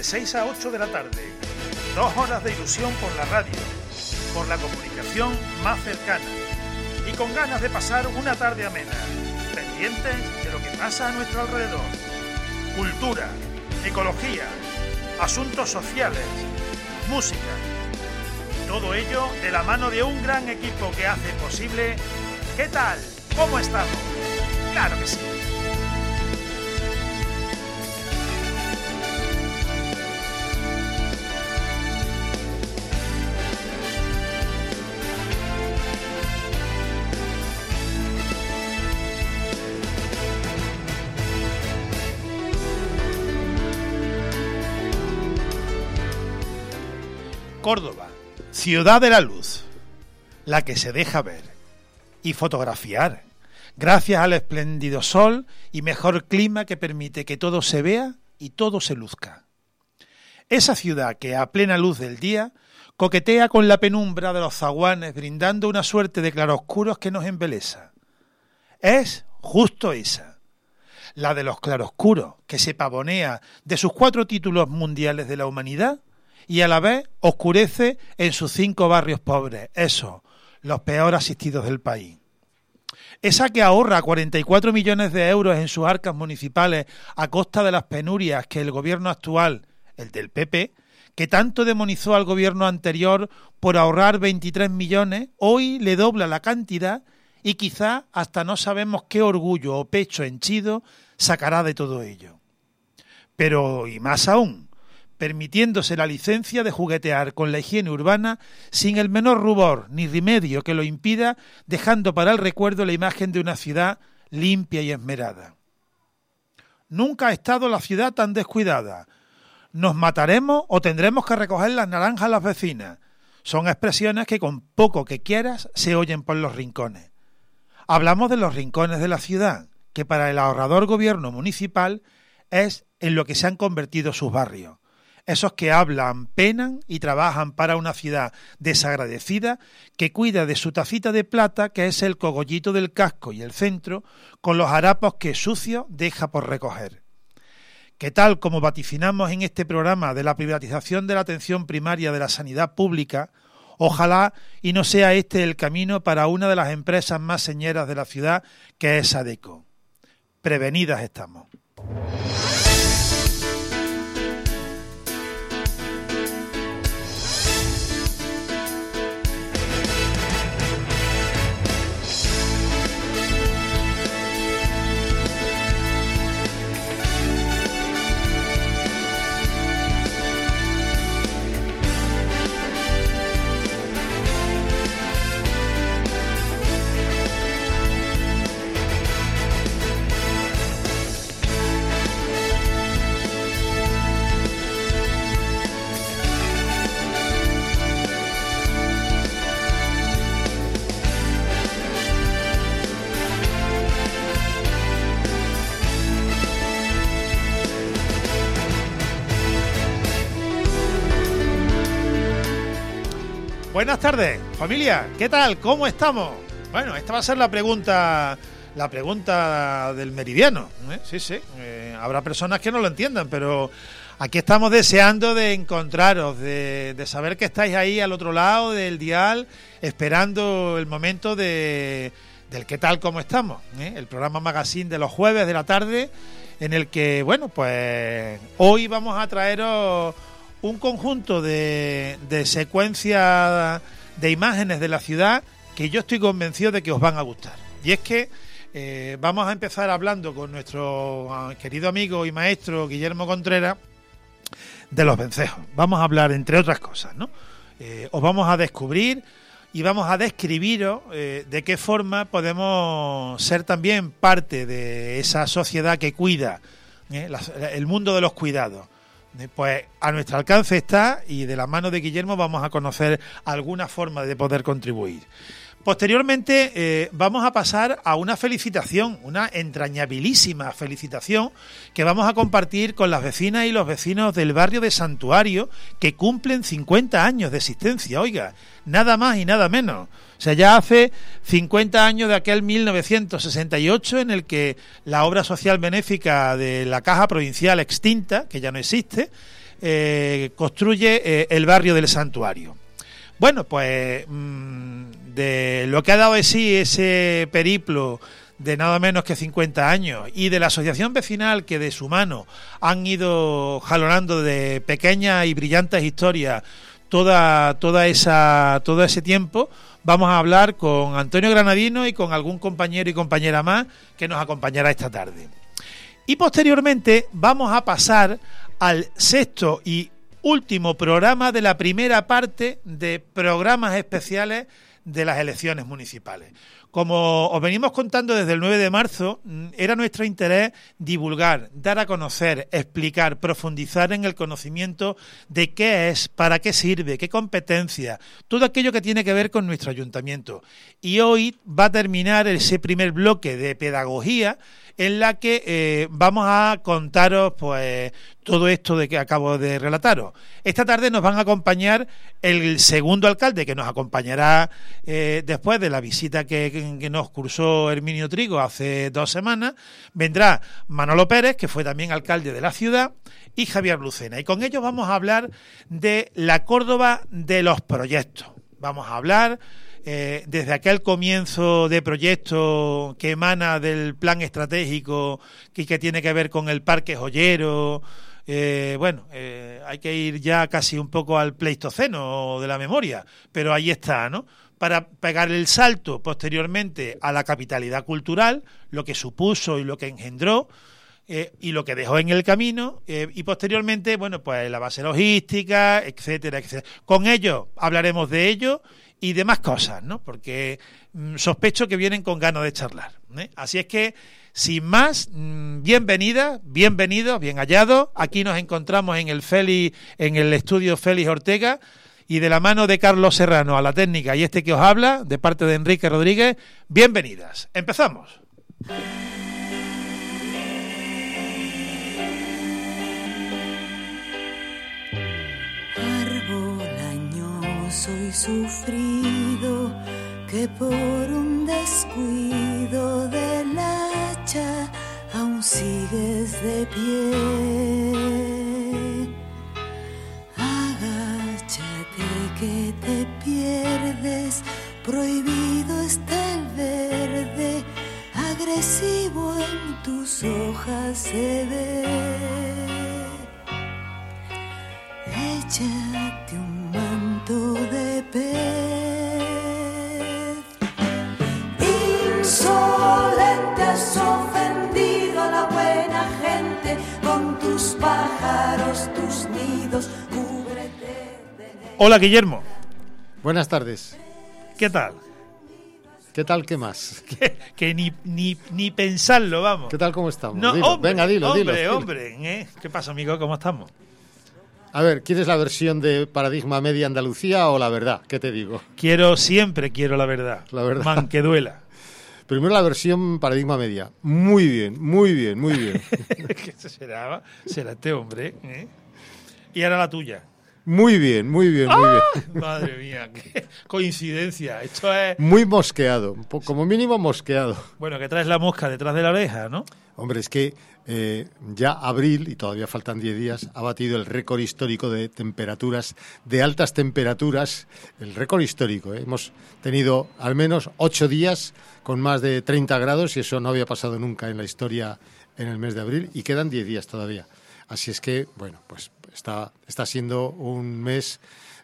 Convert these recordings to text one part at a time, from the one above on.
de 6 a 8 de la tarde. 2 horas de ilusión por la radio, por la comunicación más cercana y con ganas de pasar una tarde amena, pendientes de lo que pasa a nuestro alrededor. Cultura, ecología, asuntos sociales, música. Todo ello de la mano de un gran equipo que hace posible... ¿Qué tal? ¿Cómo estamos? ¡Claro que sí! Córdoba, ciudad de la luz, la que se deja ver y fotografiar, gracias al espléndido sol y mejor clima que permite que todo se vea y todo se luzca. Esa ciudad que a plena luz del día coquetea con la penumbra de los zaguanes, brindando una suerte de claroscuros que nos embelesa. Es justo esa, la de los claroscuros, que se pavonea de sus 4 títulos mundiales de la humanidad y a la vez oscurece en sus 5 barrios pobres, esos, los peor asistidos del país. Esa que ahorra 44 millones de euros en sus arcas municipales a costa de las penurias que el gobierno actual, el del PP, que tanto demonizó al gobierno anterior por ahorrar 23 millones, hoy le dobla la cantidad y quizá hasta no sabemos qué orgullo o pecho henchido sacará de todo ello. Pero, y más aún, permitiéndose la licencia de juguetear con la higiene urbana sin el menor rubor ni remedio que lo impida, dejando para el recuerdo la imagen de una ciudad limpia y esmerada. Nunca ha estado la ciudad tan descuidada. Nos mataremos o tendremos que recoger las naranjas a las vecinas. Son expresiones que con poco que quieras se oyen por los rincones. Hablamos de los rincones de la ciudad, que para el ahorrador gobierno municipal es en lo que se han convertido sus barrios. Esos que hablan, penan y trabajan para una ciudad desagradecida que cuida de su tacita de plata, que es el cogollito del casco y el centro, con los harapos que sucio deja por recoger. Que tal como vaticinamos en este programa de la privatización de la atención primaria de la sanidad pública, ojalá y no sea este el camino para una de las empresas más señeras de la ciudad, que es Adecco. Prevenidas estamos. Buenas tardes, familia. ¿Qué tal? ¿Cómo estamos? Bueno, esta va a ser la pregunta del meridiano. Sí. Habrá personas que no lo entiendan, pero aquí estamos deseando de encontraros, de saber que estáis ahí al otro lado del dial, esperando el momento del ¿qué tal? ¿Cómo estamos? El programa magazine de los jueves de la tarde, en el que, bueno, pues hoy vamos a traeros un conjunto de secuencias de imágenes de la ciudad que yo estoy convencido de que os van a gustar. Y es que vamos a empezar hablando con nuestro querido amigo y maestro Guillermo Contreras de los vencejos. Vamos a hablar, entre otras cosas, ¿no? Os vamos a descubrir y vamos a describiros de qué forma podemos ser también parte de esa sociedad que cuida, el mundo de los cuidados. Pues a nuestro alcance está, y de la mano de Guillermo vamos a conocer alguna forma de poder contribuir. Posteriormente vamos a pasar a una felicitación, una entrañabilísima felicitación que vamos a compartir con las vecinas y los vecinos del barrio de Santuario, que cumplen 50 años de existencia, oiga, nada más y nada menos. O sea, ya hace 50 años de aquel 1968 en el que la obra social benéfica de la Caja Provincial extinta, que ya no existe, construye el barrio del Santuario. Bueno, pues de lo que ha dado de sí ese periplo de nada menos que 50 años y de la asociación vecinal que de su mano han ido jalonando de pequeñas y brillantes historias todo ese tiempo, vamos a hablar con Antonio Granadino y con algún compañero y compañera más que nos acompañará esta tarde. Y posteriormente vamos a pasar al sexto y último programa de la primera parte de programas especiales de las elecciones municipales. Como os venimos contando desde el 9 de marzo, era nuestro interés divulgar, dar a conocer, explicar, profundizar en el conocimiento de qué es, para qué sirve, qué competencia, todo aquello que tiene que ver con nuestro ayuntamiento. Y hoy va a terminar ese primer bloque de pedagogía en la que vamos a contaros pues todo esto de que acabo de relataros. Esta tarde nos van a acompañar el segundo alcalde, que nos acompañará después de la visita que nos cursó Herminio Trigo hace 2 semanas. Vendrá Manolo Pérez, que fue también alcalde de la ciudad, y Javier Lucena. Y con ellos vamos a hablar de la Córdoba de los proyectos. Vamos a hablar desde aquel comienzo de proyecto que emana del plan estratégico que tiene que ver con el Parque Joyero. Hay que ir ya casi un poco al Pleistoceno de la memoria, pero ahí está, ¿no? Para pegar el salto posteriormente a la capitalidad cultural, lo que supuso y lo que engendró, y lo que dejó en el camino, y posteriormente, bueno, pues la base logística, etcétera, etcétera. Con ello hablaremos de ello y de más cosas, ¿no? Porque sospecho que vienen con ganas de charlar, ¿eh? Así es que, sin más, bienvenidas, bienvenidos, bien hallados. Aquí nos encontramos en el estudio Félix Ortega, y de la mano de Carlos Serrano a la técnica y este que os habla, de parte de Enrique Rodríguez, bienvenidas. Empezamos. Soy sufrido, que por un descuido del hacha aún sigues de pie. Agáchate que te pierdes, prohibido está el verde, agresivo en tus hojas se ve. Échate un manto de pez. Insolente, has ofendido a la buena gente con tus pájaros, tus nidos, cúbrete de... Hola, Guillermo. Buenas tardes. ¿Qué tal? ¿Qué tal? ¿Qué más? Que ni pensarlo, vamos. ¿Qué tal? ¿Cómo estamos? No, dilo. hombre, Venga, dilo. Hombre. ¿Qué pasa, amigo? ¿Cómo estamos? A ver, ¿quieres la versión de Paradigma Media Andalucía o la verdad? ¿Qué te digo? Siempre quiero la verdad. La verdad. Man, que duela. Primero la versión Paradigma Media. Muy bien. ¿Qué será este hombre, ¿eh? Y ahora la tuya. Muy bien. Madre mía, qué coincidencia. Esto es... Muy mosqueado, como mínimo mosqueado. Bueno, que traes la mosca detrás de la oreja, ¿no? Hombre, es que ya abril, y todavía faltan 10 días, ha batido el récord histórico de temperaturas, de altas temperaturas, el récord histórico. Hemos tenido al menos 8 días con más de 30 grados y eso no había pasado nunca en la historia en el mes de abril y quedan 10 días todavía. Así es que, bueno, pues está siendo un mes,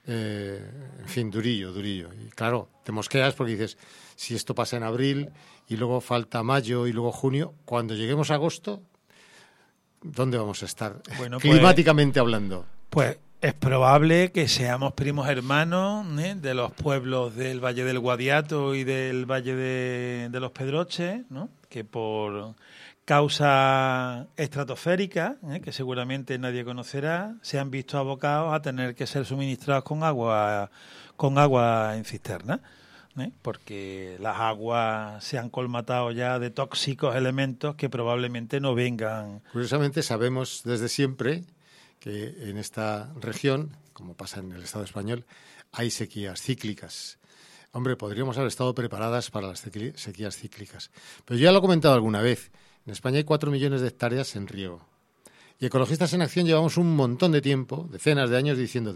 durillo. Y claro, te mosqueas porque dices, si esto pasa en abril y luego falta mayo y luego junio, cuando lleguemos a agosto, ¿dónde vamos a estar? Bueno, climáticamente hablando. Pues es probable que seamos primos hermanos, ¿eh?, de los pueblos del Valle del Guadiato y del Valle de los Pedroches, ¿no?, que por causa estratosférica, que seguramente nadie conocerá, se han visto abocados a tener que ser suministrados con agua en cisterna, porque las aguas se han colmatado ya de tóxicos elementos que probablemente no vengan. Curiosamente sabemos desde siempre que en esta región, como pasa en el Estado español, hay sequías cíclicas. Hombre, podríamos haber estado preparadas para las sequías cíclicas. Pero yo ya lo he comentado alguna vez. En España hay 4 millones de hectáreas en riego Y Ecologistas en Acción llevamos un montón de tiempo, decenas de años diciendo,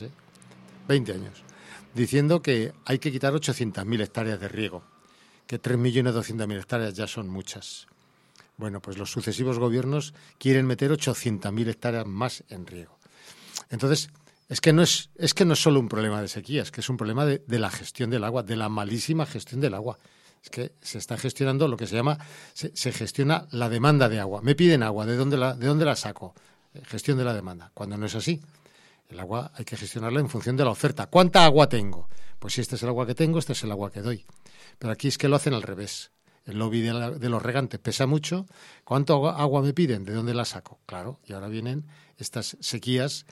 20 años, diciendo que hay que quitar 800.000 hectáreas de riego, que 3.200.000 hectáreas ya son muchas. Bueno, pues los sucesivos gobiernos quieren meter 800.000 hectáreas más en riego. Entonces, es que no es solo un problema de sequías, que es un problema de la gestión del agua, de la malísima gestión del agua. Es que se está gestionando lo que se llama, se gestiona la demanda de agua. Me piden agua, ¿de dónde la saco? Gestión de la demanda. Cuando no es así, el agua hay que gestionarla en función de la oferta. ¿Cuánta agua tengo? Pues si este es el agua que tengo, este es el agua que doy. Pero aquí es que lo hacen al revés. El lobby de los regantes pesa mucho. ¿Cuánto agua me piden? ¿De dónde la saco? Claro, y ahora vienen estas sequías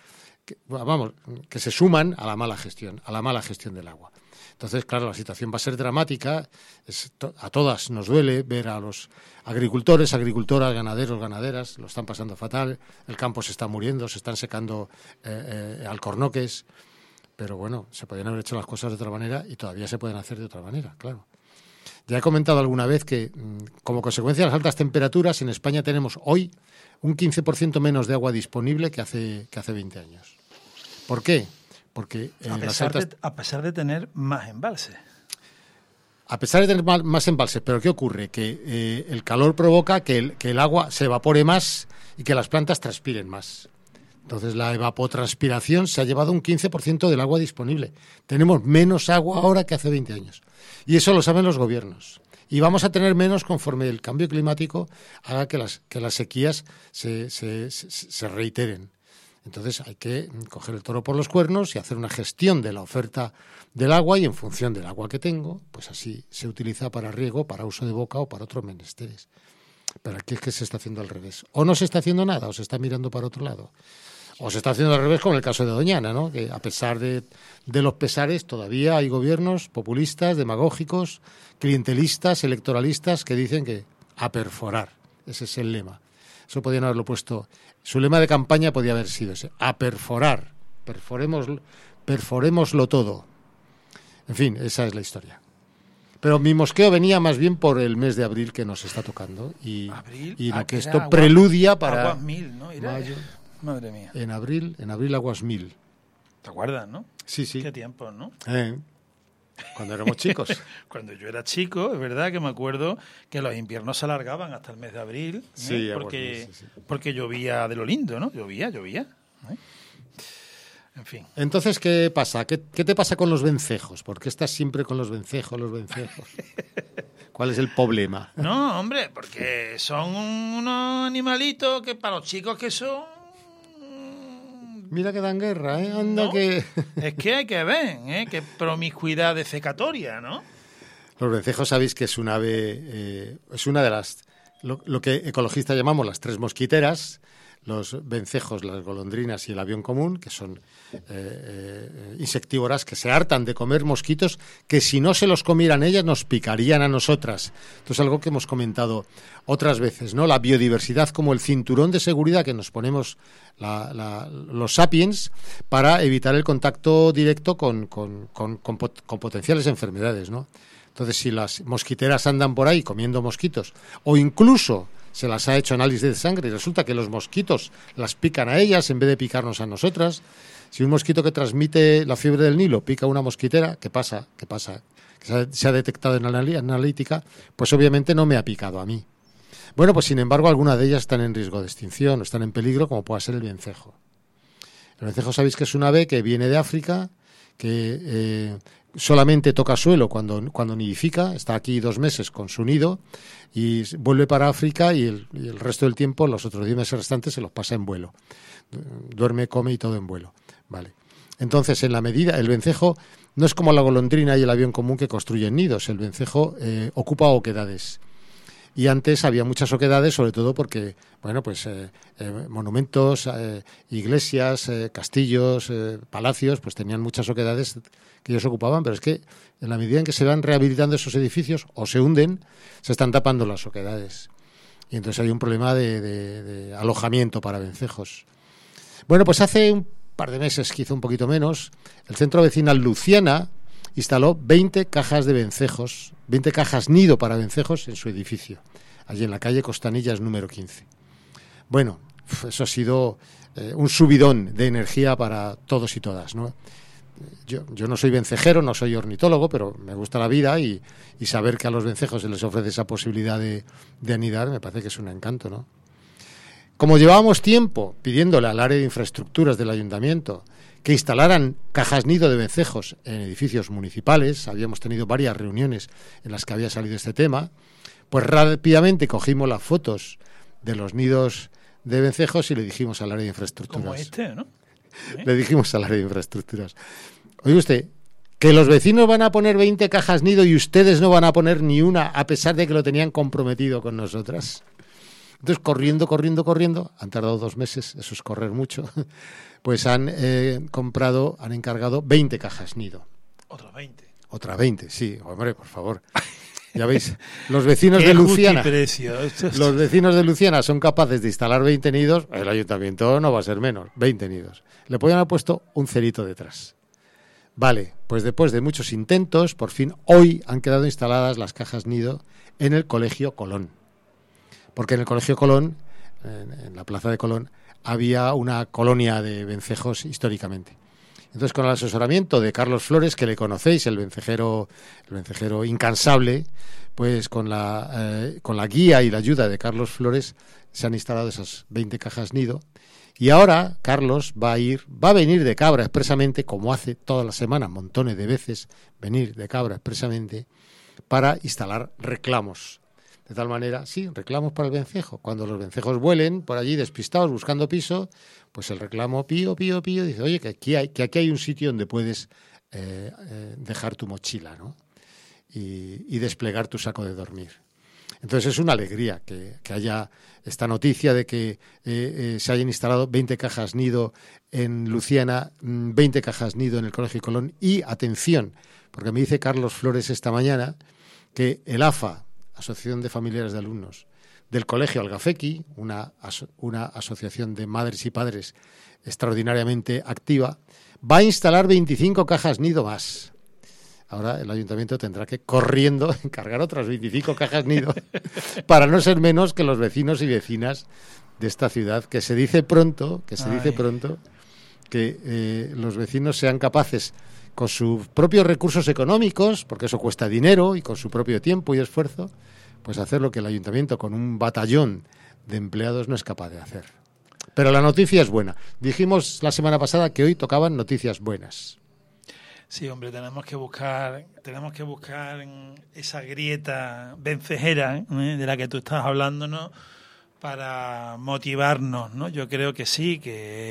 que se suman a la mala gestión del agua. Entonces, claro, la situación va a ser dramática. A todas nos duele ver a los agricultores, agricultoras, ganaderos, ganaderas, lo están pasando fatal. El campo se está muriendo, se están secando alcornoques. Pero bueno, se podrían haber hecho las cosas de otra manera y todavía se pueden hacer de otra manera, claro. Ya he comentado alguna vez que, como consecuencia de las altas temperaturas, en España tenemos hoy un 15% menos de agua disponible que hace 20 años. ¿Por qué? Porque a pesar de tener más embalses. A pesar de tener más embalses, pero ¿qué ocurre? Que el calor provoca que el agua se evapore más y que las plantas transpiren más. Entonces la evapotranspiración se ha llevado un 15% del agua disponible. Tenemos menos agua ahora que hace 20 años. Y eso lo saben los gobiernos. Y vamos a tener menos conforme el cambio climático haga que las sequías se reiteren. Entonces hay que coger el toro por los cuernos y hacer una gestión de la oferta del agua y en función del agua que tengo, pues así se utiliza para riego, para uso de boca o para otros menesteres. Pero aquí es que se está haciendo al revés. O no se está haciendo nada, o se está mirando para otro lado. O se está haciendo al revés, como en el caso de Doñana, ¿no? Que a pesar de los pesares todavía hay gobiernos populistas, demagógicos, clientelistas, electoralistas que dicen que a perforar. Ese es el lema. Eso podían haberlo puesto. Su lema de campaña podía haber sido ese, a perforar. Perforémoslo todo. En fin, esa es la historia. Pero mi mosqueo venía más bien por el mes de abril que nos está tocando y lo que esto preludia para Aguas 1000, ¿no? mayo. Madre mía. En abril aguas 1000. ¿Te acuerdas, no? Sí. Qué tiempo, ¿no? Cuando éramos chicos. Cuando yo era chico, es verdad que me acuerdo que los inviernos se alargaban hasta el mes de abril, sí, porque llovía de lo lindo, ¿no? Llovía. En fin. Entonces, ¿qué pasa? ¿Qué te pasa con los vencejos? ¿Por qué estás siempre con los vencejos? ¿Cuál es el problema? No, hombre, porque son unos animalitos que para los chicos que son... Mira que dan guerra, ¿eh? Anda ¿no? que... Es que hay que ver, qué promiscuidad defecatoria, ¿no? Los vencejos, sabéis que es un ave, es una de las, lo que ecologistas llamamos las tres mosquiteras, los vencejos, las golondrinas y el avión común, que son insectívoras que se hartan de comer mosquitos que si no se los comieran ellas nos picarían a nosotras. Esto es algo que hemos comentado otras veces, ¿no? La biodiversidad como el cinturón de seguridad que nos ponemos los sapiens para evitar el contacto directo con potenciales enfermedades, ¿no? Entonces, si las mosquiteras andan por ahí comiendo mosquitos o incluso se las ha hecho análisis de sangre y resulta que los mosquitos las pican a ellas en vez de picarnos a nosotras. Si un mosquito que transmite la fiebre del Nilo pica a una mosquitera, ¿qué pasa? Que se ha detectado en la analítica, pues obviamente no me ha picado a mí. Bueno, pues sin embargo, algunas de ellas están en riesgo de extinción o están en peligro, como pueda ser el vencejo. El vencejo, sabéis que es un ave que viene de África, que solamente toca suelo cuando nidifica, está aquí 2 meses con su nido y vuelve para África y el resto del tiempo, los otros 10 meses restantes, se los pasa en vuelo. Duerme, come y todo en vuelo. Vale. Entonces, en la medida, el vencejo no es como la golondrina y el avión común que construyen nidos. El vencejo ocupa oquedades. Y antes había muchas oquedades, sobre todo porque, bueno, pues monumentos, iglesias, castillos, palacios, pues tenían muchas oquedades que ellos ocupaban, pero es que en la medida en que se van rehabilitando esos edificios o se hunden, se están tapando las oquedades. Y entonces hay un problema de alojamiento para vencejos. Bueno, pues hace un par de meses, quizá un poquito menos, el centro vecinal Luciana instaló 20 cajas de vencejos, 20 cajas nido para vencejos en su edificio, allí en la calle Costanillas número 15. Bueno, eso ha sido un subidón de energía para todos y todas, ¿no? Yo no soy vencejero, no soy ornitólogo, pero me gusta la vida y saber que a los vencejos se les ofrece esa posibilidad de anidar me parece que es un encanto, ¿no? Como llevábamos tiempo pidiéndole al área de infraestructuras del ayuntamiento que instalaran cajas nido de vencejos en edificios municipales, habíamos tenido varias reuniones en las que había salido este tema, pues rápidamente cogimos las fotos de los nidos de vencejos y le dijimos al área de infraestructuras. Como este, ¿no? Le dijimos al área de infraestructuras, oye usted, que los vecinos van a poner 20 cajas nido y ustedes no van a poner ni una, a pesar de que lo tenían comprometido con nosotras. Entonces, corriendo, han tardado 2 meses, eso es correr mucho, pues han encargado 20 cajas nido. Otras 20. Otras 20, sí, hombre, por favor. Ya veis, los vecinos de Luciana, los vecinos de Luciana son capaces de instalar 20 nidos, el ayuntamiento no va a ser menos, 20 nidos. Le podían haber puesto un cerito detrás. Vale, pues después de muchos intentos, por fin hoy han quedado instaladas las cajas nido en el Colegio Colón. Porque en el Colegio Colón, en la plaza de Colón, había una colonia de vencejos históricamente. Entonces, con el asesoramiento de Carlos Flores, que le conocéis, el vencejero incansable, pues con la guía y la ayuda de Carlos Flores se han instalado esas 20 cajas nido. Y ahora Carlos va a venir de Cabra expresamente, como hace todas las semanas, montones de veces, venir de Cabra expresamente, para instalar reclamos. De tal manera, sí, reclamos para el vencejo. Cuando los vencejos vuelen por allí despistados buscando piso, pues el reclamo pío, dice, oye, que aquí hay un sitio donde puedes dejar tu mochila, ¿no? Y desplegar tu saco de dormir. Entonces es una alegría que haya esta noticia de que se hayan instalado 20 cajas nido en Luciana, 20 cajas nido en el Colegio Colón y, atención, porque me dice Carlos Flores esta mañana que el AFA, Asociación de Familiares de Alumnos, del Colegio Algafequi, una asociación de madres y padres extraordinariamente activa, va a instalar 25 cajas nido más. Ahora el ayuntamiento tendrá que, corriendo, encargar otras 25 cajas nido para no ser menos que los vecinos y vecinas de esta ciudad, que se dice pronto que los vecinos sean capaces, con sus propios recursos económicos, porque eso cuesta dinero, y con su propio tiempo y esfuerzo, pues hacer lo que el ayuntamiento con un batallón de empleados no es capaz de hacer. Pero la noticia es buena. Dijimos la semana pasada que hoy tocaban noticias buenas. Sí, hombre, tenemos que buscar esa grieta vencejera, de la que tú estás hablando, ¿no? Para motivarnos, ¿no? Yo creo que sí,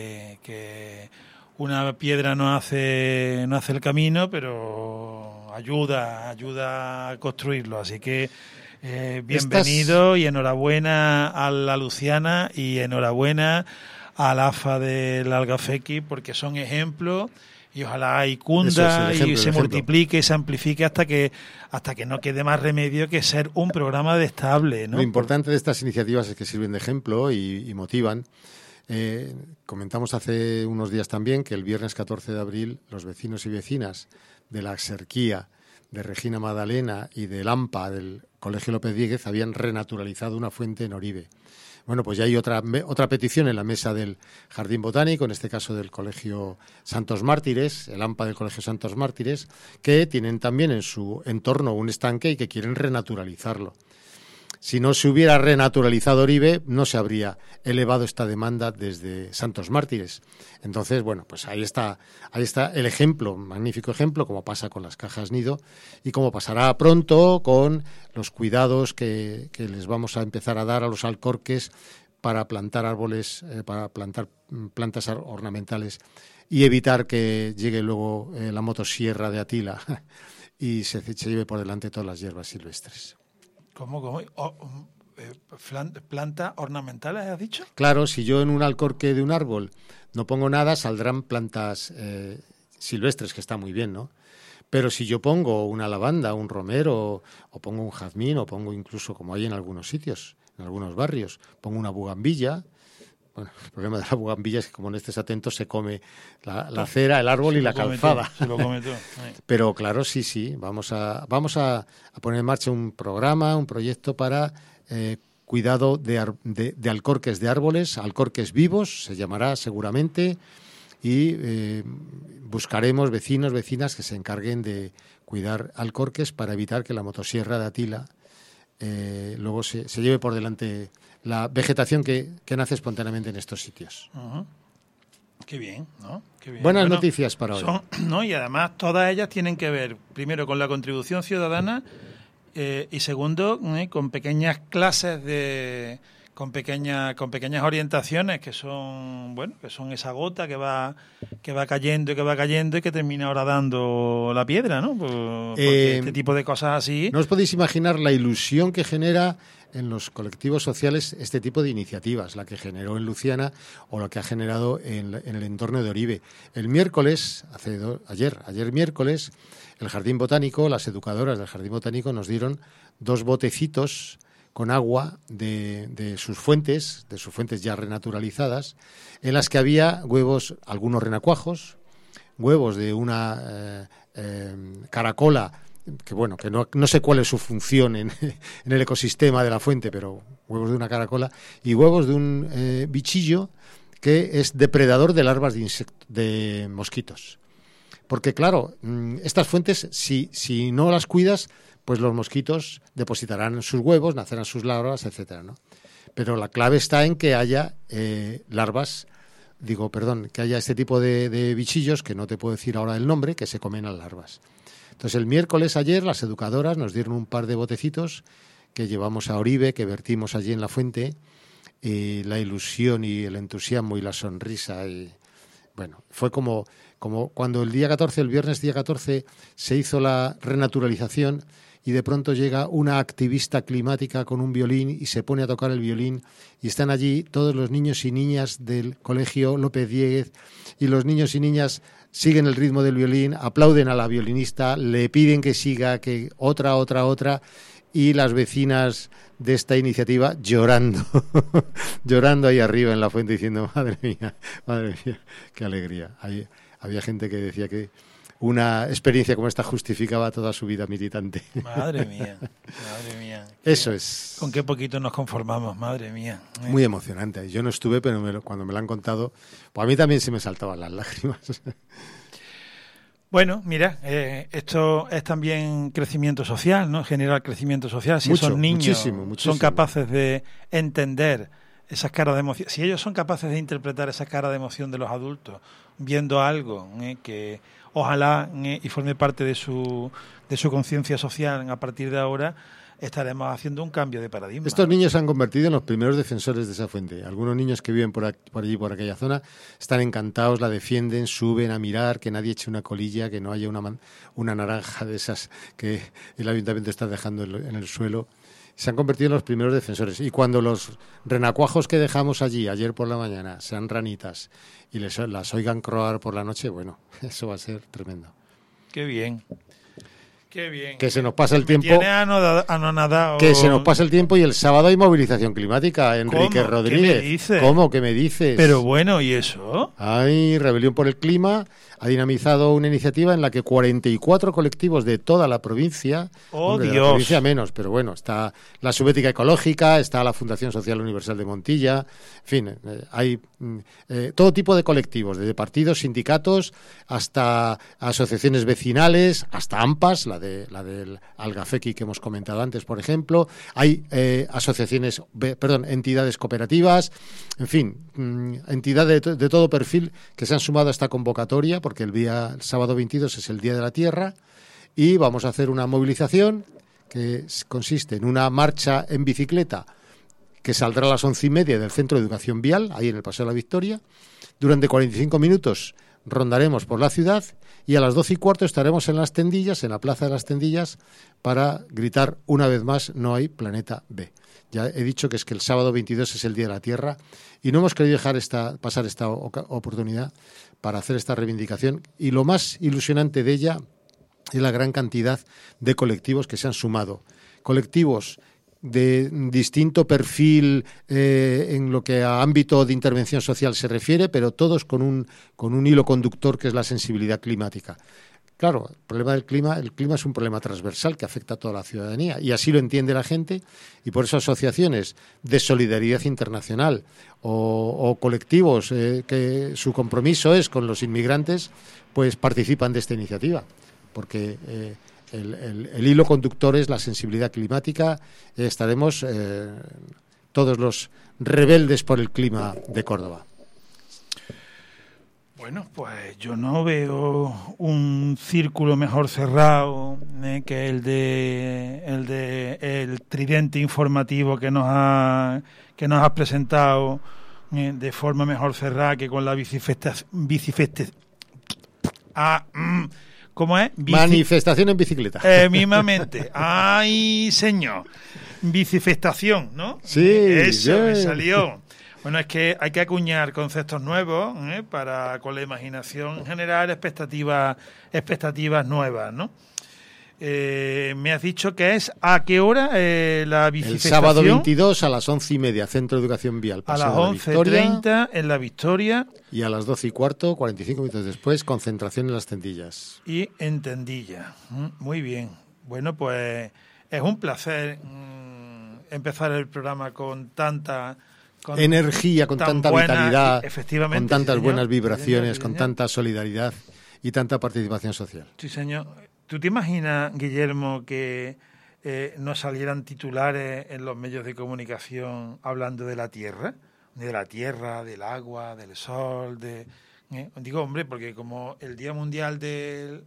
que una piedra no hace el camino, pero ayuda a construirlo. Así que bienvenido y enhorabuena a la Luciana y enhorabuena al AFA del Algafequi, porque son ejemplos y ojalá y cunda y se multiplique y se amplifique hasta que no quede más remedio que ser un programa estable, ¿no? Lo importante de estas iniciativas es que sirven de ejemplo y motivan. Comentamos hace unos días también que el viernes 14 de abril los vecinos y vecinas de la Axerquía, de Regina Magdalena y del AMPA del Colegio López Díez habían renaturalizado una fuente en Oribe. Bueno, pues ya hay otra petición en la mesa del Jardín Botánico, en este caso del Colegio Santos Mártires, el AMPA del Colegio Santos Mártires, que tienen también en su entorno un estanque y que quieren renaturalizarlo. Si no se hubiera renaturalizado Oribe, no se habría elevado esta demanda desde Santos Mártires. Entonces, bueno, pues ahí está el ejemplo, magnífico ejemplo, como pasa con las cajas nido y como pasará pronto con los cuidados que les vamos a empezar a dar a los alcorques para plantar árboles, para plantar plantas ornamentales y evitar que llegue luego la motosierra de Atila y se lleve por delante todas las hierbas silvestres. ¿Cómo? ¿Plantas ornamentales has dicho? Claro, si yo en un alcorque de un árbol no pongo nada, saldrán plantas silvestres, que está muy bien, ¿no? Pero si yo pongo una lavanda, un romero, o pongo un jazmín, o pongo incluso, como hay en algunos sitios, en algunos barrios, pongo una bugambilla. Bueno, el problema de la bugambilla es que como no estés atento se come la cera, el árbol y la calzada. Se lo come todo. Pero claro, sí, vamos a poner en marcha un programa, un proyecto para cuidado de alcorques de árboles, alcorques vivos, se llamará seguramente, y buscaremos vecinos, vecinas que se encarguen de cuidar alcorques para evitar que la motosierra de Atila luego se lleve por delante la vegetación que nace espontáneamente en estos sitios. Uh-huh. Qué bien, ¿no? Qué bien. Buenas noticias para hoy. ¿No? Y además todas ellas tienen que ver, primero, con la contribución ciudadana y segundo, con pequeñas clases con pequeñas orientaciones que son esa gota que va cayendo y que termina ahora dando la piedra, ¿no? Porque este tipo de cosas así. No os podéis imaginar la ilusión que genera en los colectivos sociales este tipo de iniciativas, la que generó en Luciana o la que ha generado en el entorno de Oribe. El miércoles, ayer miércoles, el Jardín Botánico, las educadoras del Jardín Botánico nos dieron 2 botecitos con agua de sus fuentes ya renaturalizadas, en las que había huevos, algunos renacuajos, huevos de una caracola, que no sé cuál es su función en el ecosistema de la fuente, pero huevos de una caracola, y huevos de un bichillo que es depredador de larvas de mosquitos. Porque claro, estas fuentes, si no las cuidas, pues los mosquitos depositarán sus huevos, nacerán sus larvas, etcétera, ¿no? Pero la clave está en que haya que haya este tipo de bichillos, que no te puedo decir ahora el nombre, que se comen las larvas. Entonces el miércoles ayer las educadoras nos dieron un par de botecitos que llevamos a Oribe, que vertimos allí en la fuente, y la ilusión y el entusiasmo y la sonrisa fue como cuando el viernes día 14 se hizo la renaturalización y de pronto llega una activista climática con un violín y se pone a tocar el violín y están allí todos los niños y niñas del colegio López Diez y los niños y niñas siguen el ritmo del violín, aplauden a la violinista, le piden que siga, que otra y las vecinas de esta iniciativa llorando, llorando ahí arriba en la fuente diciendo madre mía, qué alegría. Había gente que decía que una experiencia como esta justificaba toda su vida militante. Madre mía. Eso es. ¿Con qué poquito nos conformamos? Madre mía. Muy emocionante. Yo no estuve, pero cuando me lo han contado, pues a mí también se me saltaban las lágrimas. Bueno, mira, esto es también crecimiento social, ¿no? Generar crecimiento social. Si esos niños muchísimo. son capaces de entender esas caras de emoción, si ellos son capaces de interpretar esas caras de emoción de los adultos, viendo algo que ojalá y forme parte de su conciencia social a partir de ahora, estaremos haciendo un cambio de paradigma. Estos niños se han convertido en los primeros defensores de esa fuente. Algunos niños que viven por allí, por aquella zona, están encantados, la defienden, suben a mirar, que nadie eche una colilla, que no haya una naranja de esas que el ayuntamiento está dejando en el suelo. Se han convertido en los primeros defensores. Y cuando los renacuajos que dejamos allí ayer por la mañana sean ranitas y las oigan croar por la noche, bueno, eso va a ser tremendo. Qué bien. Qué bien. Que se nos pasa el tiempo. Tiene anonadado. Que se nos pasa el tiempo y el sábado hay movilización climática, Enrique ¿Cómo? Rodríguez. ¿Qué me dices? ¿Cómo? ¿Qué me dices? Pero bueno, ¿y eso? Hay Rebelión por el Clima, ha dinamizado una iniciativa en la que 44 colectivos de toda la provincia, ¡oh, de Dios! la provincia menos, pero bueno, está la Subética Ecológica, está la Fundación Social Universal de Montilla, en fin, hay todo tipo de colectivos, desde partidos, sindicatos, hasta asociaciones vecinales, hasta AMPAs, la del Algafequi que hemos comentado antes, por ejemplo, hay entidades cooperativas, en fin, entidades de todo perfil que se han sumado a esta convocatoria, porque el sábado 22 es el Día de la Tierra, y vamos a hacer una movilización que consiste en una marcha en bicicleta que saldrá a las 11:30 del Centro de Educación Vial, ahí en el Paseo de la Victoria. Durante 45 minutos rondaremos por la ciudad y a las 12:15 estaremos en las Tendillas, en la Plaza de las Tendillas, para gritar una vez más: no hay planeta B. Ya he dicho que es que el sábado 22 es el Día de la Tierra y no hemos querido dejar pasar esta oportunidad para hacer esta reivindicación, y lo más ilusionante de ella es la gran cantidad de colectivos que se han sumado. Colectivos de distinto perfil en lo que a ámbito de intervención social se refiere, pero todos con un hilo conductor que es la sensibilidad climática. Claro, el problema del clima, el clima es un problema transversal que afecta a toda la ciudadanía y así lo entiende la gente y por eso asociaciones de solidaridad internacional o colectivos que su compromiso es con los inmigrantes, pues participan de esta iniciativa, porque el hilo conductor es la sensibilidad climática. Estaremos todos los rebeldes por el clima de Córdoba. Bueno, pues yo no veo un círculo mejor cerrado que el tridente informativo que nos has presentado de forma mejor cerrada que con la ¿cómo es? Manifestación en bicicleta. Mismamente. ¡Ay, señor! Bicifestación, ¿no? Sí. Eso, me salió. Bueno, es que hay que acuñar conceptos nuevos para, con la imaginación, generar expectativas nuevas, ¿no? Me has dicho que es ¿a qué hora la bicifestación? El sábado 22 a las 11:30, Centro de Educación Vial. A las 11:30 en La Victoria. Y a las 12:15, 45 minutos después, concentración en Las Tendillas. Y en Tendilla. Muy bien. Bueno, pues es un placer empezar el programa con tanta... energía, con tanta vitalidad, efectivamente, con tantas buenas sí, vibraciones, señor. con tanta solidaridad y tanta participación social. Sí, señor. ¿Tú te imaginas, Guillermo, que nos salieran titulares en los medios de comunicación hablando de la Tierra? De la Tierra, del agua, del sol, Digo, hombre, porque como el Día Mundial del...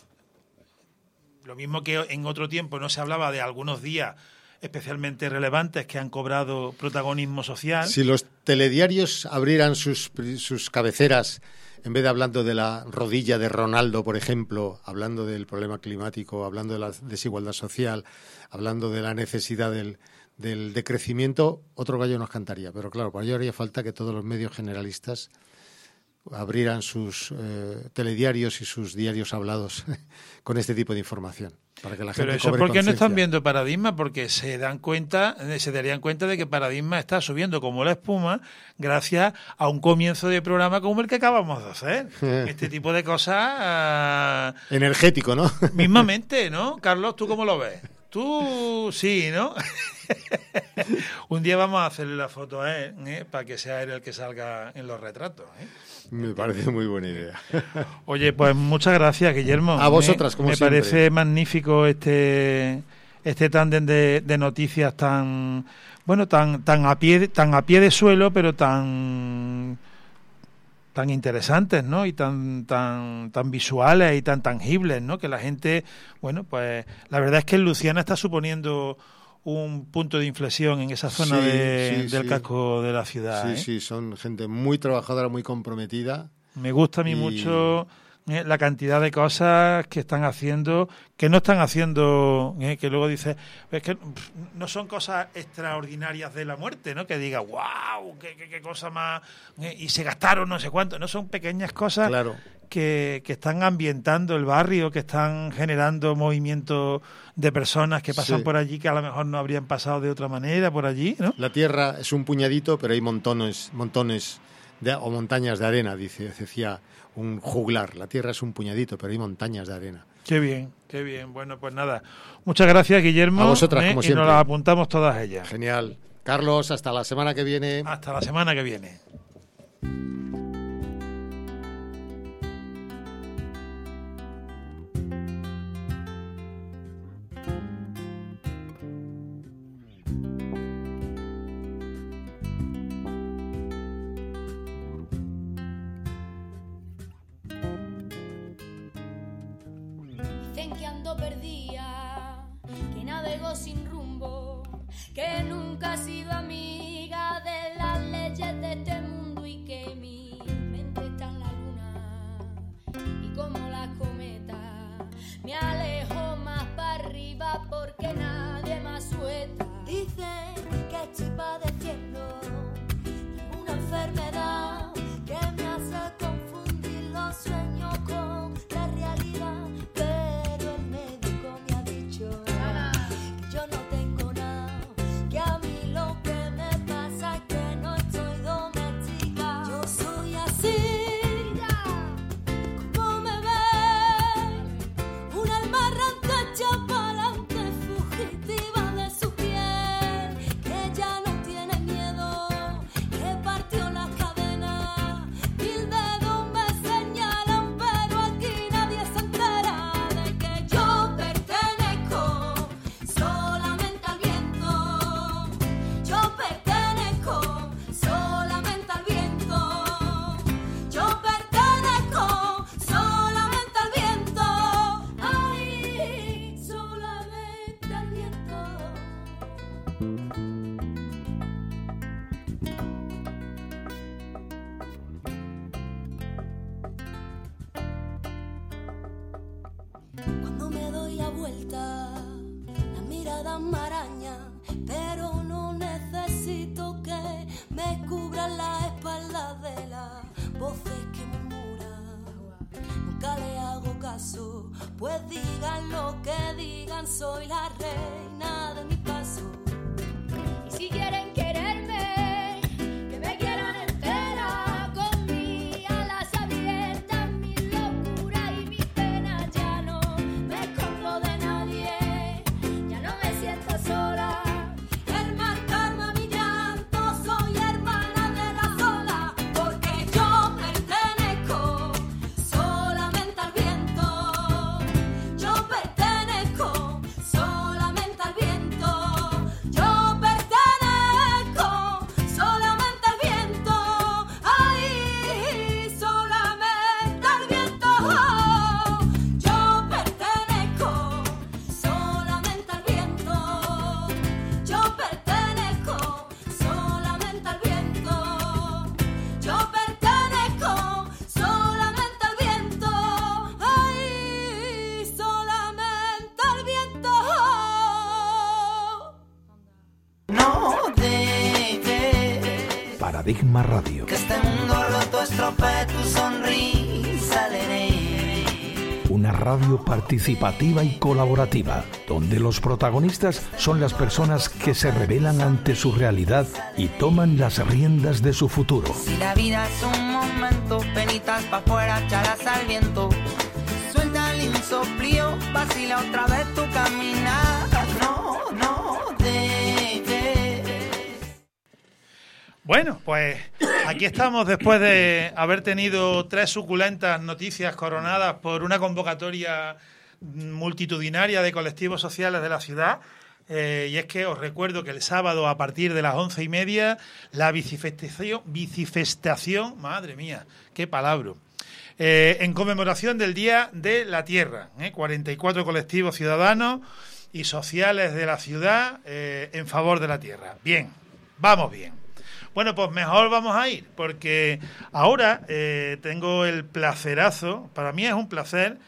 Lo mismo que en otro tiempo no se hablaba de algunos días especialmente relevantes que han cobrado protagonismo social. Si los telediarios abrieran sus cabeceras, en vez de hablando de la rodilla de Ronaldo, por ejemplo, hablando del problema climático, hablando de la desigualdad social, hablando de la necesidad del decrecimiento, otro gallo nos cantaría. Pero claro, para ello haría falta que todos los medios generalistas abrieran sus telediarios y sus diarios hablados con este tipo de información. Para que la gente Pero eso cobre ¿por qué no conciencia? están viendo Paradigma? Porque se darían cuenta de que Paradigma está subiendo como la espuma gracias a un comienzo de programa como el que acabamos de hacer. Este tipo de cosas... energético, ¿no? Mismamente, ¿no? Carlos, ¿tú cómo lo ves? Tú sí, ¿no? Un día vamos a hacerle la foto a él, para que sea él el que salga en los retratos, Me parece muy buena idea. Oye, pues muchas gracias, Guillermo. A vosotras, como siempre. Me parece magnífico este tándem de noticias tan a pie de suelo, pero tan interesantes, ¿no? Y tan visuales y tan tangibles, ¿no? Que la gente, bueno, pues la verdad es que Luciana está suponiendo un punto de inflexión en esa zona del casco de la ciudad. Sí, son gente muy trabajadora, muy comprometida. Me gusta a mí mucho la cantidad de cosas que están haciendo, que no están haciendo, que luego dices, es que no son cosas extraordinarias de la muerte, ¿no? Que diga, wow, qué cosa más, y se gastaron no sé cuánto, no son pequeñas cosas. Claro. Que están ambientando el barrio, que están generando movimientos de personas que pasan por allí que a lo mejor no habrían pasado de otra manera por allí, ¿no? La tierra es un puñadito, pero hay montones o montañas de arena, decía un juglar. La tierra es un puñadito, pero hay montañas de arena. Qué bien. Bueno, pues nada. Muchas gracias, Guillermo. A vosotras, como siempre. Y nos las apuntamos todas ellas. Genial. Carlos, hasta la semana que viene. Hasta la semana que viene. Dicen que ando perdida, que navego sin rumbo, que nunca he sido amiga de las leyes de este mundo y que mi mente está en la luna y como las cometas me alejo más para arriba porque nadie más suelta. Dicen que estoy padeciendo una enfermedad que me hace confundir los sueños con la realidad, pero el médico me ha dicho que yo no Cuando me doy la vuelta, la mirada me araña, pero no necesito que me cubran la espalda de las voces que murmuran. Nunca le hago caso, pues digan lo que digan, soy la reina de mi paso. Y si quieren quererme, que me quieran entera, con mis alas abiertas, mi locura y mi pena. Ya no me escondo de nadie, ya no me siento sola. El mar calma mi llanto, soy hermana de la sola, porque yo pertenezco solamente al viento. Yo pertenezco solamente al viento. Yo pertenezco solamente al viento. Ay, solamente al viento. Yo pertenezco solamente al viento. Yo pertenezco solamente al viento. Yo pertenezco solamente al viento. Ay, solamente al viento. No dejes Paradigma Radio, que este mundo roto estropee tu sonrisa alegre. una radio participativa y colaborativa, donde los protagonistas son las personas que se rebelan ante su realidad y toman las riendas de su futuro. Si la vida es un momento, penitas pa' afuera, echarás al viento. Suéltale un soplío, vacila otra vez tu caminar. No dejes. Bueno, pues aquí estamos después de haber tenido 3 suculentas noticias coronadas por una convocatoria multitudinaria de colectivos sociales de la ciudad. Y es que os recuerdo que el sábado a partir de las 11:30 la bicifestación, madre mía, qué palabra, en conmemoración del Día de la Tierra, 44 colectivos ciudadanos y sociales de la ciudad en favor de la tierra. Bien, vamos bien. Bueno, pues mejor vamos a ir, porque ahora tengo el placerazo, para mí es un placer,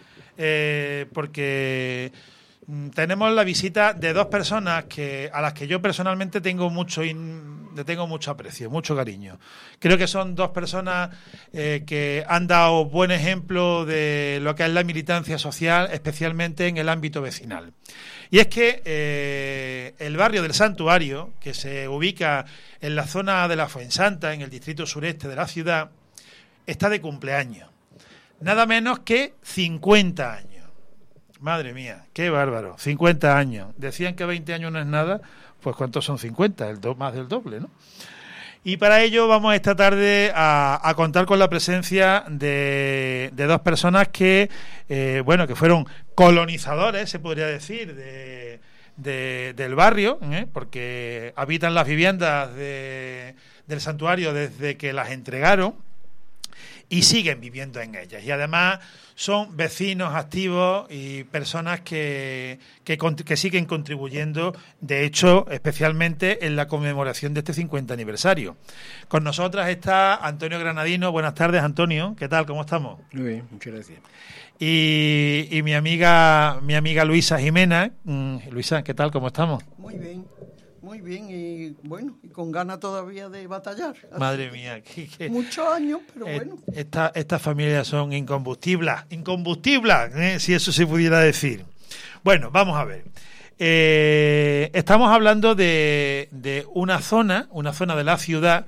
porque tenemos la visita de 2 personas a las que yo personalmente le tengo mucho aprecio, mucho cariño. Creo que son 2 personas que han dado buen ejemplo de lo que es la militancia social, especialmente en el ámbito vecinal. Y es que el barrio del Santuario, que se ubica en la zona de la Fuensanta, en el distrito sureste de la ciudad, está de cumpleaños. Nada menos que 50 años. Madre mía, qué bárbaro, 50 años. Decían que 20 años no es nada, pues ¿cuántos son 50? Más del doble, ¿no? Y para ello vamos esta tarde a contar con la presencia de 2 personas que, que fueron colonizadores, se podría decir, del barrio, porque habitan las viviendas del santuario desde que las entregaron y siguen viviendo en ellas. Y además son vecinos activos y personas que siguen contribuyendo, de hecho, especialmente en la conmemoración de este 50 aniversario. Con nosotras está Antonio Granadino. Buenas tardes, Antonio. ¿Qué tal? ¿Cómo estamos? Muy bien, muchas gracias. Y mi amiga Luisa Jimena. Luisa, ¿qué tal? ¿Cómo estamos? Muy bien, y bueno, y con ganas todavía de batallar. Madre mía. Muchos años, pero bueno. Estas familias son incombustibles, si eso se pudiera decir. Bueno, vamos a ver. Estamos hablando de una zona de la ciudad,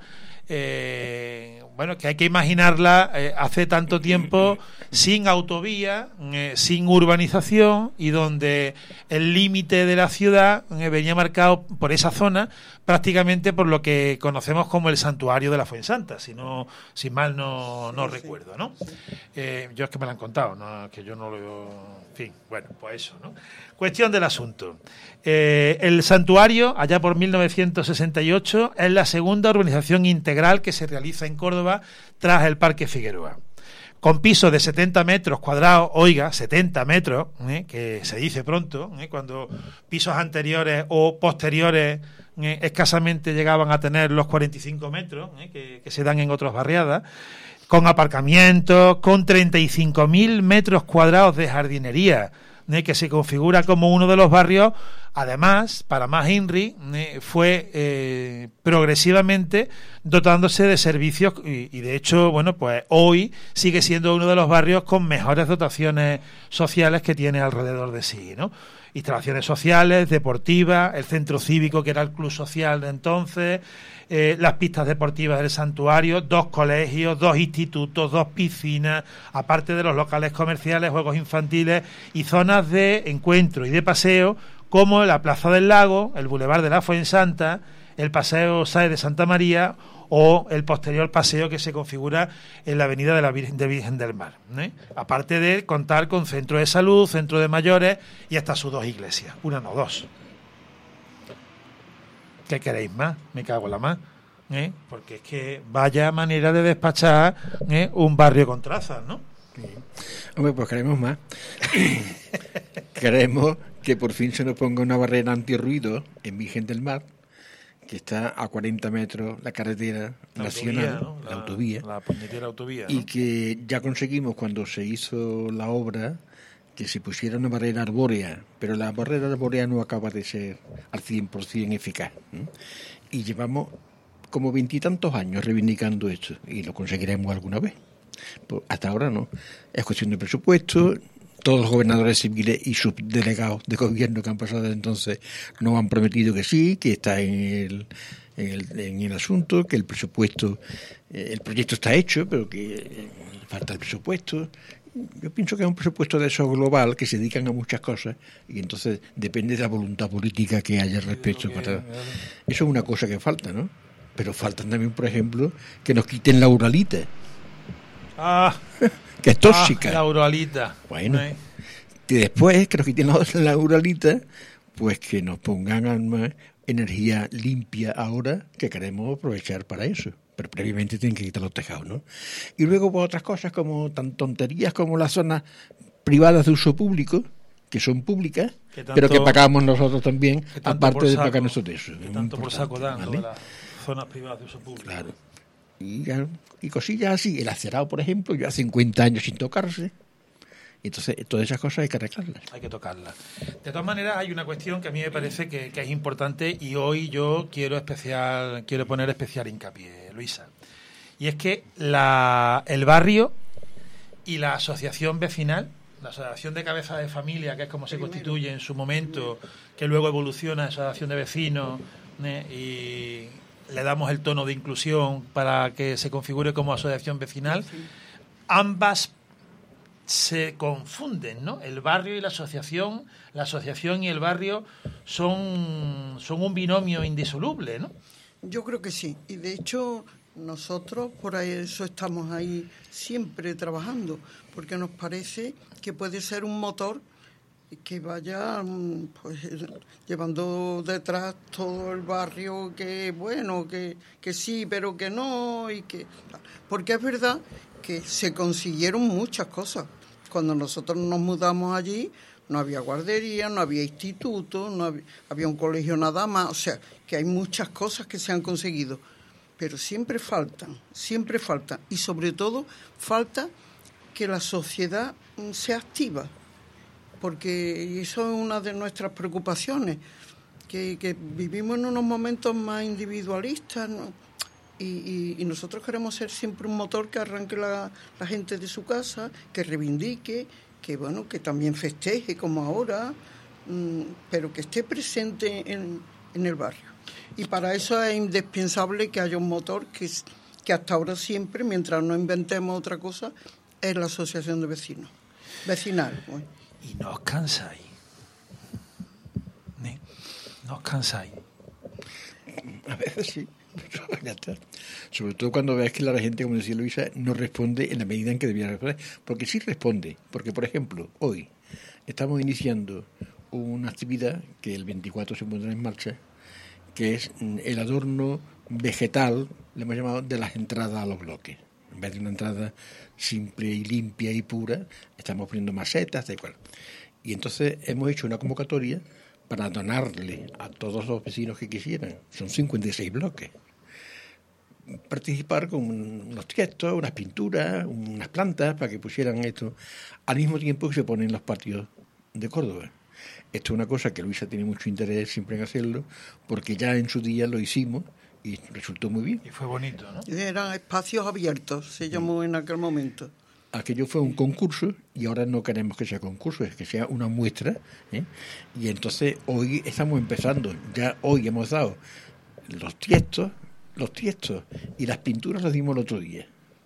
que hay que imaginarla hace tanto tiempo sin autovía, sin urbanización, y donde el límite de la ciudad venía marcado por esa zona, prácticamente por lo que conocemos como el santuario de la Fuensanta, si mal no recuerdo, ¿no? Yo es que me lo han contado, ¿no? Que yo no lo... En fin, bueno, pues eso, ¿no? Cuestión del asunto. El santuario, allá por 1968, es la segunda urbanización integral que se realiza en Córdoba tras el Parque Figueroa. Con pisos de 70 metros cuadrados, oiga, 70 metros, que se dice pronto, cuando pisos anteriores o posteriores escasamente llegaban a tener los 45 metros, que se dan en otras barriadas, con aparcamientos, con 35.000 metros cuadrados de jardinería, que se configura como uno de los barrios. Además, para más INRI, fue progresivamente dotándose de servicios y de hecho, bueno, pues hoy sigue siendo uno de los barrios con mejores dotaciones sociales que tiene alrededor de sí, ¿no? Instalaciones sociales, deportivas, el centro cívico que era el club social de entonces, las pistas deportivas del santuario, 2 colegios, 2 institutos, 2 piscinas, aparte de los locales comerciales, juegos infantiles y zonas de encuentro y de paseo como la Plaza del Lago, el Boulevard de la Fuensanta, el Paseo Sáez de Santa María o el posterior paseo que se configura en la Avenida de la Virgen del Mar, ¿eh? Aparte de contar con centro de salud, centro de mayores y hasta sus 2 iglesias, una no 2. ¿Qué queréis más? Me cago en la más, ¿eh? Porque es que vaya manera de despachar, un barrio con trazas, ¿no? Sí. Hombre, pues queremos más. Queremos que por fin se nos ponga una barrera antirruido en Virgen del Mar, que está a 40 metros la carretera nacional, autovía, ¿no? la autovía, la puñetera autovía, ¿no? Y que ya conseguimos cuando se hizo la obra que se pusiera una barrera arbórea, pero la barrera arbórea no acaba de ser al 100% eficaz, ¿eh? Y llevamos como 20 y tantos años reivindicando esto y lo conseguiremos alguna vez. Pues hasta ahora no. Es cuestión de presupuesto. Todos los gobernadores civiles y subdelegados de gobierno que han pasado desde entonces nos han prometido que sí, que está en el asunto, que el presupuesto, el proyecto está hecho, pero que falta el presupuesto. Yo pienso que es un presupuesto de eso global, que se dedican a muchas cosas, y entonces depende de la voluntad política que haya al respecto. Eso es una cosa que falta, ¿no? Pero faltan también, por ejemplo, que nos quiten la uralita. Que es tóxica. La uralita. Bueno, que después que nos quiten la uralita, pues que nos pongan más energía limpia ahora, que queremos aprovechar para eso. Pero previamente tienen que quitar los tejados, ¿no? Y luego por otras cosas como tan tonterías como las zonas privadas de uso público, que son públicas, pero que pagamos nosotros también, aparte de pagar nosotros eso. Que tanto por saco dan, ¿vale? Las zonas privadas de uso público. Claro. Y cosillas así. El acerado, por ejemplo, lleva 50 años sin tocarse. Entonces, todas esas cosas hay que arreglarlas. Hay que tocarlas. De todas maneras, hay una cuestión que a mí me parece que es importante y hoy yo quiero poner especial hincapié, Luisa. Y es que el barrio y la asociación vecinal, la asociación de cabezas de familia, que es como se constituye en su momento, que luego evoluciona a asociación de vecinos, y le damos el tono de inclusión para que se configure como asociación vecinal, ambas se confunden, ¿no? El barrio y la asociación y el barrio son un binomio indisoluble, ¿no? Yo creo que sí, y de hecho nosotros por eso estamos ahí siempre trabajando, porque nos parece que puede ser un motor que vaya pues llevando detrás todo el barrio, que bueno, que sí, pero que no, y que porque es verdad que se consiguieron muchas cosas. Cuando nosotros nos mudamos allí no había guardería, no había instituto, había un colegio nada más, o sea, que hay muchas cosas que se han conseguido, pero siempre faltan, y sobre todo falta que la sociedad sea activa, porque eso es una de nuestras preocupaciones, que vivimos en unos momentos más individualistas, ¿no? Y nosotros queremos ser siempre un motor que arranque la gente de su casa, que reivindique, que bueno, que también festeje como ahora, pero que esté presente en el barrio. Y para eso es indispensable que haya un motor que hasta ahora siempre, mientras no inventemos otra cosa, es la asociación de vecinos, vecinal. Bueno. Y no os cansáis. No os cansáis. A veces sí. Ya está. Sobre todo cuando veas que la gente, como decía Luisa, no responde en la medida en que debería responder. Porque sí responde. Porque, por ejemplo, hoy estamos iniciando una actividad que el 24 se pondrá en marcha, que es el adorno vegetal, le hemos llamado, de las entradas a los bloques. En vez de una entrada simple y limpia y pura, estamos poniendo macetas, da igual. Y entonces hemos hecho una convocatoria para donarle a todos los vecinos que quisieran. Son 56 bloques. Participar con unos textos, unas pinturas, unas plantas para que pusieran esto, al mismo tiempo que se ponen los patios de Córdoba. Esto es una cosa que Luisa tiene mucho interés siempre en hacerlo, porque ya en su día lo hicimos y resultó muy bien. Y fue bonito, ¿no? Eran espacios abiertos, se llamó en aquel momento. Aquello fue un concurso y ahora no queremos que sea concurso, es que sea una muestra, ¿eh? Y entonces hoy estamos empezando, ya hoy hemos dado los tiestos y las pinturas las dimos el otro día.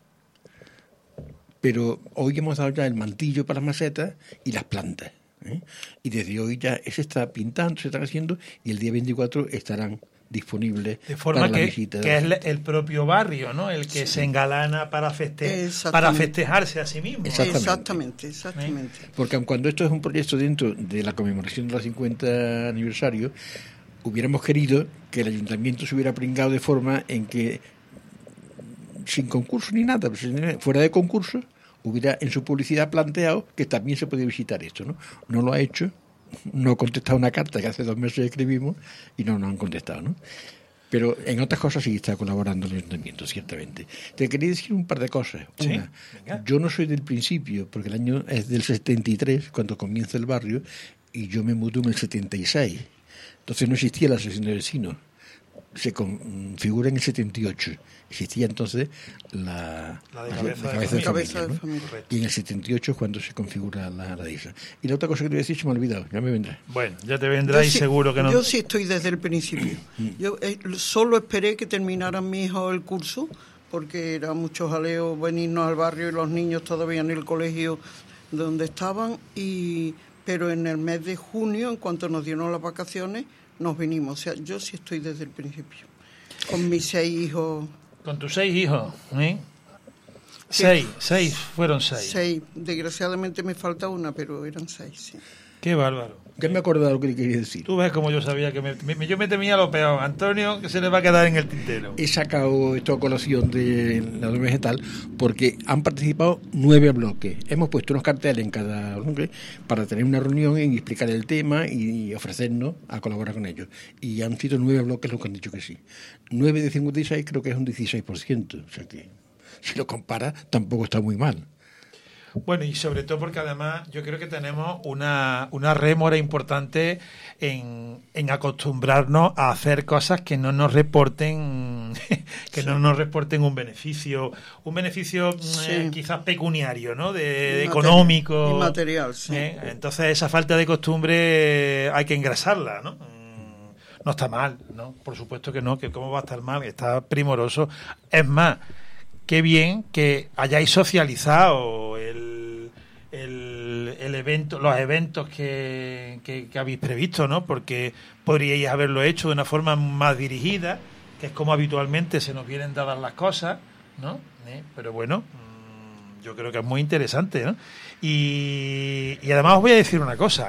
Pero hoy hemos dado ya el mantillo para las macetas y las plantas, ¿eh? Y desde hoy ya se está pintando, se está haciendo y el día 24 estarán disponibles de forma para la visita. Que es el propio barrio, ¿no? El que se engalana para festejarse a sí mismo. Exactamente. Porque aun cuando esto es un proyecto dentro de la conmemoración del 50 aniversario, hubiéramos querido que el ayuntamiento se hubiera pringado de forma en que, sin concurso ni nada, fuera de concurso, hubiera en su publicidad planteado que también se podía visitar esto, ¿no? No lo ha hecho. No ha contestado una carta que hace 2 meses escribimos y no nos han contestado, ¿no? Pero en otras cosas sí está colaborando el ayuntamiento, ciertamente. Te quería decir un par de cosas. Sí, una, yo no soy del principio, porque el año es del 73, cuando comienza el barrio, y yo me mudé en el 76. Entonces no existía la asociación de vecinos. Se configura en el 78. Existía entonces la cabeza de familia, ¿no? Y en el 78 es cuando se configura la de esa. Y la otra cosa que te voy a decir se me ha olvidado, ya me vendrá. Bueno, ya te vendrá y seguro que no. Yo sí estoy desde el principio. Yo solo esperé que terminaran mi hijo el curso, porque era mucho jaleo venirnos al barrio y los niños todavía en el colegio donde estaban. Pero en el mes de junio, en cuanto nos dieron las vacaciones, nos vinimos. O sea, yo sí estoy desde el principio. Con mis 6 hijos. Con tus 6 hijos, ¿eh? Fueron 6. 6. Desgraciadamente me falta una, pero eran 6, sí. Qué bárbaro. Ya me acordaba lo que le quería decir. Tú ves como yo sabía que yo me temía lo peor. Antonio, que se le va a quedar en el tintero. He sacado esta colación de la Doma Vegetal porque han participado 9 bloques. Hemos puesto unos carteles en cada bloque para tener una reunión y explicar el tema y ofrecernos a colaborar con ellos. Y han sido 9 bloques los que han dicho que sí. 9 de 56 creo que es un 16%. O sea que, si lo compara, tampoco está muy mal. Bueno, y sobre todo porque además yo creo que tenemos una rémora importante en acostumbrarnos a hacer cosas que no nos reporten no nos reporten un beneficio quizás pecuniario, ¿no? De económico, inmaterial, sí. Entonces esa falta de costumbre hay que engrasarla, ¿no? No está mal, ¿no? Por supuesto que no, que cómo va a estar mal, está primoroso. Es más, qué bien que hayáis socializado el evento, los eventos que habéis previsto, ¿no? Porque podríais haberlo hecho de una forma más dirigida, que es como habitualmente se nos vienen dadas las cosas, ¿no? Pero bueno, yo creo que es muy interesante, ¿no? Y además os voy a decir una cosa,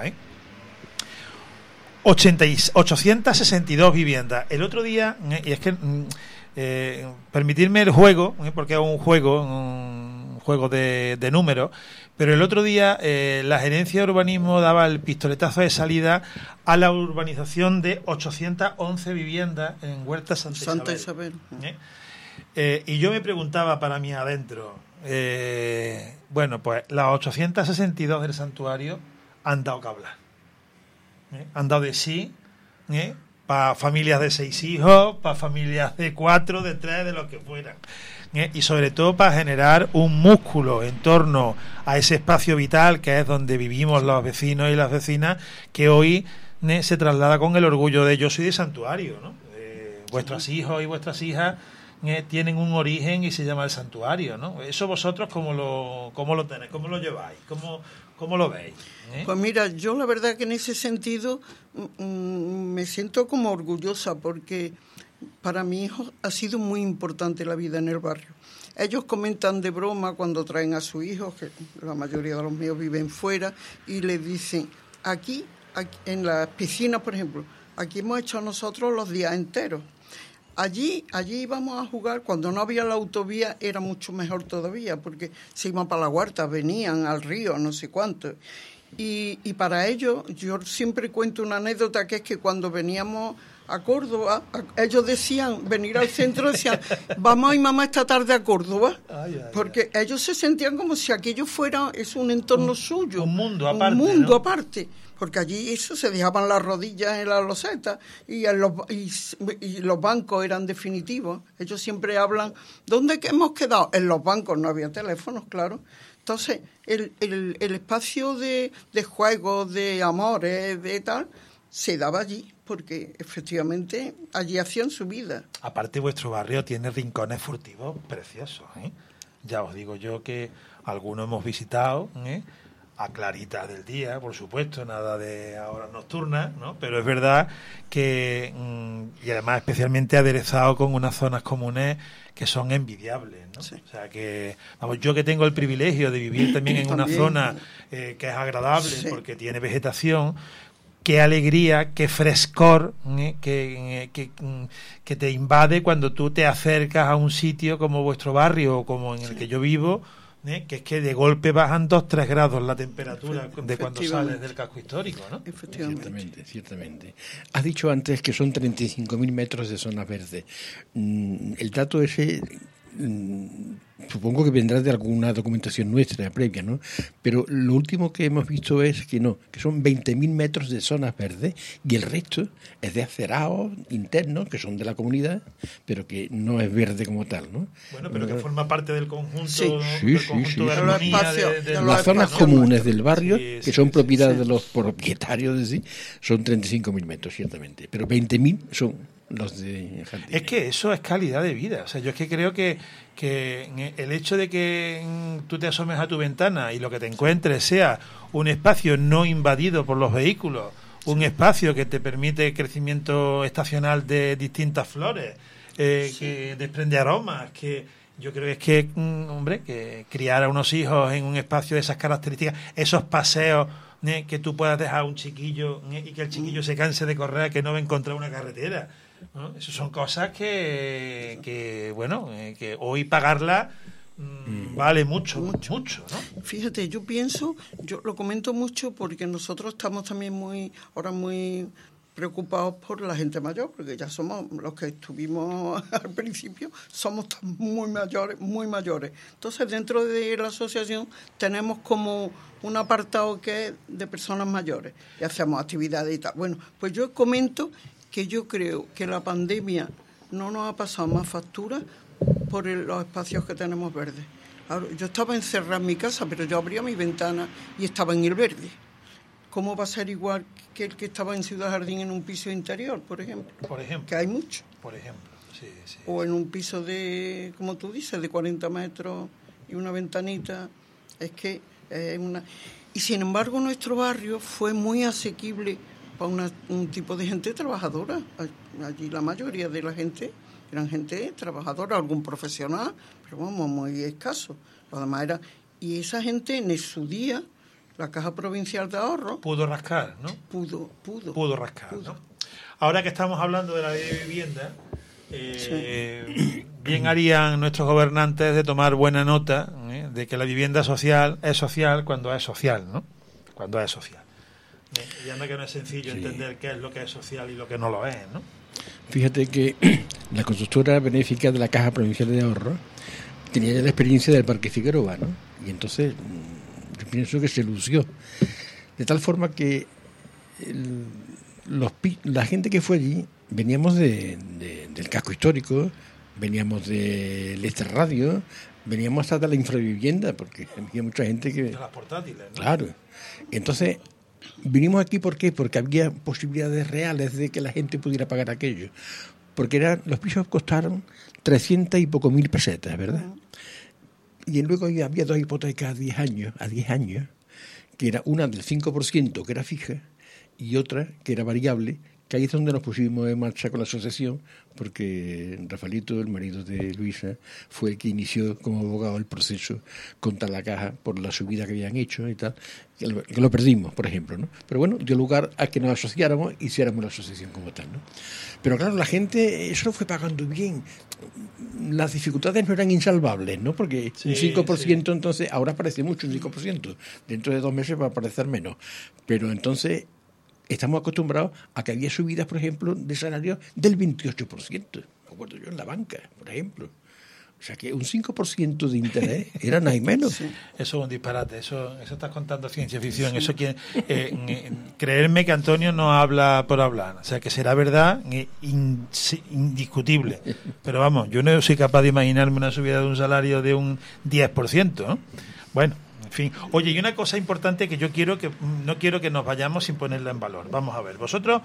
862 viviendas. El otro día, y es que permitirme el juego, porque es un juego de números, pero el otro día la Gerencia de Urbanismo daba el pistoletazo de salida a la urbanización de 811 viviendas en Huerta Santa Isabel. Y yo me preguntaba para mí adentro, bueno, pues las 862 del santuario han dado que hablar. Han dado de sí, para familias de 6 hijos, para familias de 4, de 3, de lo que fueran. Y sobre todo para generar un músculo en torno a ese espacio vital que es donde vivimos los vecinos y las vecinas, que hoy se traslada con el orgullo de yo soy de santuario, ¿no? Vuestros hijos y vuestras hijas tienen un origen y se llama el santuario, ¿no? Eso vosotros cómo lo tenéis, cómo lo lleváis, cómo lo veis. Pues mira, yo la verdad que en ese sentido me siento como orgullosa, porque para mi hijo ha sido muy importante la vida en el barrio. Ellos comentan de broma cuando traen a sus hijos, que la mayoría de los míos viven fuera, y les dicen, aquí en las piscinas, por ejemplo, aquí hemos hecho nosotros los días enteros. Allí íbamos a jugar, cuando no había la autovía era mucho mejor todavía, porque se iban para la huerta, venían al río, no sé cuánto. Y para ello, yo siempre cuento una anécdota, que es que cuando veníamos a Córdoba, ellos decían, venir al centro, decían, vamos a ir mamá esta tarde a Córdoba, porque ellos se sentían como si aquello fuera, es un entorno suyo. Un mundo aparte. Un mundo, ¿no? Aparte. Porque allí eso se dejaban las rodillas en las losetas y los bancos eran definitivos. Ellos siempre hablan, ¿dónde hemos quedado? En los bancos no había teléfonos, claro. Entonces, el espacio de juego, de amores, de tal, se daba allí, porque efectivamente allí hacían su vida. Aparte, vuestro barrio tiene rincones furtivos preciosos, ¿eh? Ya os digo yo que algunos hemos visitado, a claritas del día, por supuesto, nada de horas nocturnas, ¿no? Pero es verdad que, y además especialmente aderezado con unas zonas comunes que son envidiables, ¿no? Sí. O sea que, vamos, yo que tengo el privilegio de vivir también en una zona que es agradable, sí, porque tiene vegetación, qué alegría, qué frescor que te invade cuando tú te acercas a un sitio como vuestro barrio o como en el que yo vivo, que es que de golpe bajan 2-3 grados la temperatura de cuando sales del casco histórico, ¿no? Ciertamente. Has dicho antes que son 35.000 metros de zonas verdes. El dato ese... supongo que vendrá de alguna documentación nuestra previa, ¿no? Pero lo último que hemos visto es que no, que son 20.000 metros de zonas verdes y el resto es de acerados internos que son de la comunidad, pero que no es verde como tal, ¿no? Bueno, pero que forma parte del conjunto, sí, de armonía de las zonas comunes del barrio, que son propiedad de los propietarios, son 35.000 metros, ciertamente, pero 20.000 son los de jardines. Es que eso es calidad de vida. O sea, yo es que creo que el hecho de que tú te asomes a tu ventana y lo que te encuentres sea un espacio no invadido por los vehículos, un espacio que te permite crecimiento estacional de distintas flores, que desprende aromas, que yo creo que es que, hombre, que criar a unos hijos en un espacio de esas características, esos paseos, que tú puedas dejar a un chiquillo y que el chiquillo se canse de correr, que no va a encontrar una carretera, ¿no? Esas son cosas que hoy pagarla vale mucho, ¿no? Fíjate, yo lo comento mucho porque nosotros estamos también muy preocupados por la gente mayor, porque ya somos los que estuvimos al principio, somos muy mayores. Entonces, dentro de la asociación tenemos como un apartado que es de personas mayores y hacemos actividades y tal. Bueno, pues yo comento que yo creo que la pandemia no nos ha pasado más factura por los espacios que tenemos verdes. Ahora, yo estaba encerrada en mi casa, pero yo abría mi ventana y estaba en el verde. ¿Cómo va a ser igual que el que estaba en Ciudad Jardín en un piso interior, por ejemplo? Que hay mucho. Por ejemplo, sí. O en un piso de, como tú dices, de 40 metros y una ventanita. Es que Y sin embargo, nuestro barrio fue muy asequible para un tipo de gente trabajadora. Allí la mayoría de la gente eran gente trabajadora, algún profesional, pero vamos, muy escaso. Lo demás era... Y esa gente en su día... La Caja Provincial de Ahorro... Pudo rascar, ¿no? Pudo rascar, ¿no? Ahora que estamos hablando de la ley de vivienda, bien harían nuestros gobernantes de tomar buena nota de que la vivienda social es social cuando es social, ¿no? Cuando es social. Y anda que no es sencillo entender qué es lo que es social y lo que no lo es, ¿no? Fíjate que la constructora benéfica de la Caja Provincial de Ahorro tenía ya la experiencia del Parque Figueroa, ¿no? Y entonces... yo pienso que se lució de tal forma que la gente que fue allí veníamos del casco histórico, veníamos del Radio, veníamos hasta de la infravivienda, porque había mucha gente que... De las portátiles, ¿no? Claro. Entonces, vinimos aquí, ¿por qué? Porque había posibilidades reales de que la gente pudiera pagar aquello. Porque los pisos costaron 300 y poco mil pesetas, ¿verdad? Y luego había 2 hipotecas a 10 años, que era una del 5%, que era fija, y otra que era variable, que ahí es donde nos pusimos en marcha con la asociación, porque Rafaelito, el marido de Luisa, fue el que inició como abogado el proceso contra la Caja por la subida que habían hecho y tal, que lo perdimos, por ejemplo, ¿no? Pero bueno, dio lugar a que nos asociáramos, hiciéramos la asociación como tal, ¿no? Pero claro, la gente eso lo fue pagando bien. Las dificultades no eran insalvables, ¿no? Porque un 5%, entonces, ahora parece mucho un 5%. Dentro de 2 meses va a parecer menos. Pero entonces... estamos acostumbrados a que había subidas, por ejemplo, de salarios del 28%. Me acuerdo yo en la banca, por ejemplo. O sea que un 5% de interés era nada y menos. Sí. Eso es un disparate, eso estás contando ciencia ficción. Sí. Eso creerme que Antonio no habla por hablar, o sea que será verdad indiscutible. Pero vamos, yo no soy capaz de imaginarme una subida de un salario de un 10%, ¿no? Bueno, en fin. Oye, y una cosa importante que no quiero que nos vayamos sin ponerla en valor. Vamos a ver, vosotros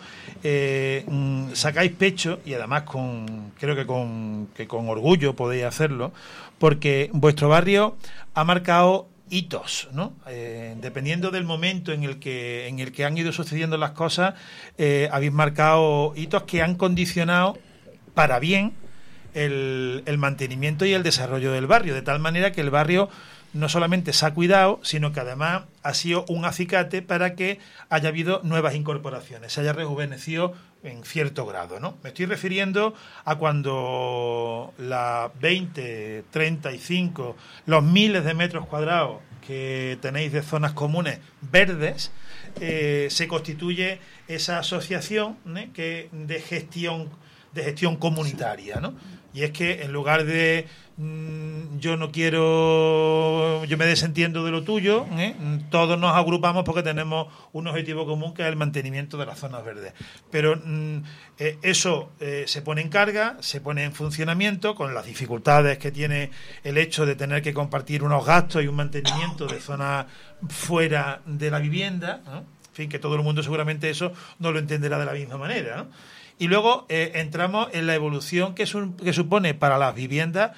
sacáis pecho, y además creo que con orgullo podéis hacerlo, porque vuestro barrio ha marcado hitos, ¿no? Dependiendo del momento en el que han ido sucediendo las cosas, habéis marcado hitos que han condicionado para bien el mantenimiento y el desarrollo del barrio, de tal manera que el barrio no solamente se ha cuidado, sino que además ha sido un acicate para que haya habido nuevas incorporaciones, se haya rejuvenecido en cierto grado, ¿no? Me estoy refiriendo a cuando las 20, 35, los miles de metros cuadrados que tenéis de zonas comunes verdes, se constituye esa asociación de gestión comunitaria, ¿no? Y es que en lugar de yo me desentiendo de lo tuyo, todos nos agrupamos porque tenemos un objetivo común, que es el mantenimiento de las zonas verdes. Pero eso se pone en carga, se pone en funcionamiento, con las dificultades que tiene el hecho de tener que compartir unos gastos y un mantenimiento de zonas fuera de la vivienda, ¿no? En fin, que todo el mundo seguramente eso no lo entenderá de la misma manera, ¿no? Y luego entramos en la evolución que supone para las viviendas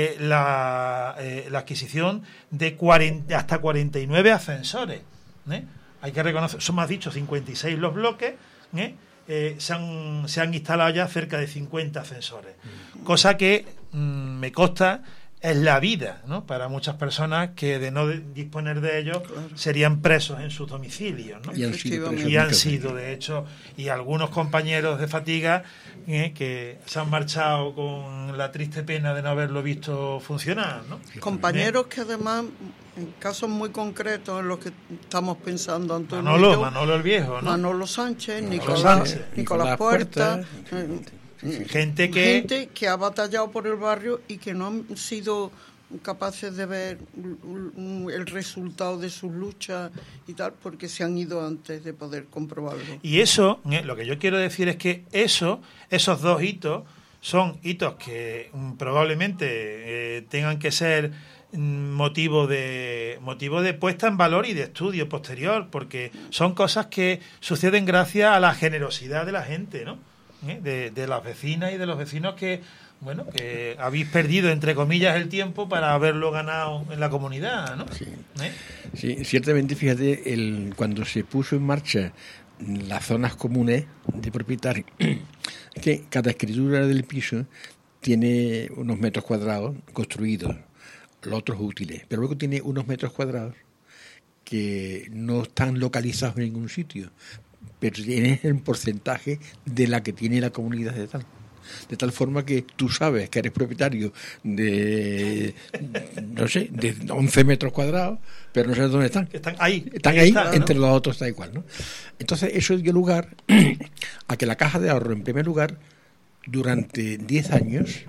la adquisición de hasta 49 ascensores. Hay que reconocer, son más dicho 56 los bloques, se han instalado ya cerca de 50 ascensores. Cosa que me consta es la vida, ¿no? Para muchas personas que de no disponer de ellos, claro, serían presos en sus domicilios, ¿no? Y han sido, de hecho, y algunos compañeros de fatiga que se han marchado con la triste pena de no haberlo visto funcionar, ¿no? Compañeros que además, en casos muy concretos en los que estamos pensando, Antonio, Manolo el Viejo, ¿no? Manolo Sánchez, Nicolás Puerta, gente que ha batallado por el barrio y que no han sido capaces de ver el resultado de sus luchas y tal, porque se han ido antes de poder comprobarlo. Y eso, lo que yo quiero decir es que esos dos hitos son hitos que probablemente tengan que ser motivo de puesta en valor y de estudio posterior, porque son cosas que suceden gracias a la generosidad de la gente, ¿no? De las vecinas y de los vecinos que habéis perdido, entre comillas, el tiempo para haberlo ganado en la comunidad, ¿no? Sí, sí, ciertamente, fíjate, cuando se puso en marcha las zonas comunes de propietarios, que cada escritura del piso tiene unos metros cuadrados construidos, los otros útiles, pero luego tiene unos metros cuadrados que no están localizados en ningún sitio, pero tienes el porcentaje de la que tiene la comunidad de tal forma que tú sabes que eres propietario de 11 metros cuadrados, pero no sabes dónde están. Están ahí, entre los otros está igual, ¿no? Entonces eso dio lugar a que la Caja de Ahorro, en primer lugar, durante 10 años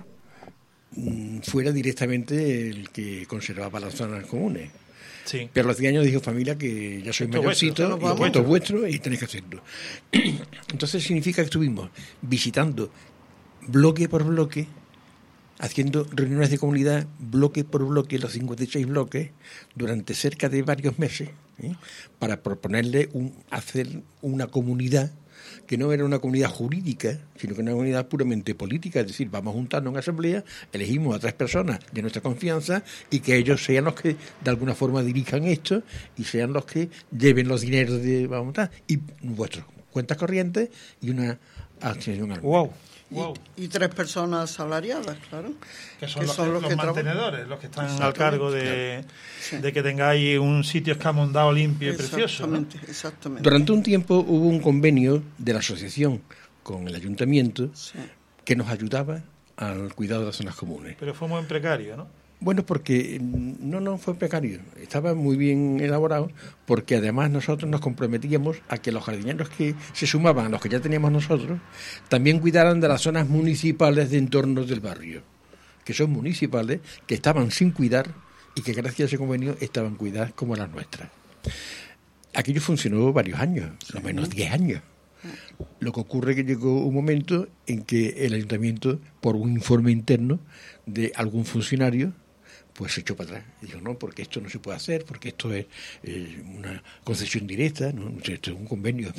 fuera directamente el que conservaba las zonas comunes. Sí. Pero a los 10 años dijo, familia, que ya soy mayorcito, y esto es vuestro y tenéis que hacerlo. Entonces significa que estuvimos visitando bloque por bloque, haciendo reuniones de comunidad bloque por bloque, los 56 bloques, durante cerca de varios meses, para proponerle hacer una comunidad que no era una comunidad jurídica, sino que era una comunidad puramente política, es decir, vamos a juntarnos en asamblea, elegimos a 3 personas de nuestra confianza y que ellos sean los que de alguna forma dirijan esto y sean los que lleven los dineros y vuestras cuentas corrientes y una acción al wow. Y 3 personas asalariadas, claro. Que son los que mantenedores, los que están al cargo de que tengáis un sitio escamondado, limpio y precioso, ¿no? Exactamente. Durante un tiempo hubo un convenio de la asociación con el ayuntamiento que nos ayudaba al cuidado de las zonas comunes. Pero fue muy precario, ¿no? Bueno, porque no fue precario, estaba muy bien elaborado, porque además nosotros nos comprometíamos a que los jardineros que se sumaban a los que ya teníamos nosotros, también cuidaran de las zonas municipales de entorno del barrio, que son municipales, que estaban sin cuidar y que gracias a ese convenio estaban cuidadas como las nuestras. Aquello funcionó varios años, lo menos 10 años. Lo que ocurre es que llegó un momento en que el ayuntamiento, por un informe interno de algún funcionario, pues se echó para atrás. Y dijo, no, porque esto no se puede hacer, porque esto es una concesión directa, ¿no? Esto es un convenio.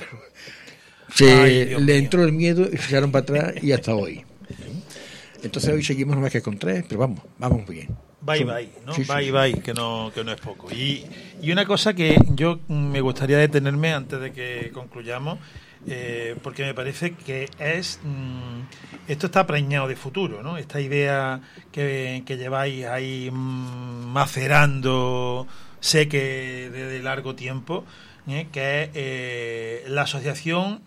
Pero le entró el miedo y se echaron para atrás y hasta hoy. Entonces hoy seguimos más que con 3, pero vamos bien. Bye, ¿no? Sí, bye, que no es poco. Y una cosa que yo me gustaría detenerme antes de que concluyamos, porque me parece que esto está preñado de futuro, ¿no? Esta idea que lleváis ahí macerando, sé que desde largo tiempo, que es la asociación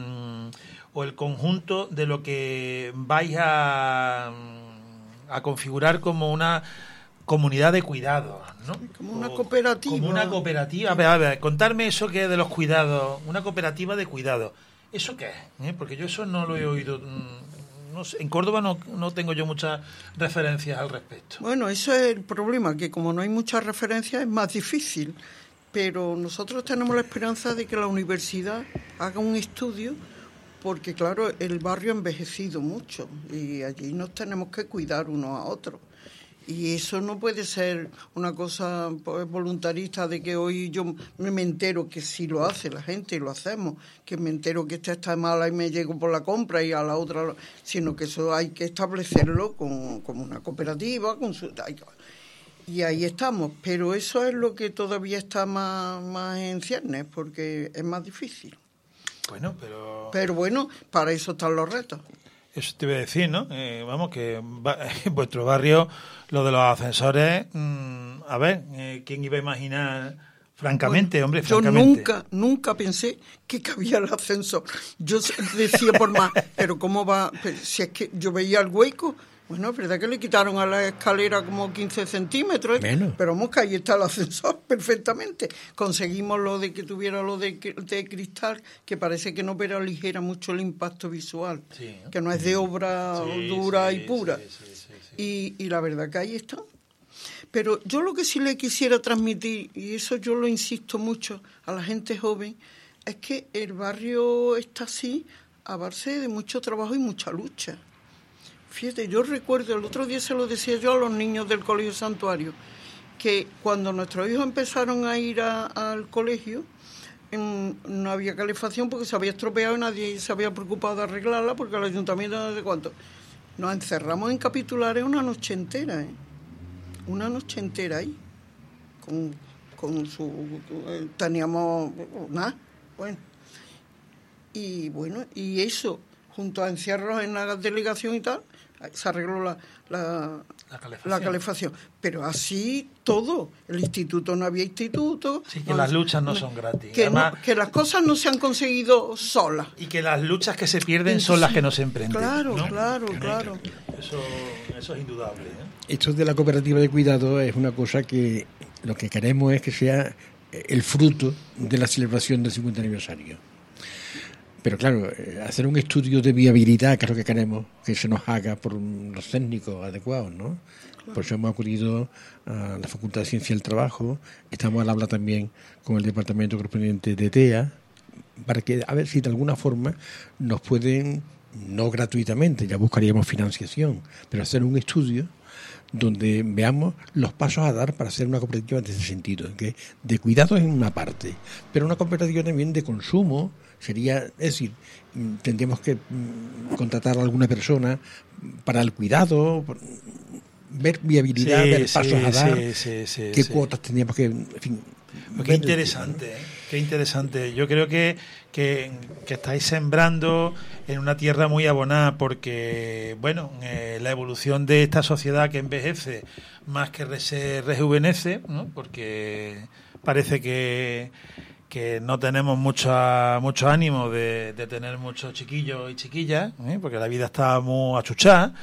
o el conjunto de lo que vais a configurar como una comunidad de cuidados, ¿no? Como una cooperativa. Como una cooperativa. A ver, contarme eso que es de los cuidados, una cooperativa de cuidados. ¿Eso qué es? Porque yo eso no lo he oído. No sé, en Córdoba no tengo yo muchas referencias al respecto. Bueno, eso es el problema, que como no hay muchas referencias es más difícil. Pero nosotros tenemos la esperanza de que la universidad haga un estudio, porque claro, el barrio ha envejecido mucho y allí nos tenemos que cuidar unos a otros. Y eso no puede ser una cosa pues, voluntarista de que hoy yo me entero que sí lo hace la gente y lo hacemos, que me entero que esta está mala y me llego por la compra y a la otra, sino que eso hay que establecerlo como una cooperativa, y ahí estamos. Pero eso es lo que todavía está más en ciernes, porque es más difícil. Bueno, Pero bueno, para eso están los retos. Eso te iba a decir, ¿no? Vamos, que en vuestro barrio lo de los ascensores, a ver, ¿quién iba a imaginar? Francamente, hombre, francamente. Yo nunca pensé que cabía el ascensor. Yo decía por más, pero ¿cómo va? Pero si es que yo veía el hueco. Bueno, es verdad que le quitaron a la escalera como 15 centímetros, pero vamos que ahí está el ascensor perfectamente. Conseguimos lo de que tuviera lo de cristal, que parece que no aligera mucho el impacto visual, que no es de obra dura y pura. Sí. Y la verdad que ahí está. Pero yo lo que sí le quisiera transmitir, y eso yo lo insisto mucho a la gente joven, es que el barrio está así a base de mucho trabajo y mucha lucha. Fíjate, yo recuerdo, el otro día se lo decía yo a los niños del Colegio Santuario, que cuando nuestros hijos empezaron a ir al colegio, no había calefacción porque se había estropeado y nadie se había preocupado de arreglarla porque el ayuntamiento no sé cuánto. Nos encerramos en capitulares una noche entera, una noche entera ahí, con su... teníamos nada, bueno. Y eso, junto a encierros en la delegación y tal, se arregló la calefacción. Pero así todo. El instituto, no había instituto. Sí, que las luchas no son gratis. Que las cosas no se han conseguido solas. Y que las luchas que se pierden son las que no se emprenden. Claro, ¿no? Claro. Eso es indudable. Esto de la cooperativa de cuidado es una cosa que lo que queremos es que sea el fruto de la celebración del 50 aniversario. Pero claro, hacer un estudio de viabilidad, que es lo que queremos que se nos haga por los técnicos adecuados, ¿no? Claro. Por eso hemos acudido a la Facultad de Ciencia del Trabajo, estamos al habla también con el departamento correspondiente de TEA, para que a ver si de alguna forma nos pueden, no gratuitamente, ya buscaríamos financiación, pero hacer un estudio donde veamos los pasos a dar para hacer una cooperativa en ese sentido, que de cuidados en una parte, pero una cooperativa también de consumo. Sería, es decir, tendríamos que contratar a alguna persona para el cuidado, ver viabilidad, ver pasos a dar, qué cuotas tendríamos que... En fin, qué interesante. Yo creo que estáis sembrando en una tierra muy abonada, porque, bueno, la evolución de esta sociedad que envejece más que se rejuvenece, ¿no? Porque parece que no tenemos mucho ánimo de tener muchos chiquillos y chiquillas, porque la vida está muy achuchada,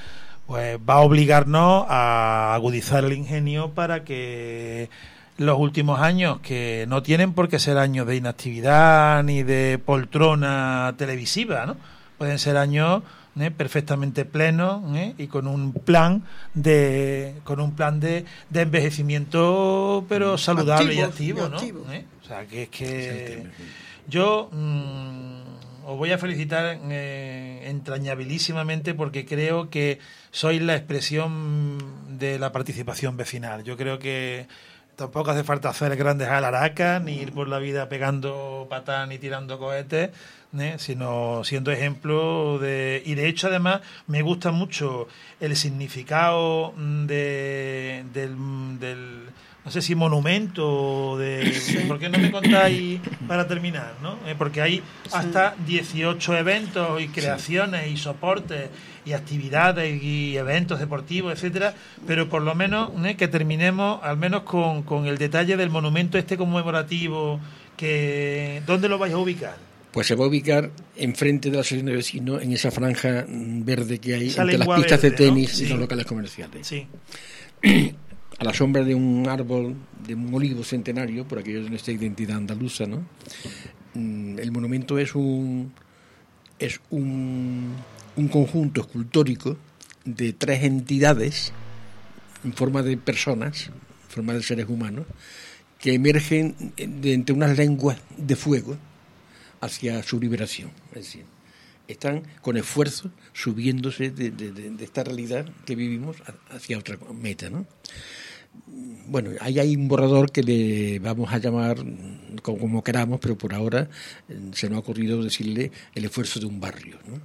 pues va a obligarnos a agudizar el ingenio para que los últimos años, que no tienen por qué ser años de inactividad ni de poltrona televisiva, ¿no? Pueden ser años perfectamente plenos y con un plan de envejecimiento, pero saludable activo, ¿no? activo. O sea, que es que yo os voy a felicitar entrañabilísimamente, porque creo que sois la expresión de la participación vecinal. Yo creo que tampoco hace falta hacer grandes alaracas, ni ir por la vida pegando patas ni tirando cohetes, sino siendo ejemplo de... Y de hecho, además, me gusta mucho el significado del no sé si monumento, ¿por qué no me contáis para terminar? ¿No? Porque hay hasta 18 eventos y creaciones y soportes y actividades y eventos deportivos, etcétera, pero por lo menos que terminemos al menos con el detalle del monumento conmemorativo, que ¿dónde lo vais a ubicar? Pues se va a ubicar enfrente de la asociación de vecinos, en esa franja verde que hay esa entre las pistas de tenis, ¿no? Y los locales comerciales. Sí. A la sombra de un árbol, de un olivo centenario, por aquello de nuestra identidad andaluza, ¿no? El monumento es un conjunto escultórico de 3 entidades en forma de personas, en forma de seres humanos, que emergen de entre unas lenguas de fuego hacia su liberación. Es decir, están con esfuerzo subiéndose de esta realidad que vivimos hacia otra meta, ¿no? Bueno, ahí hay un borrador que le vamos a llamar como queramos, pero por ahora se nos ha ocurrido decirle el esfuerzo de un barrio, ¿no?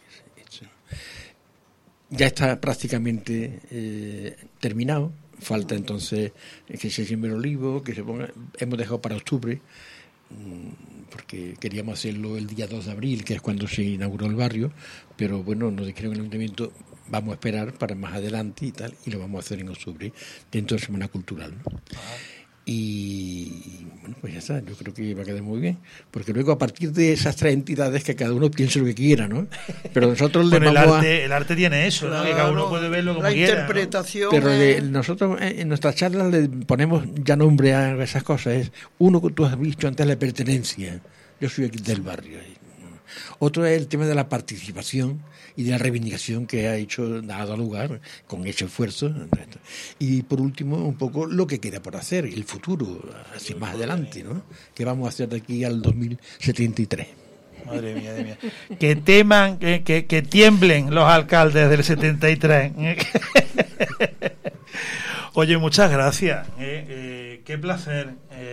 Ya está prácticamente terminado. Falta entonces que se siembre el olivo, que se ponga. Hemos dejado para octubre, porque queríamos hacerlo el día 2 de abril, que es cuando se inauguró el barrio, pero bueno, nos dijeron en el ayuntamiento, vamos a esperar para más adelante y tal, y lo vamos a hacer en octubre, dentro de Semana Cultural, ¿no? Y bueno, pues ya está, yo creo que va a quedar muy bien, porque luego a partir de esas 3 entidades que cada uno piense lo que quiera, ¿no? Pero nosotros bueno, el arte tiene eso, ¿no? Que cada uno puede verlo como quiera. La interpretación. ¿No? Pero nosotros en nuestras charlas le ponemos ya nombre a esas cosas. Es uno que tú has visto antes, la pertenencia. Yo soy aquí del barrio. Otro es el tema de la participación y de la reivindicación que ha dado lugar con ese esfuerzo. Y por último, un poco lo que queda por hacer, el futuro, hacia más adelante, ¿no? Que vamos a hacer de aquí al 2073. Madre mía. Que teman, que tiemblen los alcaldes del 73. Oye, muchas gracias. Qué placer.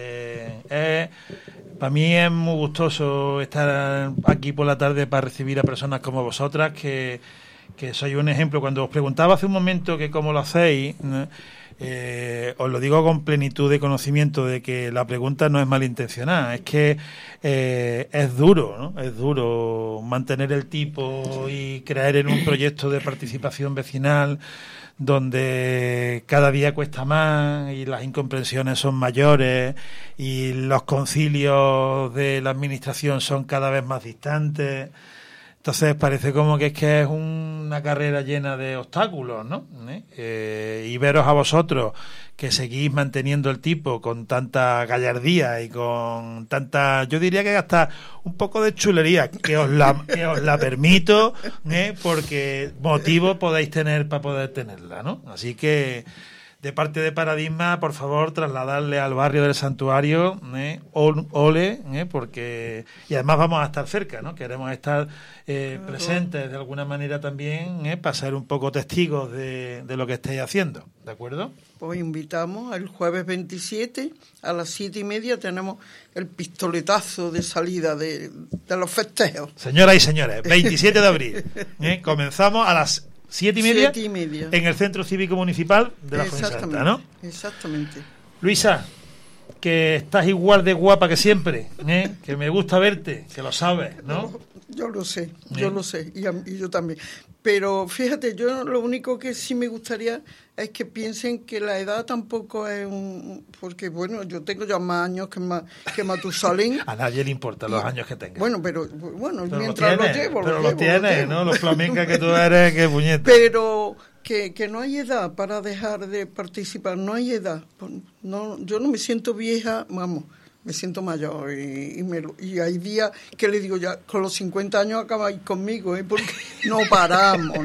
Para mí es muy gustoso estar aquí por la tarde para recibir a personas como vosotras, que sois un ejemplo. Cuando os preguntaba hace un momento que cómo lo hacéis, os lo digo con plenitud de conocimiento de que la pregunta no es malintencionada, es que es duro, ¿no? Es duro mantener el tipo y creer en un proyecto de participación vecinal donde cada día cuesta más y las incomprensiones son mayores y los concilios de la administración son cada vez más distantes. Entonces parece como que es una carrera llena de obstáculos, ¿no? Y veros a vosotros que seguís manteniendo el tipo con tanta gallardía y con tanta, yo diría que hasta un poco de chulería, que os la permito, porque motivo podéis tener para poder tenerla, ¿no? Así que de parte de Paradigma, por favor, trasladarle al barrio del Santuario, ole, porque y además vamos a estar cerca, ¿no? Queremos estar presentes de alguna manera también, para ser un poco testigos de lo que estáis haciendo, ¿de acuerdo? Pues invitamos el jueves 27 a las 7:30 tenemos el pistoletazo de salida de los festejos. Señoras y señores, 27 de abril, comenzamos a las 7:30 en el Centro Cívico Municipal de la Fuensanta, ¿no? Exactamente. Luisa, que estás igual de guapa que siempre, que me gusta verte, que lo sabes, ¿no? Yo lo sé, y yo también. Pero fíjate, yo lo único que sí me gustaría es que piensen que la edad tampoco es porque bueno, yo tengo ya más años que Matusalén. A nadie le importa los años que tengas. Bueno, pero mientras lo llevo. Pero lo tienes, ¿no? Los flamencas que tú eres, qué puñeta. Pero que no hay edad para dejar de participar, no hay edad. No, yo no me siento vieja, vamos, me siento mayor y hay días que le digo ya, con los 50 años acabáis conmigo, porque no paramos.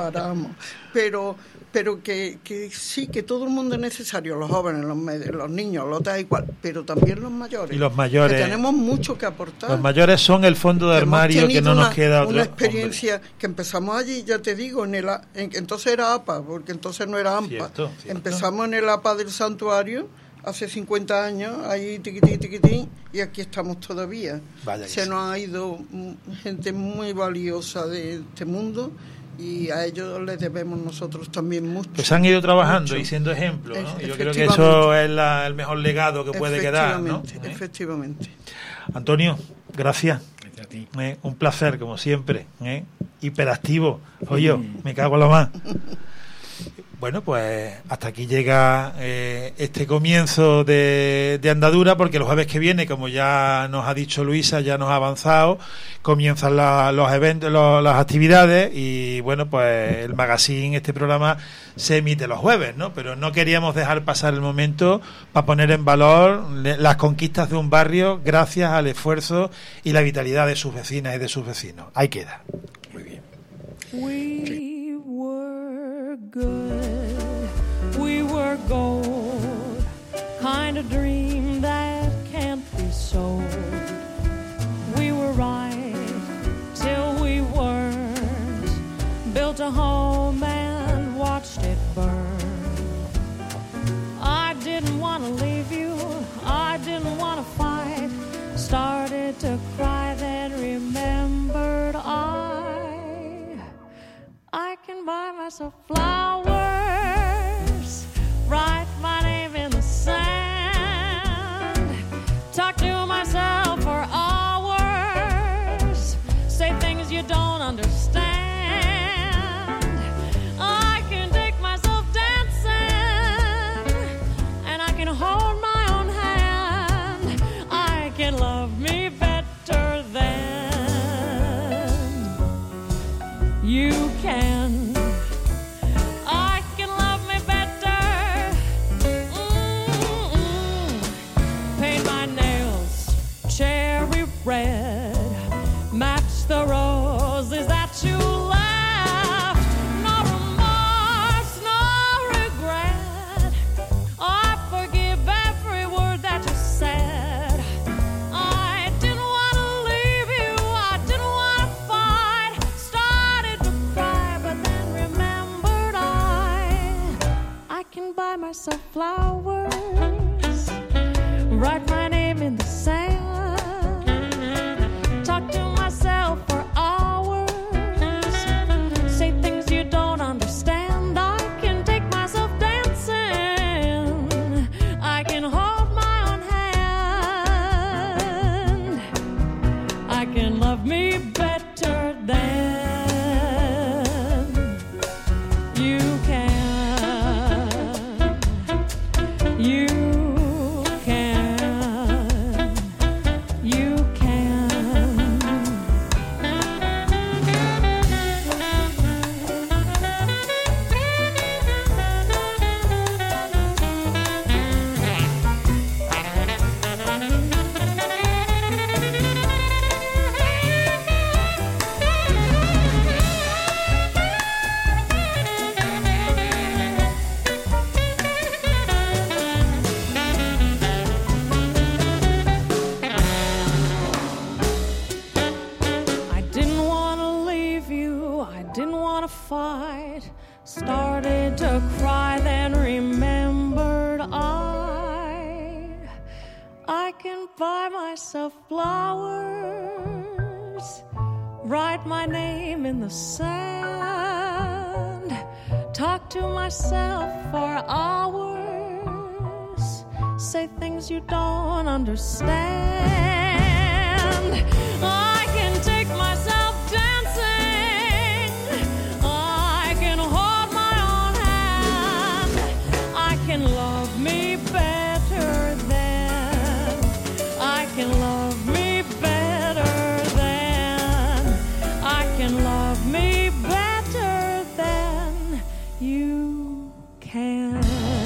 Pero que sí, que todo el mundo es necesario, los jóvenes, los niños, los da igual, pero también los mayores. Y los mayores. Que tenemos mucho que aportar. Los mayores son el fondo de armario que no nos queda otro. Una experiencia que empezamos allí, ya te digo, entonces era APA, porque entonces no era AMPA. Cierto. Empezamos en el APA del santuario hace 50 años, ahí tiquitín, y aquí estamos todavía. Se nos ha ido gente muy valiosa de este mundo, y a ellos les debemos nosotros también mucho. Pues han ido trabajando y siendo ejemplo, ¿no? Yo creo que eso es el mejor legado que puede quedar, ¿no? Efectivamente. Antonio, gracias. Gracias a ti. Un placer, como siempre. Hiperactivo. Oye, me cago en lo más. Bueno, pues hasta aquí llega este comienzo de andadura, porque el jueves que viene, como ya nos ha dicho Luisa, ya nos ha avanzado, comienzan los eventos, las actividades, y bueno, pues el magazine, este programa, se emite los jueves, ¿no? Pero no queríamos dejar pasar el momento para poner en valor las conquistas de un barrio gracias al esfuerzo y la vitalidad de sus vecinas y de sus vecinos. Ahí queda. Muy bien. We were good, we were gold, kind of dream that can't be sold. We were right till we weren't, built a home and watched it burn. I didn't want to leave you, I didn't want to fight, started to cry, then remembered I can buy myself flowers, write my name in the sand, talk to myself for hours, say things you don't understand. I can take myself dancing, and I can hold my own hand. I can love me better than you can. I can love me better. Paint my nails cherry red, match the roses that you left. No remorse, no regret. I forgive every word that you said. I didn't want to leave you, I didn't want to fight, started to cry, but then remembered I can buy myself flowers, write my name in the sand, talk to myself for hours, say things you don't understand. I can take myself dancing, I can hold my own hand, I can love me better than you can. You can. You can. I didn't want to leave you, I didn't want to fight, started to cry, then remembered I can buy myself flowers, write my name in the sand, talk to myself for hours, say things you don't understand. I can take myself dancing, I can hold my own hand, I can love me better than, I can love me better than, I can love me better than you can.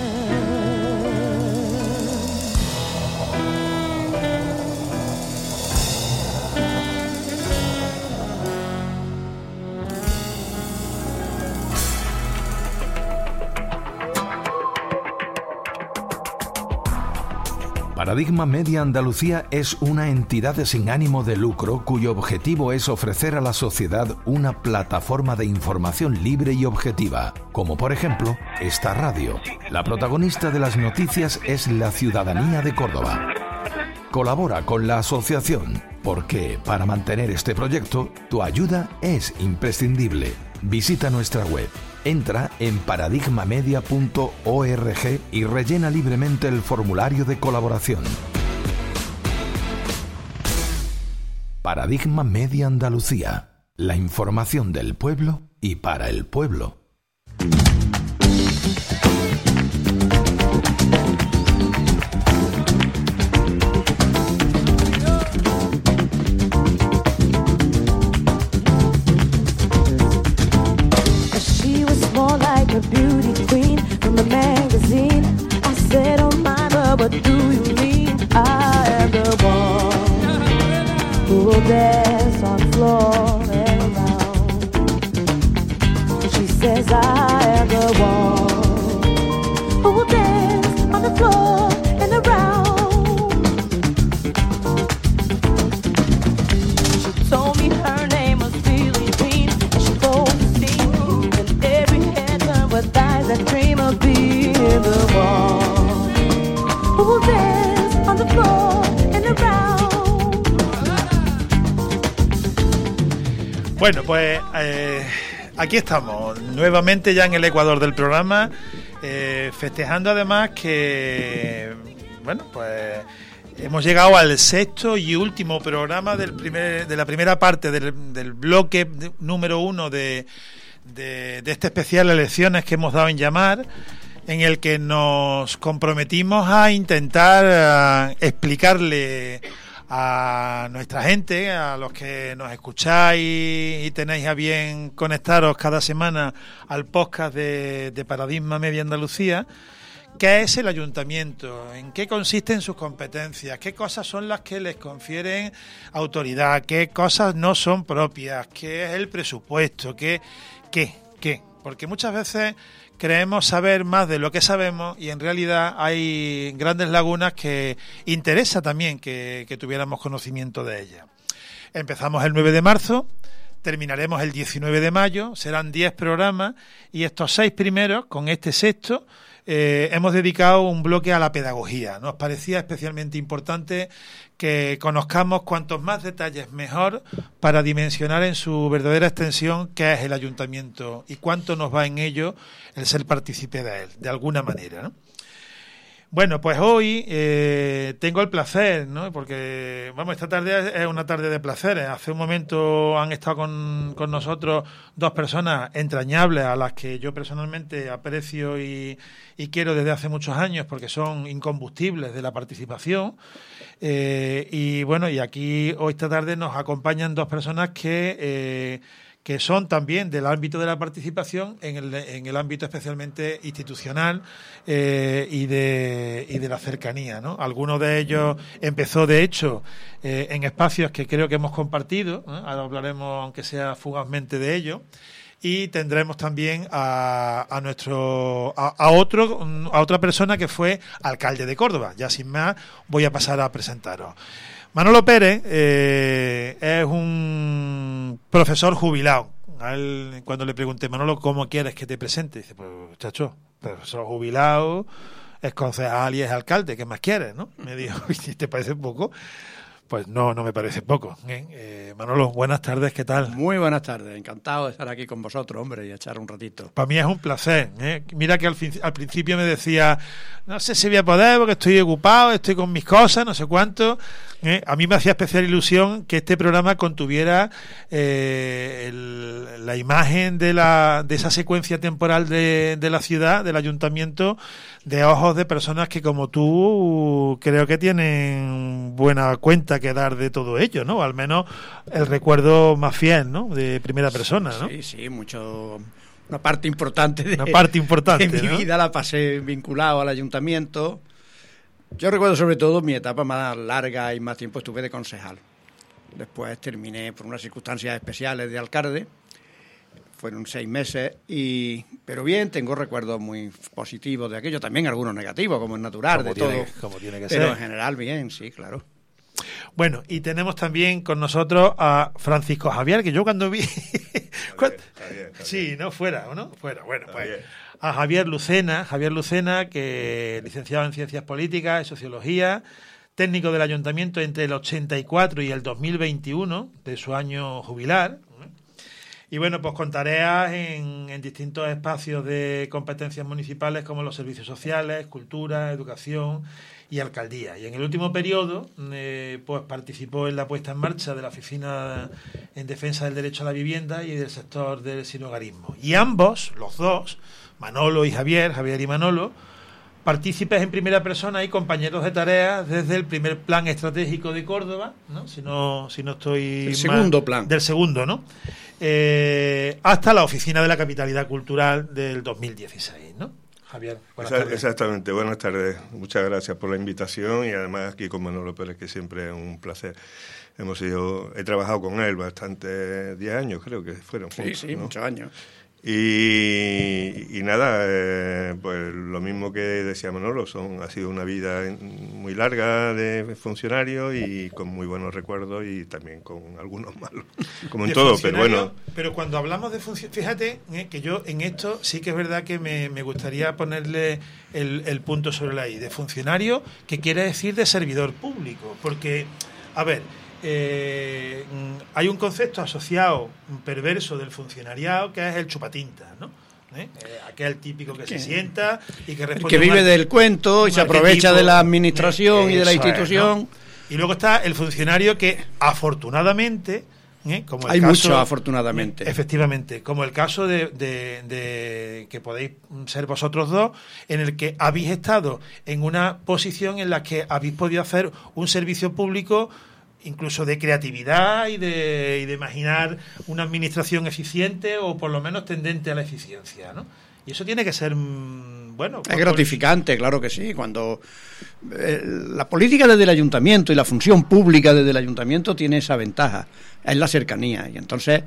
Paradigma Media Andalucía es una entidad sin ánimo de lucro cuyo objetivo es ofrecer a la sociedad una plataforma de información libre y objetiva, como por ejemplo esta radio. La protagonista de las noticias es la ciudadanía de Córdoba. Colabora con la asociación, porque para mantener este proyecto, tu ayuda es imprescindible. Visita nuestra web. Entra en paradigmamedia.org y rellena libremente el formulario de colaboración. Paradigma Media Andalucía. La información del pueblo y para el pueblo. A beauty queen from a magazine. I said, oh mama, what do you mean? I am the one who will dance on the floor and around. She says, I am the one who will dance on the floor and around. She told me her name was Billie Jean, and she told me and every with eyes that dream of being the one who will dance on the floor and around. Bueno, pues aquí estamos, nuevamente ya en el ecuador del programa, festejando además que, bueno, pues hemos llegado al sexto y último programa de la primera parte del bloque número 1 de este especial Elecciones que hemos dado en llamar, en el que nos comprometimos a intentar explicarle a nuestra gente, a los que nos escucháis y tenéis a bien conectaros cada semana al podcast de Paradigma Media Andalucía, qué es el ayuntamiento, en qué consisten sus competencias, qué cosas son las que les confieren autoridad, qué cosas no son propias, qué es el presupuesto, ¿Qué? Porque muchas veces creemos saber más de lo que sabemos y en realidad hay grandes lagunas que interesa también que tuviéramos conocimiento de ellas. Empezamos el 9 de marzo, terminaremos el 19 de mayo, serán 10 programas y estos 6 primeros, con este sexto, hemos dedicado un bloque a la pedagogía. Nos parecía especialmente importante que conozcamos cuantos más detalles mejor para dimensionar en su verdadera extensión qué es el ayuntamiento y cuánto nos va en ello el ser partícipe de él, de alguna manera, ¿no? Bueno, pues hoy tengo el placer, ¿no? Porque, vamos, esta tarde es una tarde de placeres. Hace un momento han estado con nosotros dos personas entrañables a las que yo personalmente aprecio y quiero desde hace muchos años porque son incombustibles de la participación. Y bueno, y aquí hoy esta tarde nos acompañan dos personas que son también del ámbito de la participación en el ámbito especialmente institucional y de la cercanía, ¿no? Algunos de ellos empezó, de hecho, en espacios que creo que hemos compartido, ¿eh? Ahora hablaremos, aunque sea fugazmente, de ello. Y tendremos también a otra persona que fue alcalde de Córdoba. Ya sin más voy a pasar a presentaros. Manolo Pérez es un profesor jubilado. A él, cuando le pregunté, Manolo, ¿cómo quieres que te presente? Dice, pues, chacho, profesor jubilado, es concejal y es alcalde, ¿qué más quieres, no? Me dijo, ¿y te parece poco? Pues no me parece poco. Manolo, buenas tardes, ¿qué tal? Muy buenas tardes, encantado de estar aquí con vosotros, hombre, y echar un ratito. Para mí es un placer. Mira que al principio me decía, no sé si voy a poder porque estoy ocupado, estoy con mis cosas, no sé cuánto. A mí me hacía especial ilusión que este programa contuviera la imagen de esa secuencia temporal de la ciudad, del ayuntamiento, de ojos de personas que como tú creo que tienen buena cuenta que dar de todo ello, ¿no? Al menos el recuerdo más fiel, ¿no? De primera persona, ¿no? Sí, mucho una parte importante de mi ¿no? vida la pasé vinculado al ayuntamiento. Yo recuerdo sobre todo mi etapa más larga y más tiempo estuve de concejal. Después terminé por unas circunstancias especiales de alcalde. Fueron 6 meses, pero bien, tengo recuerdos muy positivos de aquello, también algunos negativos, como es natural, como tiene que pero ser. en general bien, sí, claro. Bueno, y tenemos también con nosotros a Francisco Javier, que yo cuando vi... Javier. Sí, no fuera, ¿o no? Fuera, bueno, pues a Javier Lucena, que licenciado en Ciencias Políticas y Sociología, técnico del Ayuntamiento entre el 84 y el 2021, de su año jubilar. Y bueno, pues con tareas en distintos espacios de competencias municipales como los servicios sociales, cultura, educación y alcaldía. Y en el último periodo, pues participó en la puesta en marcha de la Oficina en Defensa del Derecho a la Vivienda y del sector del sinhogarismo. Y ambos, los dos, Manolo y Javier y Manolo, partícipes en primera persona y compañeros de tareas desde el primer plan estratégico de Córdoba, ¿no? Si no estoy el segundo plan. Del segundo, ¿no? Hasta la Oficina de la Capitalidad Cultural del 2016, ¿no? Javier, buenas tardes. Exactamente, buenas tardes. Muchas gracias por la invitación y además aquí con Manolo Pérez, que siempre es un placer. He trabajado con él bastante, 10 años creo que fueron juntos, sí, ¿no? Muchos años. Y nada, pues lo mismo que decía Manolo, ha sido una vida muy larga de funcionario y con muy buenos recuerdos y también con algunos malos, como en todo, pero bueno. Pero cuando hablamos de funcionario, fíjate que yo en esto sí que es verdad que me gustaría ponerle el punto sobre la I, de funcionario, que quiere decir de servidor público, porque, a ver, hay un concepto asociado perverso del funcionariado que es el chupatinta, ¿no? Aquel típico que se sienta y que responde, que vive del cuento y se aprovecha de la administración y de la institución, ¿no? Y luego está el funcionario que afortunadamente, como el mucho afortunadamente, efectivamente, como el caso de que podéis ser vosotros dos, en el que habéis estado en una posición en la que habéis podido hacer un servicio público incluso de creatividad y de imaginar una administración eficiente o por lo menos tendente a la eficiencia, ¿no? Y eso tiene que ser, bueno... Es gratificante, claro que sí. Cuando la política desde el ayuntamiento y la función pública desde el ayuntamiento tiene esa ventaja, es la cercanía. Y entonces,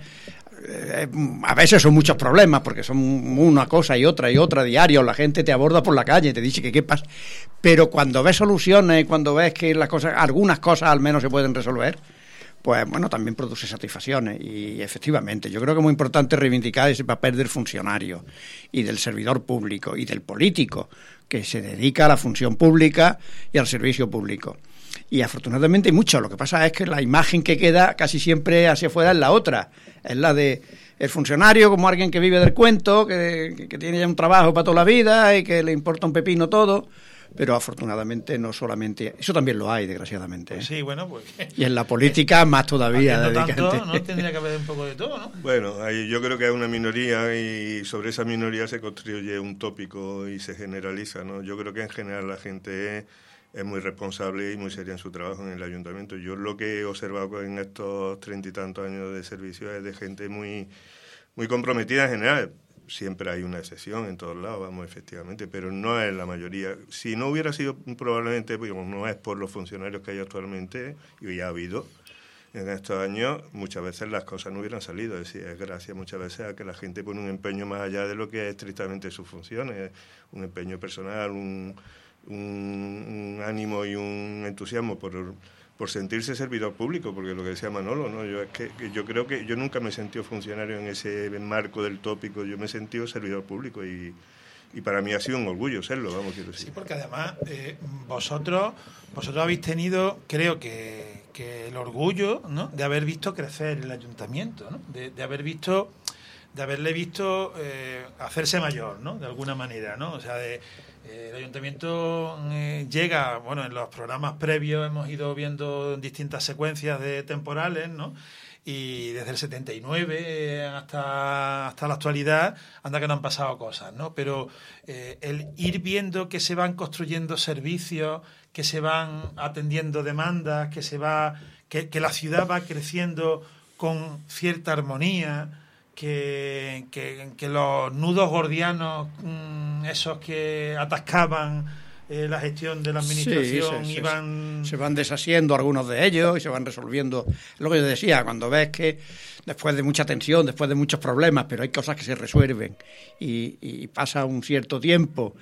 a veces son muchos problemas, porque son una cosa y otra diario. La gente te aborda por la calle y te dice que qué pasa. Pero cuando ves soluciones, cuando ves que algunas cosas al menos se pueden resolver, pues bueno, también produce satisfacciones. Y efectivamente, yo creo que es muy importante reivindicar ese papel del funcionario y del servidor público y del político que se dedica a la función pública y al servicio público. Y afortunadamente hay mucho. Lo que pasa es que la imagen que queda casi siempre hacia afuera es la otra. Es la de el funcionario como alguien que vive del cuento, que tiene ya un trabajo para toda la vida y que le importa un pepino todo. Pero afortunadamente no solamente... Eso también lo hay, desgraciadamente. Pues sí, bueno, pues... Y en la política más todavía. Tanto, ¿no? Tendría que haber un poco de todo, ¿no? Bueno, yo creo que hay una minoría y sobre esa minoría se construye un tópico y se generaliza, ¿no? Yo creo que en general la gente es muy responsable y muy seria en su trabajo en el ayuntamiento. Yo lo que he observado en estos 30 y tantos años de servicio es de gente muy, muy comprometida en general. Siempre hay una excepción en todos lados, vamos, efectivamente, pero no es la mayoría. Si no hubiera sido probablemente, pues, no es por los funcionarios que hay actualmente, y ya ha habido en estos años, muchas veces las cosas no hubieran salido. Es decir, es gracias muchas veces a que la gente pone un empeño más allá de lo que es estrictamente sus funciones, un empeño personal, un ánimo y un entusiasmo por sentirse servidor público, porque lo que decía Manolo, ¿no? Yo creo que yo nunca me he sentido funcionario en ese marco del tópico, yo me he sentido servidor público y para mí ha sido un orgullo serlo, vamos, quiero decir. Sí, porque además vosotros habéis tenido, creo que el orgullo, ¿no?, de haber visto crecer el ayuntamiento, ¿no?, de haberle visto hacerse mayor, ¿no?, de alguna manera, ¿no? O sea, el ayuntamiento llega, bueno, en los programas previos hemos ido viendo distintas secuencias de temporales, ¿no? Y desde el 79 hasta la actualidad, anda que no han pasado cosas, ¿no? Pero el ir viendo que se van construyendo servicios, que se van atendiendo demandas, que la ciudad va creciendo con cierta armonía, que los nudos gordianos, esos que atascaban la gestión de la administración, se van deshaciendo algunos de ellos y se van resolviendo. Es lo que yo decía, cuando ves que después de mucha tensión, después de muchos problemas, pero hay cosas que se resuelven y pasa un cierto tiempo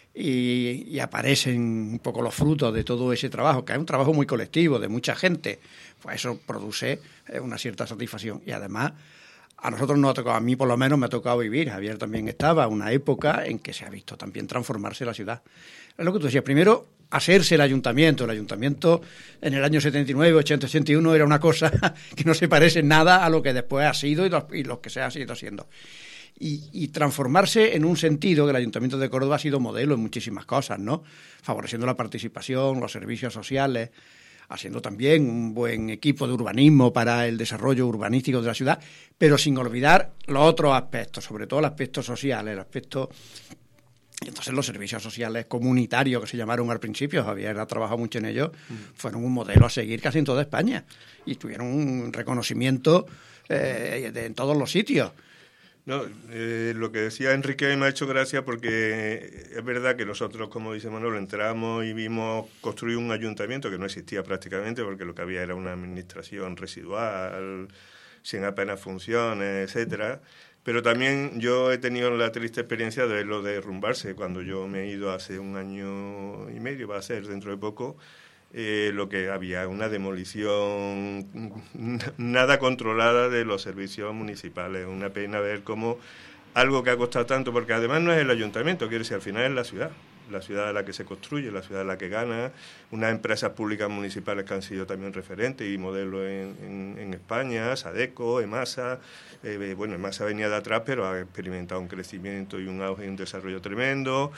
y aparecen un poco los frutos de todo ese trabajo, que es un trabajo muy colectivo, de mucha gente, pues eso produce una cierta satisfacción. Y además, a nosotros nos ha tocado, a mí por lo menos me ha tocado vivir, Javier también estaba, una época en que se ha visto también transformarse la ciudad. Es lo que tú decías, primero hacerse el ayuntamiento. El ayuntamiento en el año 79, 80, 81 era una cosa que no se parece nada a lo que después ha sido y lo que se ha seguido haciendo. Y transformarse en un sentido que el Ayuntamiento de Córdoba ha sido modelo en muchísimas cosas, ¿no? Favoreciendo la participación, los servicios sociales, haciendo también un buen equipo de urbanismo para el desarrollo urbanístico de la ciudad, pero sin olvidar los otros aspectos, sobre todo el aspecto social, el aspecto... Entonces los servicios sociales comunitarios que se llamaron al principio, Javier ha trabajado mucho en ellos, fueron un modelo a seguir casi en toda España y tuvieron un reconocimiento en todos los sitios. No, lo que decía Enrique me ha hecho gracia porque es verdad que nosotros, como dice Manolo, entramos y vimos construir un ayuntamiento que no existía prácticamente porque lo que había era una administración residual, sin apenas funciones, etcétera. Pero también yo he tenido la triste experiencia de verlo derrumbarse cuando yo me he ido hace 1 año y medio, va a ser dentro de poco. Lo que había una demolición nada controlada de los servicios municipales. Una pena ver cómo algo que ha costado tanto, porque además no es el ayuntamiento, quiere decir, al final es la ciudad a la que se construye, la ciudad a la que gana, unas empresas públicas municipales que han sido también referentes y modelos en España, Sadeco, EMASA. Bueno, EMASA venía de atrás, pero ha experimentado un crecimiento y un auge y un desarrollo tremendo.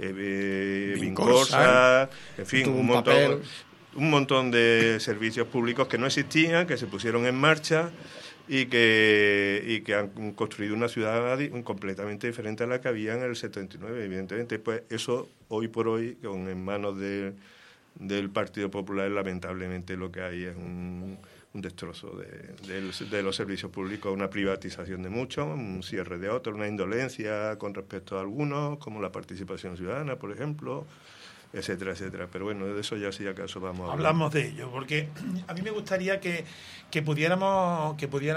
Vincorsa, en fin, un montón de servicios públicos que no existían, que se pusieron en marcha y que han construido una ciudad completamente diferente a la que había en el 79. Evidentemente, pues eso hoy por hoy, en manos del Partido Popular, lamentablemente lo que hay es un destrozo de los servicios públicos, una privatización de muchos, un cierre de otros, una indolencia con respecto a algunos, como la participación ciudadana, por ejemplo, etcétera, etcétera. Pero bueno, de eso ya si acaso vamos a hablar. Hablamos de ello, porque a mí me gustaría que pudiéramos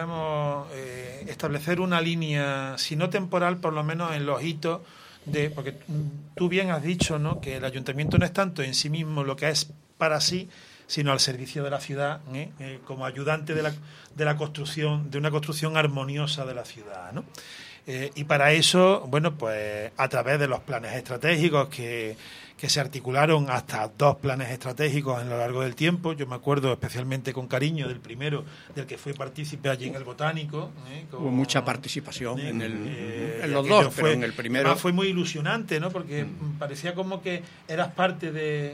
establecer una línea, si no temporal, por lo menos en los hitos porque tú bien has dicho, ¿no?, que el ayuntamiento no es tanto en sí mismo lo que es para sí, sino al servicio de la ciudad, como ayudante de la construcción, de una construcción armoniosa de la ciudad, ¿no? Y para eso, bueno, pues a través de los planes estratégicos que se articularon, hasta 2 planes estratégicos a lo largo del tiempo. Yo me acuerdo especialmente con cariño del primero, del que fui partícipe allí en el Botánico. Hubo mucha participación en los dos, pero en el primero... Fue muy ilusionante, ¿no? Porque parecía como que eras parte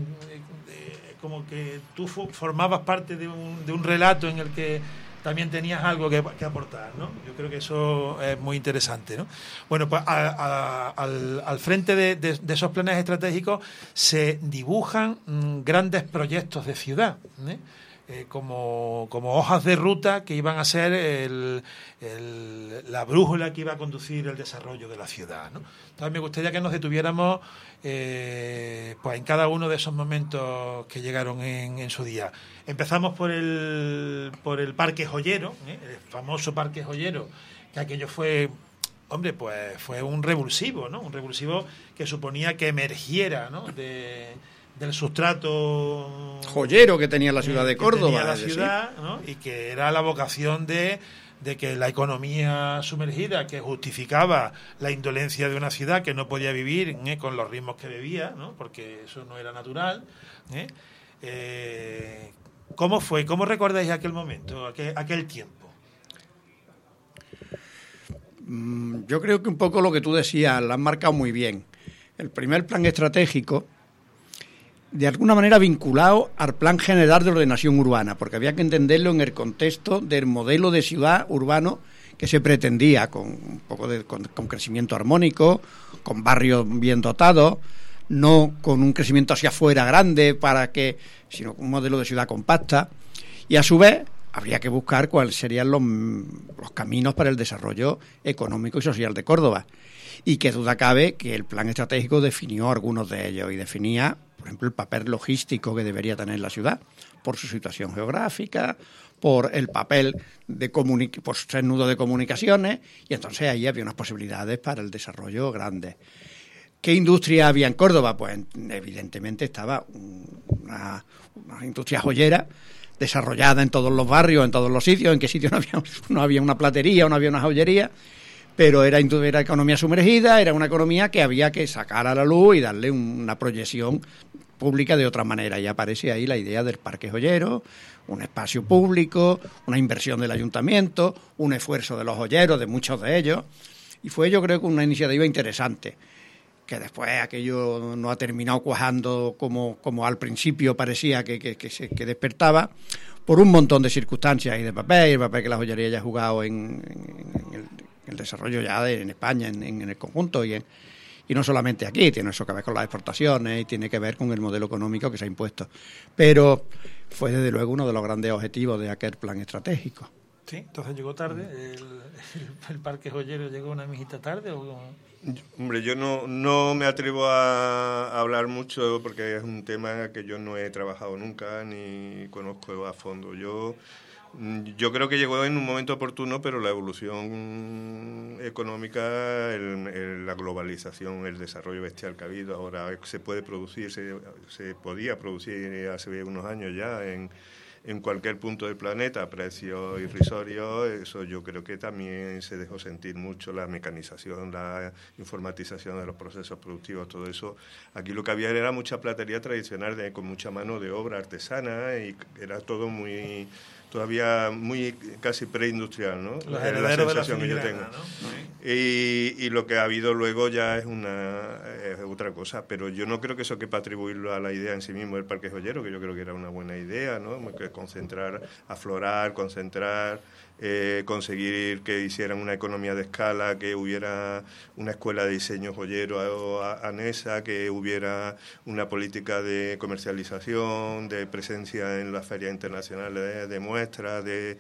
como que tú formabas parte de un relato en el que también tenías algo que aportar, ¿no? Yo creo que eso es muy interesante, ¿no? Bueno, pues al frente de esos planes estratégicos se dibujan grandes proyectos de ciudad, como hojas de ruta que iban a ser la brújula que iba a conducir el desarrollo de la ciudad, ¿no? Entonces me gustaría que nos detuviéramos pues en cada uno de esos momentos que llegaron en su día. Empezamos por el Parque Joyero, el famoso Parque Joyero, que aquello fue un revulsivo, ¿no? Un revulsivo que suponía que emergiera, ¿no?, del sustrato joyero que tenía la ciudad de Córdoba, ¿no?, y que era la vocación de que la economía sumergida, que justificaba la indolencia de una ciudad que no podía vivir con los ritmos que bebía, ¿no?, porque eso no era natural. ¿Cómo fue? ¿Cómo recordáis aquel momento, aquel tiempo? Yo creo que un poco lo que tú decías, lo has marcado muy bien. El primer plan estratégico, de alguna manera vinculado al Plan General de Ordenación Urbana, porque había que entenderlo en el contexto del modelo de ciudad urbano que se pretendía, con un poco con crecimiento armónico, con barrios bien dotados, no con un crecimiento hacia afuera grande sino con un modelo de ciudad compacta, y a su vez habría que buscar cuáles serían los caminos para el desarrollo económico y social de Córdoba. Y qué duda cabe que el plan estratégico definió algunos de ellos y definía, por ejemplo, el papel logístico que debería tener la ciudad por su situación geográfica, por el papel por ser nudo de comunicaciones, y entonces ahí había unas posibilidades para el desarrollo grandes. ¿Qué industria había en Córdoba? Pues evidentemente estaba una industria joyera desarrollada en todos los barrios, en todos los sitios. ¿En qué sitio no había una platería o no había una joyería? Pero era economía sumergida, era una economía que había que sacar a la luz y darle una proyección pública de otra manera. Y aparece ahí la idea del parque joyero, un espacio público, una inversión del ayuntamiento, un esfuerzo de los joyeros, de muchos de ellos. Y fue, yo creo, que una iniciativa interesante, que después aquello no ha terminado cuajando como al principio parecía que despertaba, por un montón de circunstancias y de papel, y el papel que la joyería ya ha jugado en el desarrollo ya en España, en el conjunto, y no solamente aquí, tiene eso que ver con las exportaciones y tiene que ver con el modelo económico que se ha impuesto. Pero fue desde luego uno de los grandes objetivos de aquel plan estratégico. Sí, entonces llegó tarde, el parque joyero llegó una mijita tarde o... Hombre, yo no me atrevo a hablar mucho porque es un tema que yo no he trabajado nunca ni conozco a fondo. Yo creo que llegó en un momento oportuno, pero la evolución económica, la globalización, el desarrollo bestial que ha habido, ahora se puede producir, se podía producir hace unos años ya en cualquier punto del planeta a precios irrisorios. Eso yo creo que también se dejó sentir mucho, la mecanización, la informatización de los procesos productivos, todo eso. Aquí lo que había era mucha platería tradicional con mucha mano de obra artesana y era todo todavía muy casi preindustrial, ¿no? Es la sensación que yo tengo. ¿No? Y lo que ha habido luego ya es otra cosa, pero yo no creo que eso quepa atribuirlo a la idea en sí mismo del parque joyero, que yo creo que era una buena idea, ¿no? Que concentrar, aflorar, concentrar, conseguir que hicieran una economía de escala, que hubiera una escuela de diseño joyero ANESA, que hubiera una política de comercialización, de presencia en las ferias internacionales de muestras, de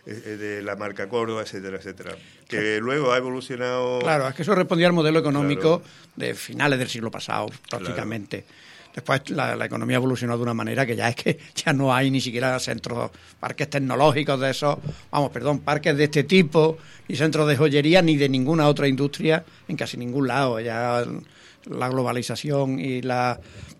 la marca Córdoba, etcétera, etcétera, que luego ha evolucionado. Claro, es que eso respondía al modelo económico de finales del siglo pasado, prácticamente. Claro. Después la economía evolucionó de una manera que ya no hay ni siquiera centros, parques tecnológicos de esos, parques de este tipo, ni centros de joyería, ni de ninguna otra industria en casi ningún lado. Ya la globalización y los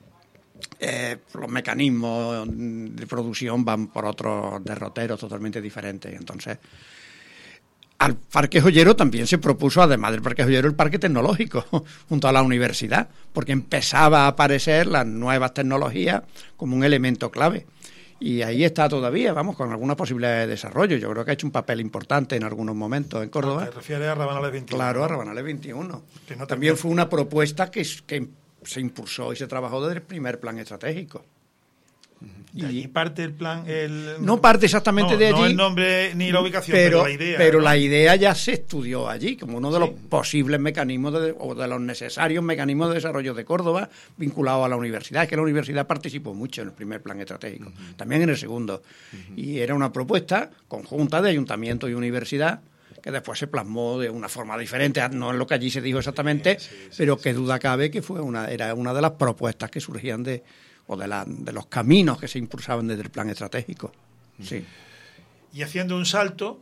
mecanismos de producción van por otros derroteros totalmente diferentes. Entonces, al parque joyero también se propuso, además del parque joyero, el parque tecnológico junto a la universidad, porque empezaba a aparecer las nuevas tecnologías como un elemento clave. Y ahí está todavía, con algunas posibilidades de desarrollo. Yo creo que ha hecho un papel importante en algunos momentos en Córdoba. ¿Te refieres a Rabanales 21? Claro, a Rabanales 21. También fue una propuesta que se impulsó y se trabajó desde el primer plan estratégico. Y allí parte el plan... No parte exactamente de allí. No el nombre ni la ubicación, pero la idea. Pero la idea ya se estudió allí, como uno de los posibles mecanismos o de los necesarios mecanismos de desarrollo de Córdoba vinculados a la universidad. Es que la universidad participó mucho en el primer plan estratégico, también en el segundo. Y era una propuesta conjunta de ayuntamiento y universidad que después se plasmó de una forma diferente, no es lo que allí se dijo exactamente, pero que duda cabe que era una de las propuestas que surgían de los caminos que se impulsaban desde el plan estratégico. Sí. Y haciendo un salto,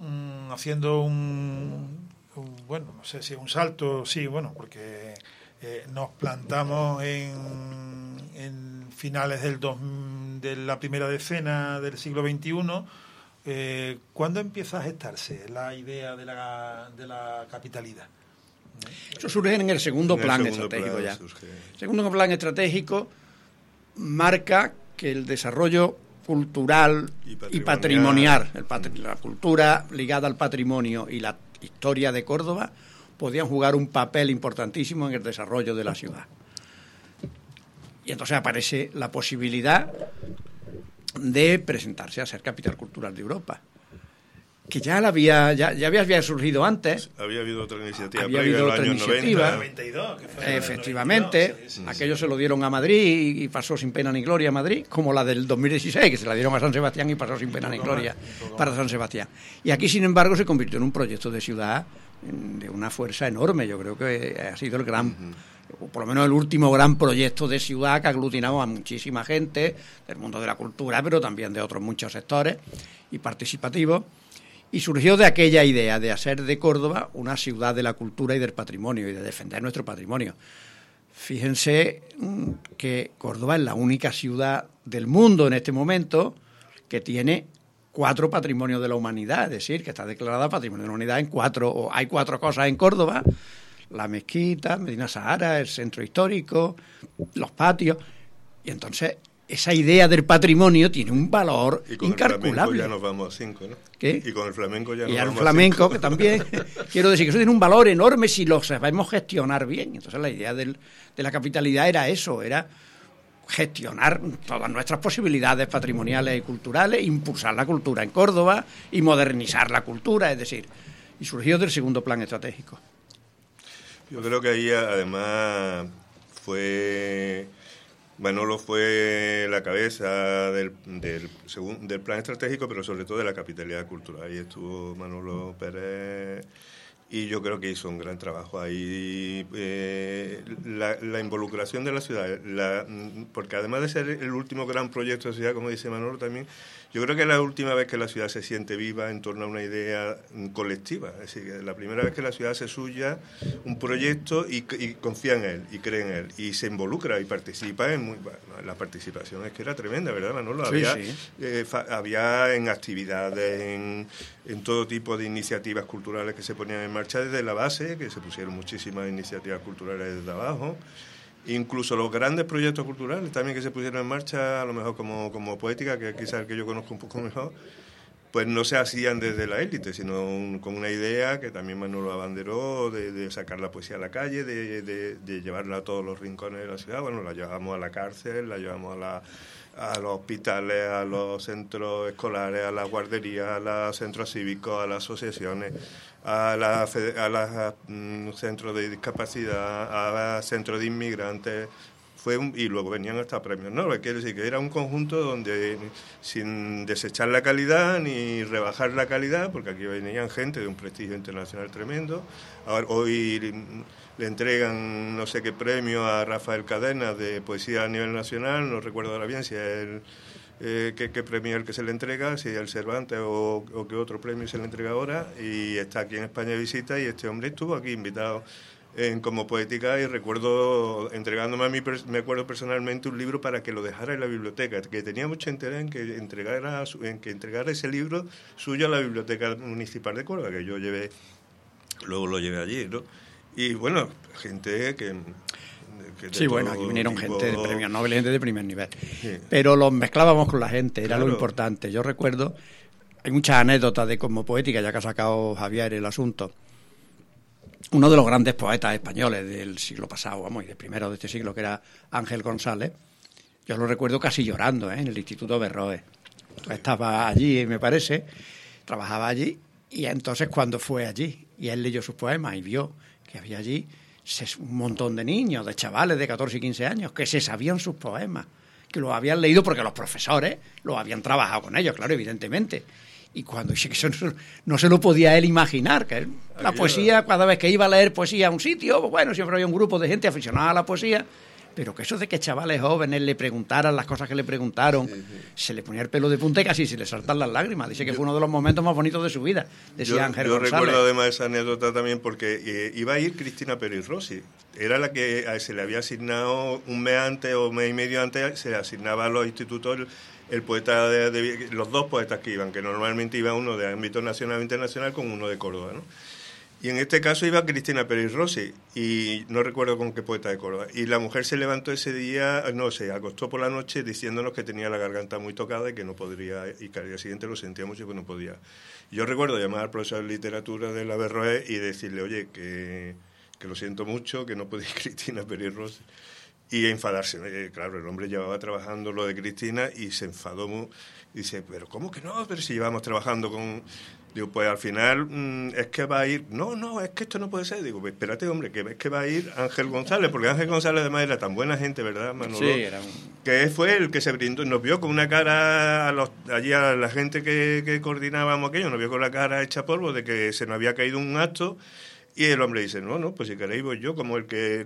bueno, no sé si un salto, sí, bueno, porque nos plantamos en finales de la primera decena del siglo XXI. ¿Cuándo empieza a gestarse la idea de la capitalidad? Eso surge en el segundo plan estratégico ya. El segundo plan estratégico marca que el desarrollo cultural y patrimonial, la cultura ligada al patrimonio y la historia de Córdoba podían jugar un papel importantísimo en el desarrollo de la ciudad. Y entonces aparece la posibilidad de presentarse a ser capital cultural de Europa. que ya había surgido antes. Había habido otra iniciativa. Había habido otra iniciativa. 92, que fue Efectivamente, 92, sí. aquello se lo dieron a Madrid y pasó sin pena ni gloria a Madrid, como la del 2016, que se la dieron a San Sebastián y pasó sin pena ni gloria para San Sebastián. Y aquí, sin embargo, se convirtió en un proyecto de ciudad de una fuerza enorme. Yo creo que ha sido el gran, o por lo menos el último gran proyecto de ciudad que ha aglutinado a muchísima gente del mundo de la cultura, pero también de otros muchos sectores y participativos. Y surgió de aquella idea de hacer de Córdoba una ciudad de la cultura y del patrimonio y de defender nuestro patrimonio. Fíjense que Córdoba es la única ciudad del mundo en este momento que tiene 4 patrimonios de la humanidad, es decir, que está declarada Patrimonio de la Humanidad en 4, o hay 4 cosas en Córdoba: la mezquita, Medina Sahara, el centro histórico, los patios. Y entonces esa idea del patrimonio tiene un valor incalculable. Y con el flamenco ya nos vamos a 5, ¿no? ¿Qué? Y con el flamenco ya nos y vamos al flamenco, a 5. que también, quiero decir que eso tiene un valor enorme si lo sabemos gestionar bien. Entonces la idea de la capitalidad era eso, era gestionar todas nuestras posibilidades patrimoniales y culturales, impulsar la cultura en Córdoba y modernizar la cultura, es decir, y surgió del segundo plan estratégico. Yo creo que ahí además Manolo fue la cabeza del plan estratégico, pero sobre todo de la capitalidad cultural. Ahí estuvo Manolo Pérez y yo creo que hizo un gran trabajo ahí. La involucración de la ciudad, porque además de ser el último gran proyecto de ciudad, como dice Manolo también, yo creo que es la última vez que la ciudad se siente viva en torno a una idea colectiva. Es decir, que la primera vez que la ciudad hace suya un proyecto y confía en él, y cree en él, y se involucra y participa la participación es que era tremenda, ¿verdad, Manolo? Sí, Había en actividades, en todo tipo de iniciativas culturales que se ponían en marcha desde la base, que se pusieron muchísimas iniciativas culturales desde abajo. Incluso los grandes proyectos culturales también que se pusieron en marcha, a lo mejor como Poética, que quizás el que yo conozco un poco mejor, pues no se hacían desde la élite, sino con una idea que también Manolo abanderó de sacar la poesía a la calle, de llevarla a todos los rincones de la ciudad. Bueno, la llevamos a la cárcel, la llevamos a los hospitales, a los centros escolares, a las guarderías, a los centros cívicos, a las asociaciones, a los centros de discapacidad, a los centros de inmigrantes. Y luego venían hasta premios Nobel. Quiere decir que era un conjunto donde, sin desechar la calidad ni rebajar la calidad, porque aquí venían gente de un prestigio internacional tremendo. Hoy le entregan no sé qué premio a Rafael Cadena de poesía a nivel nacional, no recuerdo ahora bien si es qué premio es el que se le entrega, si es el Cervantes o qué otro premio se le entrega ahora, y está aquí en España de visita, y este hombre estuvo aquí invitado como Poética, y recuerdo entregándome a mí, me acuerdo personalmente, un libro para que lo dejara en la biblioteca, que tenía mucho interés en que entregara ese libro suyo a la Biblioteca Municipal de Córdoba, que yo luego lo llevé allí, ¿no? Y bueno, gente que sí, bueno, aquí vinieron gente de premios Nobel, gente de primer nivel. Sí. Pero los mezclábamos con la gente, era Claro. lo importante. Yo recuerdo, hay muchas anécdotas de Como Poética, ya que ha sacado Javier el asunto. Uno de los grandes poetas españoles del siglo pasado, y de primero de este siglo, que era Ángel González, yo lo recuerdo casi llorando, en el Instituto Berroe. Estaba allí, me parece, trabajaba allí, y entonces cuando fue allí, y él leyó sus poemas y vio que había allí un montón de niños, de chavales de 14 y 15 años, que se sabían sus poemas, que los habían leído porque los profesores los habían trabajado con ellos, claro, evidentemente. Y cuando dice que eso no se lo podía él imaginar, que la poesía, cada vez que iba a leer poesía a un sitio, pues bueno, siempre había un grupo de gente aficionada a la poesía, pero que eso de que chavales jóvenes le preguntaran las cosas que le preguntaron, se le ponía el pelo de punta y casi se le saltan las lágrimas. Dice que fue uno de los momentos más bonitos de su vida, decía Ángel González. Yo recuerdo además esa anécdota también porque iba a ir Cristina Pérez Rossi. Era la que se le había asignado un mes antes o mes y medio antes, se le asignaba a los institutos el poeta los dos poetas que iban, que normalmente iba uno de ámbito nacional e internacional con uno de Córdoba, ¿no? Y en este caso iba Cristina Pérez Rossi, y no recuerdo con qué poeta de Córdoba. Y la mujer se levantó ese día, se acostó por la noche diciéndonos que tenía la garganta muy tocada y que no podría, y que al día siguiente lo sentía mucho y que no podía. Yo recuerdo llamar al profesor de literatura de la Berroe y decirle, oye, que lo siento mucho, que no puede ir Cristina Pérez Rossi. y enfadarse. Claro, el hombre llevaba trabajando lo de Cristina y se enfadó dice, pero ¿cómo que no? Pero si llevamos trabajando con... Digo, pues al final es que va a ir... No, es que esto no puede ser. Digo, pues espérate, hombre, que es que va a ir Ángel González, porque Ángel González además era tan buena gente, ¿verdad, Manolo? Sí, era que fue el que se brindó, nos vio con una cara allí a la gente que coordinábamos aquello, nos vio con la cara hecha polvo de que se nos había caído un acto. Y el hombre dice, no, pues si queréis voy yo, no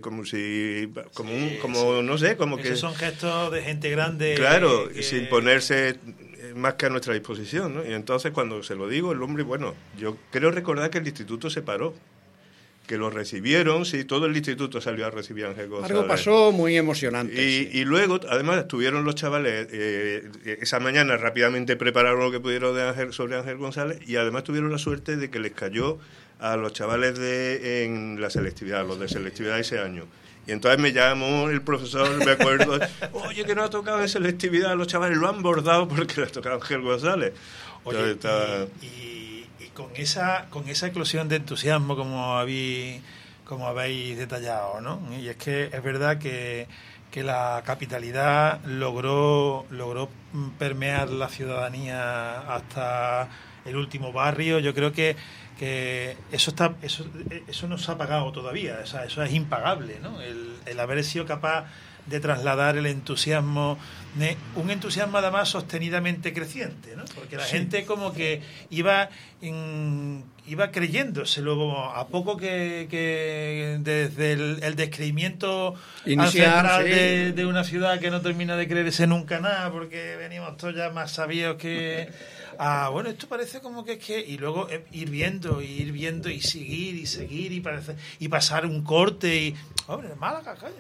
sé, como que... Esos son gestos de gente grande. Claro, sin ponerse más que a nuestra disposición, ¿no? Y entonces cuando se lo digo, el hombre, bueno, yo creo recordar que el instituto se paró, que lo recibieron, sí, todo el instituto salió a recibir a Ángel González. Algo pasó muy emocionante. Y luego, además, estuvieron los chavales, esa mañana rápidamente prepararon lo que pudieron sobre Ángel González, y además tuvieron la suerte de que les cayó a los chavales en la selectividad, los de selectividad ese año. Y entonces me llamó el profesor, me acuerdo, oye, que no ha tocado en selectividad, los chavales lo han bordado porque le ha tocado a Ángel González. Oye, y con esa eclosión de entusiasmo como habéis detallado, ¿no? Y es que es verdad que la capitalidad logró permear la ciudadanía hasta el último barrio. Yo creo que eso no se ha pagado todavía, o sea, eso es impagable, ¿no? El haber sido capaz de trasladar el entusiasmo, un entusiasmo además sostenidamente creciente, ¿no? Porque la gente como que iba creyéndose, luego a poco que desde el descreimiento inicial de una ciudad que no termina de creerse nunca nada, porque venimos todos ya más sabios que... bueno, esto parece como que es que... Y luego ir viendo y seguir y pasar un corte y... Hombre, Málaga, caña,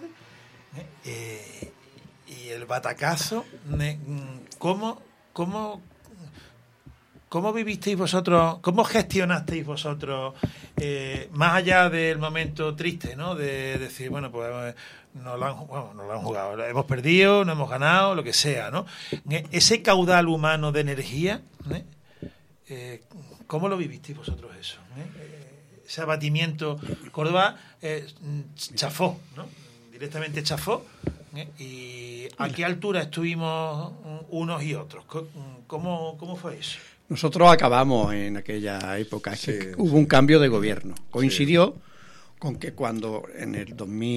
y el batacazo, ¿cómo vivisteis vosotros, cómo gestionasteis vosotros, más allá del momento triste, ¿no? De decir, bueno, pues no lo han jugado, hemos perdido, no hemos ganado, lo que sea, ¿no? Ese caudal humano de energía, ¿cómo lo vivisteis vosotros eso? Ese abatimiento, Córdoba chafó, ¿no? Directamente chafó, y ¿a qué altura estuvimos unos y otros? ¿Cómo fue eso? Nosotros acabamos en aquella época, que hubo un cambio de gobierno. Coincidió con que cuando en el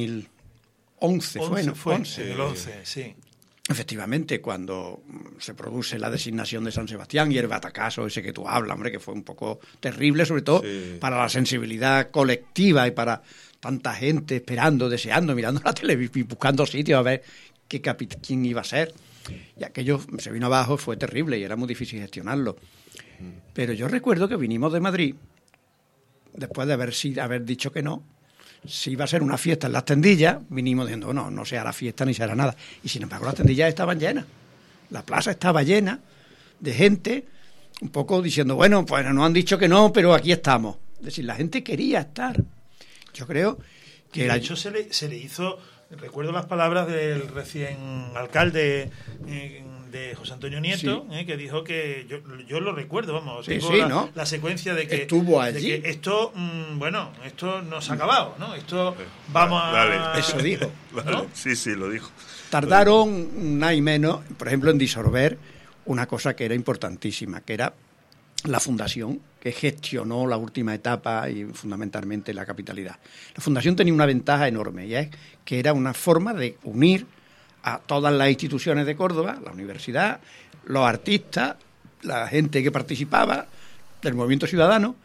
2011 en el 11, sí. Efectivamente, cuando se produce la designación de San Sebastián y el batacazo ese que tú hablas, hombre, que fue un poco terrible, sobre todo para la sensibilidad colectiva y para tanta gente esperando, deseando, mirando la televisión, buscando sitios a ver quién iba a ser. Y aquello se vino abajo, fue terrible y era muy difícil gestionarlo. Pero yo recuerdo que vinimos de Madrid, después de haber dicho que no, si iba a ser una fiesta en las tendillas, vinimos diciendo, no se hará fiesta ni se hará nada. Y sin embargo las tendillas estaban llenas. La plaza estaba llena de gente, un poco diciendo, bueno, pues nos han dicho que no, pero aquí estamos. Es decir, la gente quería estar. Yo creo que... De hecho, se le hizo... Recuerdo las palabras del recién alcalde de José Antonio Nieto, que dijo que... Yo lo recuerdo, vamos, la secuencia de que... Estuvo allí. De que esto, esto no se ha acabado, ¿no? Esto vamos a... Eso dijo. ¿No? Sí, lo dijo. Tardaron nada y menos, por ejemplo, en disolver una cosa que era importantísima, que era la fundación, que gestionó la última etapa y fundamentalmente la capitalidad. La fundación tenía una ventaja enorme, y es que era una forma de unir a todas las instituciones de Córdoba, la universidad, los artistas, la gente que participaba del movimiento ciudadano,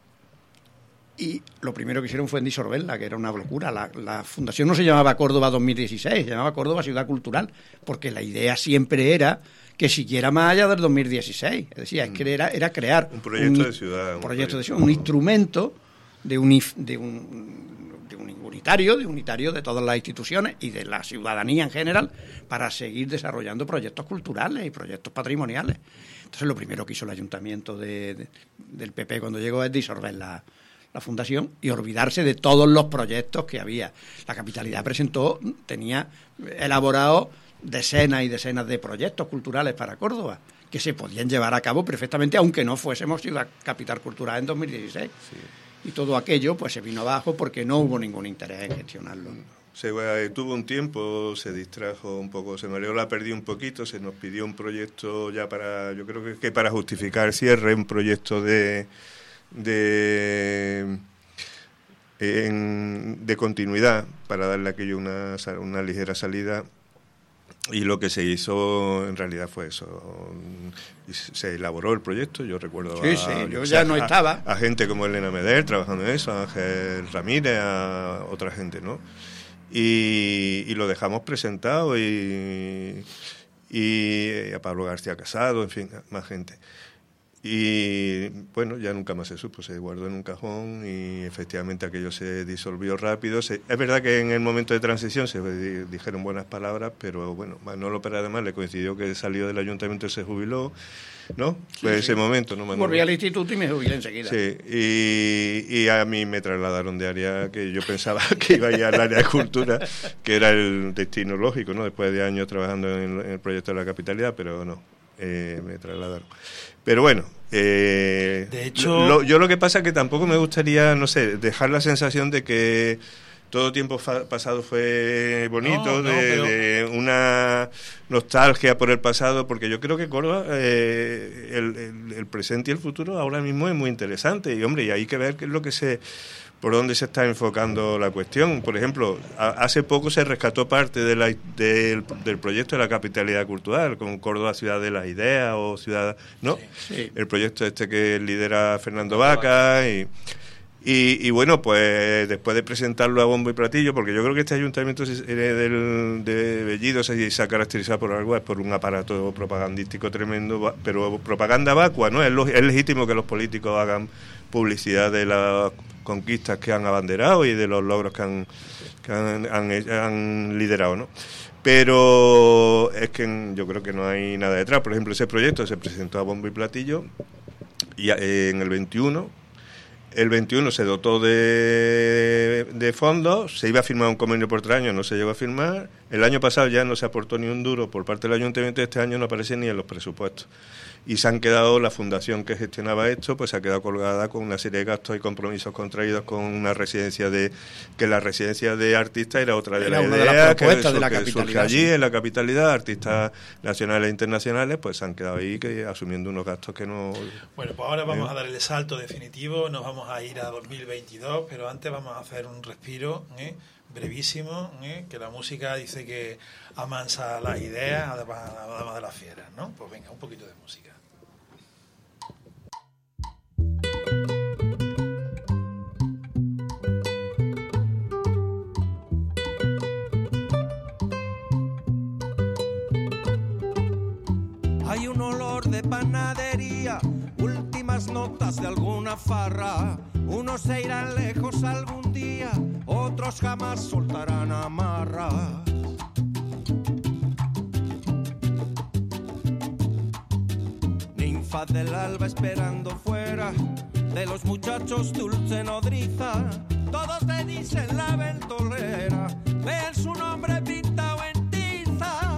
y lo primero que hicieron fue disolverla, que era una locura. La fundación no se llamaba Córdoba 2016, se llamaba Córdoba Ciudad Cultural, porque la idea siempre era que siguiera más allá del 2016. Es decir, es que era crear un proyecto de ciudad. Un instrumento de unitario de todas las instituciones y de la ciudadanía en general para seguir desarrollando proyectos culturales y proyectos patrimoniales. Entonces, lo primero que hizo el ayuntamiento del PP cuando llegó es disolver la fundación y olvidarse de todos los proyectos que había. La capitalidad tenía elaborado decenas y decenas de proyectos culturales para Córdoba que se podían llevar a cabo perfectamente, aunque no fuésemos ciudad capital cultural en 2016. Y todo aquello pues se vino abajo porque no hubo ningún interés en gestionarlo. Tuvo un tiempo, se distrajo un poco, se mareó, la perdió un poquito, se nos pidió un proyecto ya para, yo creo que para justificar el cierre, un proyecto de continuidad, para darle aquello una ligera salida. Y lo que se hizo en realidad fue eso. Se elaboró el proyecto, yo recuerdo yo ya no estaba. A gente como Elena Meder trabajando en eso, a Ángel Ramírez, a otra gente, ¿no? Y lo dejamos presentado y a Pablo García Casado, en fin, más gente. Y bueno, ya nunca más se supo, se guardó en un cajón y efectivamente aquello se disolvió rápido. Es verdad que en el momento de transición se dijeron buenas palabras, pero bueno, Manolo Pérez además le coincidió que salió del ayuntamiento y se jubiló, ¿no? Fue ese momento, ¿no, Manolo? Volví al instituto y me jubilé enseguida. Sí, y a mí me trasladaron de área que yo pensaba que iba a ir al área de cultura, que era el destino lógico, ¿no? Después de años trabajando en el proyecto de la capitalidad, pero no, me trasladaron. Pero bueno, de hecho, yo lo que pasa es que tampoco me gustaría, no sé, dejar la sensación de que todo tiempo pasado fue bonito, de una nostalgia por el pasado, porque yo creo que Córdoba, el presente y el futuro ahora mismo es muy interesante, y hombre, y hay que ver qué es lo que por dónde se está enfocando la cuestión. Por ejemplo, hace poco se rescató parte del proyecto de la capitalidad cultural, con Córdoba Ciudad de las Ideas o Ciudad, ¿no? Sí. El proyecto que lidera Fernando Vaca y bueno, pues después de presentarlo a bombo y platillo, porque yo creo que este ayuntamiento de Bellido se ha caracterizado por algo, es por un aparato propagandístico tremendo, pero propaganda vacua, ¿no? Es legítimo que los políticos hagan publicidad de las conquistas que han abanderado y de los logros que han liderado, ¿no? Pero es que yo creo que no hay nada detrás. Por ejemplo, ese proyecto se presentó a bombo y platillo y en el 21 se dotó de fondos, se iba a firmar un convenio por 3 años, no se llegó a firmar. El año pasado ya no se aportó ni un duro por parte del ayuntamiento, este año no aparece ni en los presupuestos. Y se han quedado, la fundación que gestionaba esto, pues se ha quedado colgada con una serie de gastos y compromisos contraídos con una residencia que la residencia de artistas era otra de la idea que surge allí en la capitalidad, artistas nacionales e internacionales, pues se han quedado ahí asumiendo unos gastos que no... Bueno, pues ahora vamos a dar el salto definitivo, nos vamos a ir a 2022, pero antes vamos a hacer un respiro, brevísimo, que la música dice que amansa las ideas, además de las fieras, ¿no? Pues venga, un poquito de música. Hay un olor de panadería, últimas notas de alguna farra. Unos se irán lejos algún día, otros jamás soltarán amarras. Ninfa del alba esperando fuera de los muchachos dulce nodriza. Todos te dicen la ventolera, vean su nombre pintado en tiza.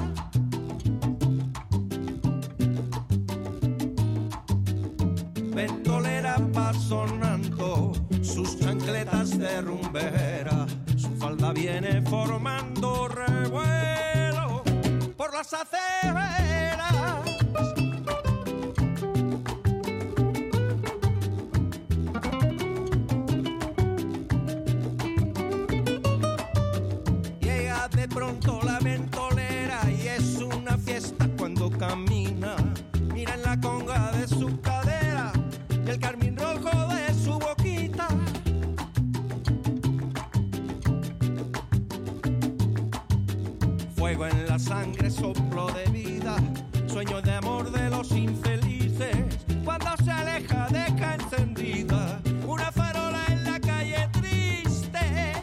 Ventolera va sonando sus chancletas de rumbera, su falda viene formando revuelo por las aceras. Llega de pronto la ventolera y es una fiesta cuando camina. Mira en la conga de su cadera y el carmín rojo de su boquita. Fuego en la sangre, soplo de vida, sueño de amor de los infelices. Cuando se aleja deja encendida una farola en la calle triste.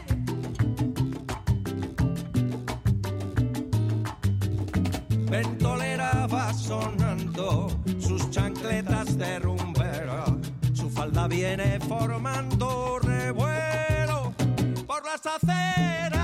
Ventolera va sonando sus chancletas de rumbera, su falda viene formando revuelo por las aceras.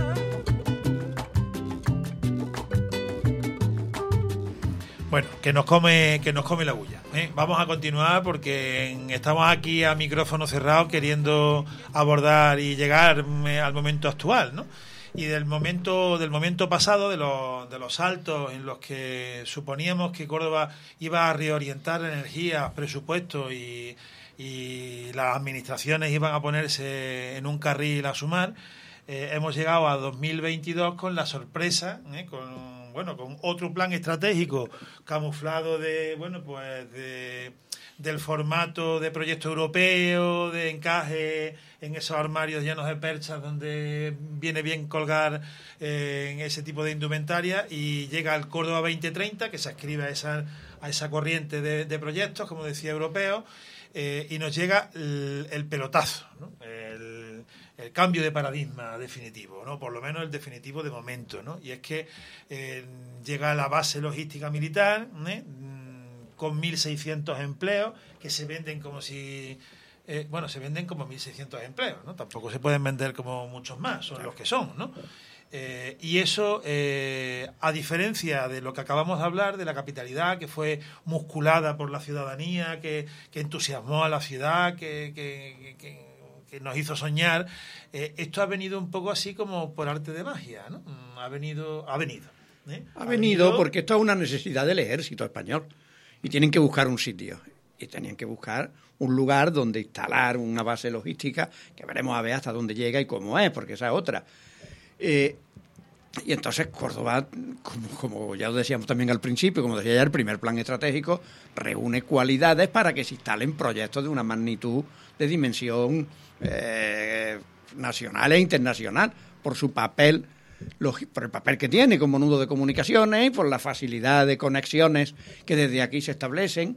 Bueno, que nos come la bulla, ¿eh? Vamos a continuar porque estamos aquí a micrófono cerrado queriendo abordar y llegar al momento actual, ¿no? y del momento pasado, de los saltos en los que suponíamos que Córdoba iba a reorientar energías, presupuestos y las administraciones iban a ponerse en un carril a sumar. Hemos llegado a 2022 con la sorpresa, con otro plan estratégico camuflado del formato de proyecto europeo, de encaje en esos armarios llenos de perchas donde viene bien colgar en ese tipo de indumentaria, y llega el Córdoba 2030, que se adscribe a esa corriente de proyectos, como decía, europeos, y nos llega el pelotazo, ¿no? El cambio de paradigma definitivo, ¿no? Por lo menos el definitivo de momento, ¿no? Y es que llega la base logística militar, con 1.600 empleos que se venden como si... se venden como 1.600 empleos, ¿no? Tampoco se pueden vender como muchos más, son los que son, ¿no? Y eso, a diferencia de lo que acabamos de hablar, de la capitalidad, que fue musculada por la ciudadanía, que entusiasmó a la ciudad, que nos hizo soñar, esto ha venido un poco así como por arte de magia, ¿no? Ha venido porque esto es una necesidad del ejército español, y tienen que buscar un sitio, y tenían que buscar un lugar donde instalar una base logística, que veremos a ver hasta dónde llega y cómo es, porque esa es otra. Y entonces Córdoba, como ya lo decíamos también al principio, como decía ya, el primer plan estratégico reúne cualidades para que se instalen proyectos de una magnitud de dimensión nacional e internacional, por su papel, por el papel que tiene como nudo de comunicaciones y por la facilidad de conexiones que desde aquí se establecen.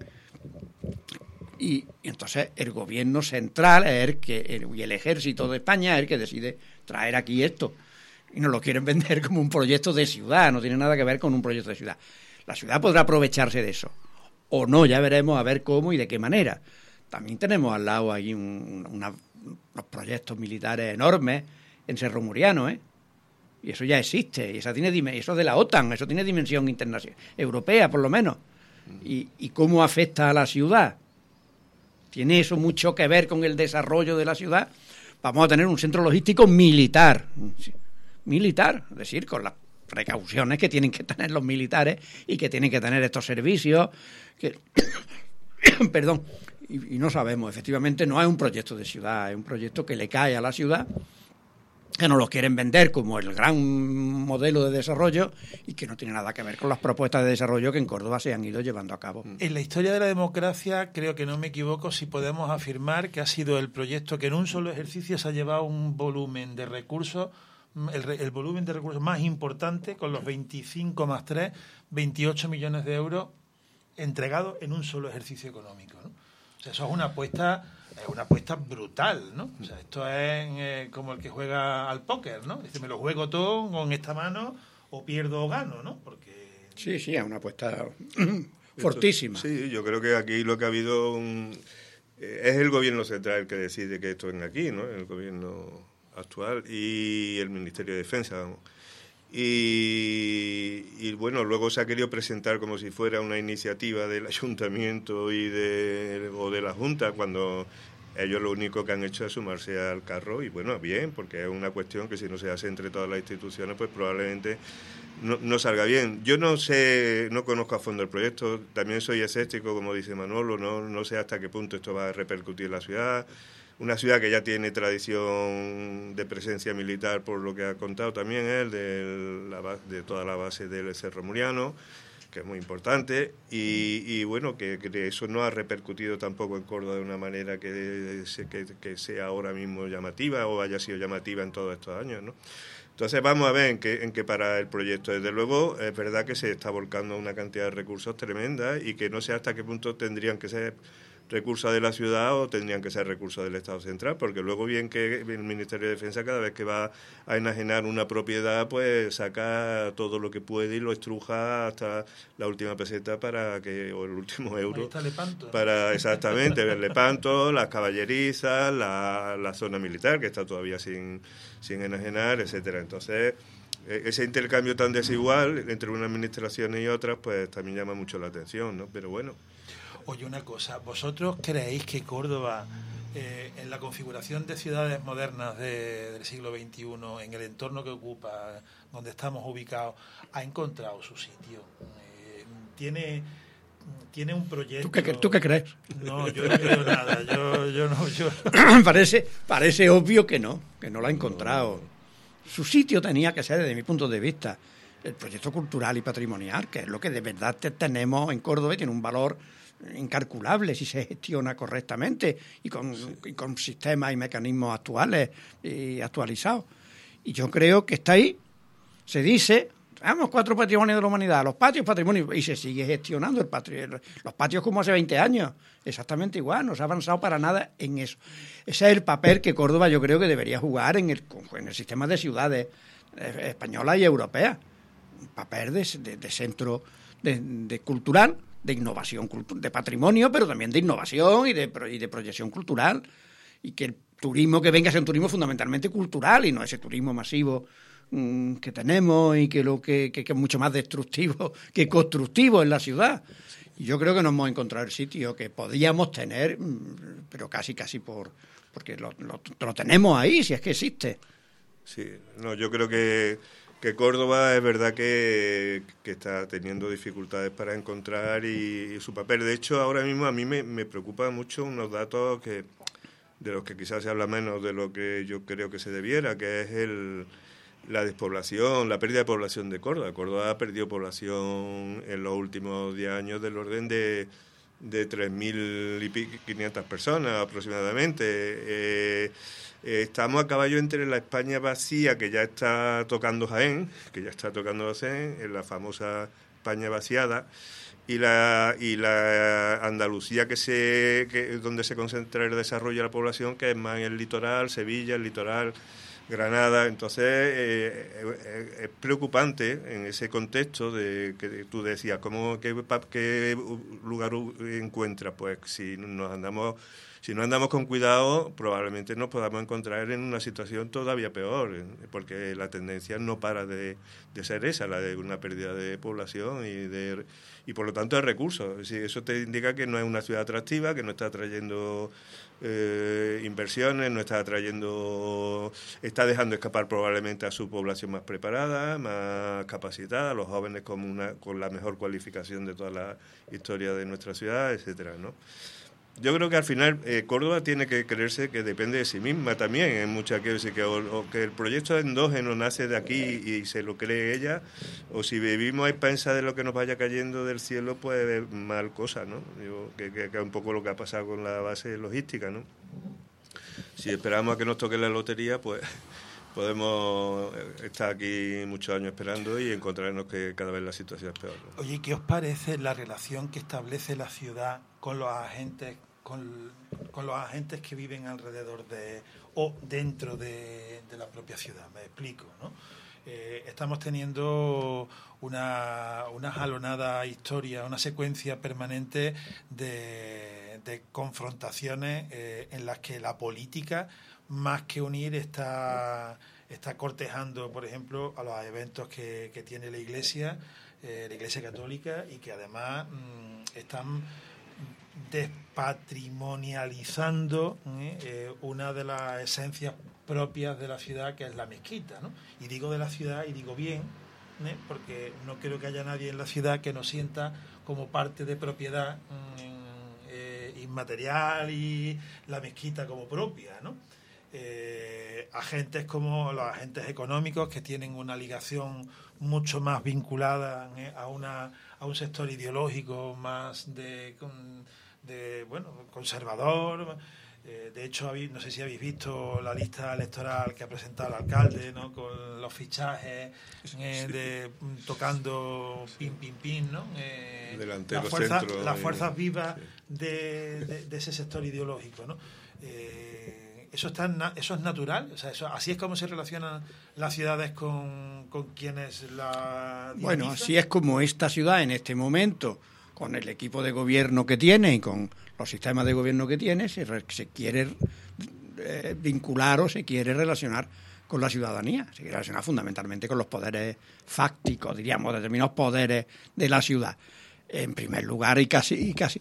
Y entonces el gobierno central y el ejército de España es el que decide traer aquí esto. Y nos lo quieren vender como un proyecto de ciudad, no tiene nada que ver con un proyecto de ciudad. La ciudad podrá aprovecharse de eso, o no, ya veremos a ver cómo y de qué manera. También tenemos al lado ahí unos proyectos militares enormes en Cerro Muriano, y eso ya existe, y eso es de la OTAN, eso tiene dimensión internacional, europea por lo menos. ¿Y cómo afecta a la ciudad? ¿Tiene eso mucho que ver con el desarrollo de la ciudad? Vamos a tener un centro logístico militar, es decir, con las precauciones que tienen que tener los militares y que tienen que tener estos servicios, perdón, y no sabemos, efectivamente no es un proyecto de ciudad, es un proyecto que le cae a la ciudad, que nos lo quieren vender como el gran modelo de desarrollo y que no tiene nada que ver con las propuestas de desarrollo que en Córdoba se han ido llevando a cabo. En la historia de la democracia, creo que no me equivoco si podemos afirmar que ha sido el proyecto que en un solo ejercicio se ha llevado un volumen de recursos, el volumen de recursos más importante, con los 25 más 3, 28 millones de euros entregados en un solo ejercicio económico, ¿no? O sea, eso es una apuesta brutal, ¿no? O sea, esto es como el que juega al póker, ¿no? Dice, me lo juego todo con esta mano o pierdo o gano, ¿no? Porque... Sí, es una apuesta fortísima. Sí, yo creo que aquí lo que ha habido es el gobierno central el que decide que esto venga aquí, ¿no? El gobierno actual y el Ministerio de Defensa, vamos. Y bueno, luego se ha querido presentar como si fuera una iniciativa del ayuntamiento o de la Junta, cuando ellos lo único que han hecho es sumarse al carro, y bueno, bien, porque es una cuestión que si no se hace entre todas las instituciones, pues probablemente no salga bien. Yo no sé, no conozco a fondo el proyecto, también soy escéptico, como dice Manolo, no sé hasta qué punto esto va a repercutir en la ciudad. Una ciudad que ya tiene tradición de presencia militar, por lo que ha contado también él, de toda la base del Cerro Muriano, que es muy importante, y bueno, que eso no ha repercutido tampoco en Córdoba de una manera que sea ahora mismo llamativa o haya sido llamativa en todos estos años, ¿no? Entonces vamos a ver en qué para el proyecto. Desde luego es verdad que se está volcando una cantidad de recursos tremenda y que no sé hasta qué punto tendrían que ser recursos de la ciudad o tendrían que ser recursos del Estado central, porque luego bien que el Ministerio de Defensa cada vez que va a enajenar una propiedad pues saca todo lo que puede y lo estruja hasta la última peseta o el último euro para exactamente el Lepanto, las caballerizas, la zona militar que está todavía sin enajenar, etcétera. Entonces ese intercambio tan desigual entre unas administraciones y otras pues también llama mucho la atención, ¿no? Pero bueno. Oye, una cosa, ¿vosotros creéis que Córdoba en la configuración de ciudades modernas del siglo XXI, en el entorno que ocupa, donde estamos ubicados, ha encontrado su sitio. Tiene un proyecto... ¿Tú qué crees? No, yo no creo nada. Yo no. Parece obvio que no lo ha encontrado. Su sitio tenía que ser, desde mi punto de vista, el proyecto cultural y patrimonial, que es lo que de verdad tenemos en Córdoba y tiene un valor incalculable si se gestiona correctamente y con sistemas y mecanismos actuales y actualizados. Y yo creo que está ahí. Se dice, vamos, 4 patrimonios de la humanidad, los patios patrimonio, y se sigue gestionando los patios como hace 20 años, exactamente igual, no se ha avanzado para nada en eso. Ese es el papel que Córdoba yo creo que debería jugar en el sistema de ciudades españolas y europeas. Un papel de centro de cultural, de innovación, de patrimonio, pero también de innovación y de proyección cultural. Y que el turismo que venga sea un turismo fundamentalmente cultural y no ese turismo masivo que tenemos y que es mucho más destructivo que constructivo en la ciudad. Y yo creo que nos hemos encontrado el sitio que podíamos tener, pero casi porque lo tenemos ahí, si es que existe. Sí, no, yo creo que Córdoba es verdad que está teniendo dificultades para encontrar y su papel. De hecho, ahora mismo a mí me preocupan mucho unos datos de los que quizás se habla menos de lo que yo creo que se debiera, que es la despoblación, la pérdida de población de Córdoba. Córdoba ha perdido población en los últimos 10 años del orden de 3.500 personas aproximadamente. Estamos a caballo entre la España vacía, que ya está tocando Jaén, en la famosa España vaciada, y la Andalucía donde se concentra el desarrollo de la población, que es más en el litoral, Sevilla, el litoral, Granada. Entonces es preocupante en ese contexto de que tú decías, ¿qué lugar encuentras? Pues si no andamos con cuidado, probablemente nos podamos encontrar en una situación todavía peor, porque la tendencia no para de ser esa, la de una pérdida de población y por lo tanto de recursos. Eso te indica que no es una ciudad atractiva, que no está atrayendo inversiones, está dejando escapar probablemente a su población más preparada, más capacitada, los jóvenes con la mejor cualificación de toda la historia de nuestra ciudad, etcétera, ¿no? Yo creo que al final Córdoba tiene que creerse que depende de sí misma también, en muchas quiero decir que el proyecto endógeno nace de aquí y se lo cree ella, o si vivimos a expensas de lo que nos vaya cayendo del cielo, pues es mal cosa, ¿no? Digo, que es un poco lo que ha pasado con la base logística, ¿no? Si esperamos a que nos toque la lotería, pues podemos estar aquí muchos años esperando y encontrarnos que cada vez la situación es peor, ¿no? Oye, ¿qué os parece la relación que establece la ciudad con los agentes que viven alrededor o dentro de la propia ciudad? Me explico, ¿no? Estamos teniendo una jalonada historia, una secuencia permanente de confrontaciones en las que la política, más que unir, está cortejando, por ejemplo, a los eventos que tiene la Iglesia Católica, y que además están despatrimonializando una de las esencias propias de la ciudad, que es la mezquita, ¿no? Y digo de la ciudad y digo bien, porque no creo que haya nadie en la ciudad que nos sienta como parte de propiedad inmaterial y la mezquita como propia, ¿no? Agentes como los agentes económicos, que tienen una ligación mucho más vinculada a un sector ideológico más conservador. De hecho, no sé si habéis visto la lista electoral que ha presentado el alcalde, ¿no? Con los fichajes tocando pin, ¿no? Delantero, las fuerzas vivas de ese sector ideológico, ¿no? Eso es natural, o sea, así es como se relacionan las ciudades con quienes la dinamizan. Bueno, así es como esta ciudad en este momento, con el equipo de gobierno que tiene y con los sistemas de gobierno que tiene, se quiere vincular o se quiere relacionar con la ciudadanía, se quiere relacionar fundamentalmente con los poderes fácticos, diríamos, determinados poderes de la ciudad. En primer lugar, y casi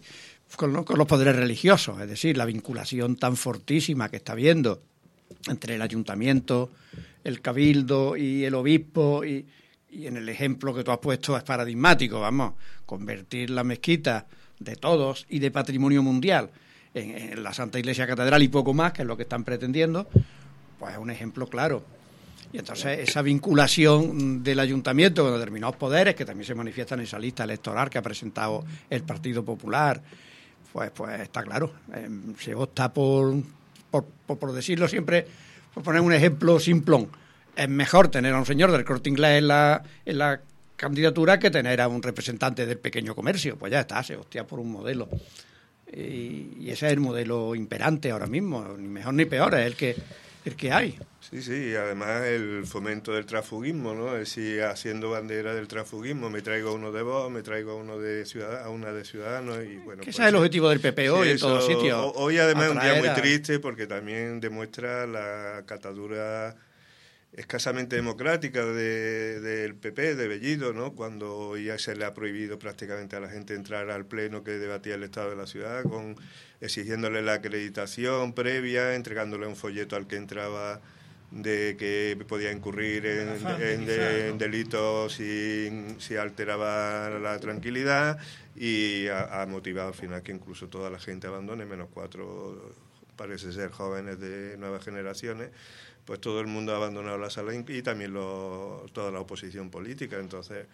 con los poderes religiosos, es decir, la vinculación tan fortísima que está habiendo entre el ayuntamiento, el cabildo y el obispo, y en el ejemplo que tú has puesto es paradigmático, vamos, convertir la mezquita de todos y de patrimonio mundial en la Santa Iglesia Catedral y poco más, que es lo que están pretendiendo, pues es un ejemplo claro. Y entonces esa vinculación del ayuntamiento con determinados poderes, que también se manifiestan en esa lista electoral que ha presentado el Partido Popular, pues está claro. Se opta por decirlo siempre, por poner un ejemplo simplón. Es mejor tener a un señor del Corte Inglés en la candidatura que tener a un representante del pequeño comercio. Pues ya está, se hostia por un modelo. Y ese es el modelo imperante ahora mismo, ni mejor ni peor, es el que hay. Sí, y además el fomento del transfugismo, ¿no? Es decir, haciendo bandera del transfugismo, me traigo a uno de Vox, me traigo a uno de a una de Ciudadanos y bueno. Ese es el objetivo del PP hoy en todos sitios. Hoy además es un día muy triste porque también demuestra la catadura escasamente democrática del PP, de Bellido, ¿no? Cuando ya se le ha prohibido prácticamente a la gente entrar al pleno que debatía el estado de la ciudad, exigiéndole la acreditación previa, entregándole un folleto al que entraba de que podía incurrir en delitos si alteraba la tranquilidad, y ha motivado al final que incluso toda la gente abandone, menos 4 parece ser jóvenes de nuevas generaciones. Pues todo el mundo ha abandonado la sala y también toda la oposición política. Entonces,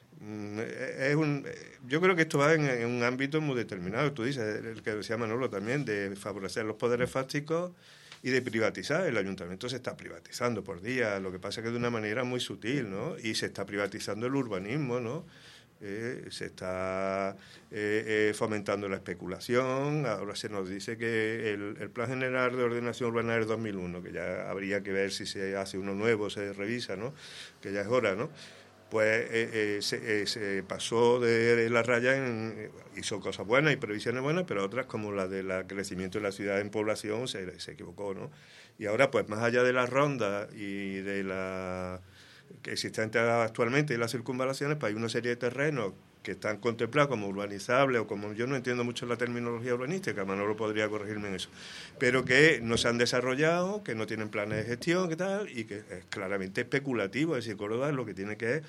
yo creo que esto va en un ámbito muy determinado. Tú dices, el que decía Manolo también, de favorecer los poderes fácticos y de privatizar. El ayuntamiento se está privatizando por día, lo que pasa es que de una manera muy sutil, ¿no? Y se está privatizando el urbanismo, ¿no? Se está fomentando la especulación. Ahora se nos dice que el Plan General de Ordenación Urbana del 2001, que ya habría que ver si se hace uno nuevo, se revisa, ¿no? Que ya es hora, ¿no? Pues se pasó de la raya, hizo cosas buenas y previsiones buenas, pero otras como la del crecimiento de la ciudad en población se equivocó, ¿no? Y ahora, pues más allá de las rondas y de la que existente actualmente y las circunvalaciones, pues hay una serie de terrenos que están contemplados como urbanizables, o como, yo no entiendo mucho la terminología urbanística, Manolo podría corregirme en eso, pero que no se han desarrollado, que no tienen planes de gestión, que tal, y que es claramente especulativo. Es decir, Córdoba lo que tiene que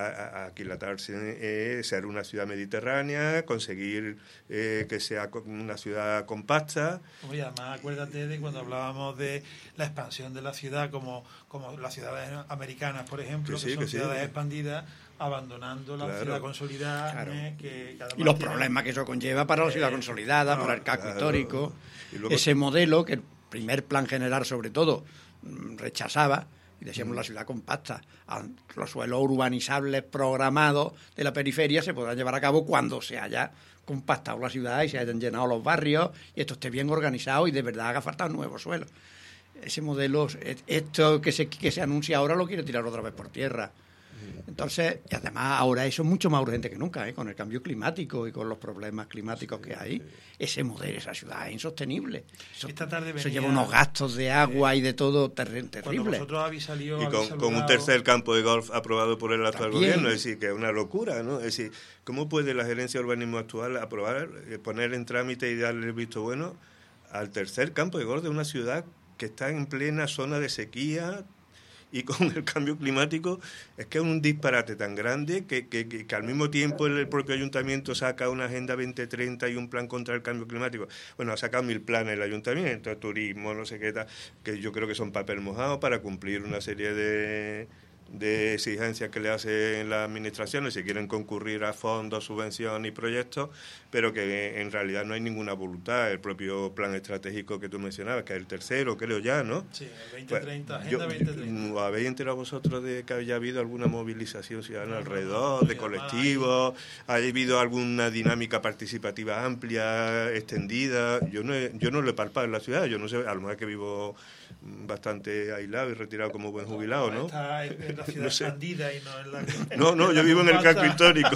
aquilatarse, ser una ciudad mediterránea, conseguir que sea una ciudad compacta. Oye, además acuérdate de cuando hablábamos de la expansión de la ciudad, como las ciudades americanas, por ejemplo, que son ciudades expandidas, abandonando la ciudad consolidada, que y los problemas que eso conlleva para la ciudad consolidada, para el casco histórico. Y luego, ese modelo que el primer plan general sobre todo rechazaba, y decíamos la ciudad compacta, los suelos urbanizables programados de la periferia se podrán llevar a cabo cuando se haya compactado la ciudad y se hayan llenado los barrios y esto esté bien organizado y de verdad haga falta un nuevo suelo. Ese modelo, esto que se anuncia ahora, lo quiere tirar otra vez por tierra. Entonces, y además ahora eso es mucho más urgente que nunca, con el cambio climático y con los problemas climáticos que hay. Ese modelo, esa ciudad es insostenible. Esta tarde eso lleva unos gastos de agua y de todo terribles. Cuando vosotros habéis salido... Y con un tercer campo de golf aprobado por el actual gobierno, es decir, que es una locura, ¿no? Es decir, ¿cómo puede la gerencia de urbanismo actual aprobar, poner en trámite y darle el visto bueno al tercer campo de golf de una ciudad que está en plena zona de sequía? Y con el cambio climático es que es un disparate tan grande que al mismo tiempo el propio ayuntamiento saca una Agenda 2030 y un plan contra el cambio climático. Bueno, ha sacado 1000 planes el ayuntamiento, turismo, no sé qué tal, que yo creo que son papel mojado para cumplir una serie de exigencias que le hacen las administraciones si quieren concurrir a fondos, subvenciones y proyectos, pero que en realidad no hay ninguna voluntad. El propio plan estratégico que tú mencionabas, que es el tercero, creo ya, ¿no? Sí, el 2030, pues, Agenda 2030. ¿Habéis enterado vosotros de que haya habido alguna movilización ciudadana alrededor, de colectivos? ¿Ha habido alguna dinámica participativa amplia, extendida? Yo no lo he palpado en la ciudad, yo no sé, a lo mejor que vivo bastante aislado y retirado como buen jubilado, ¿no? Está en la ciudad expandida y no en la... No, yo vivo en el casco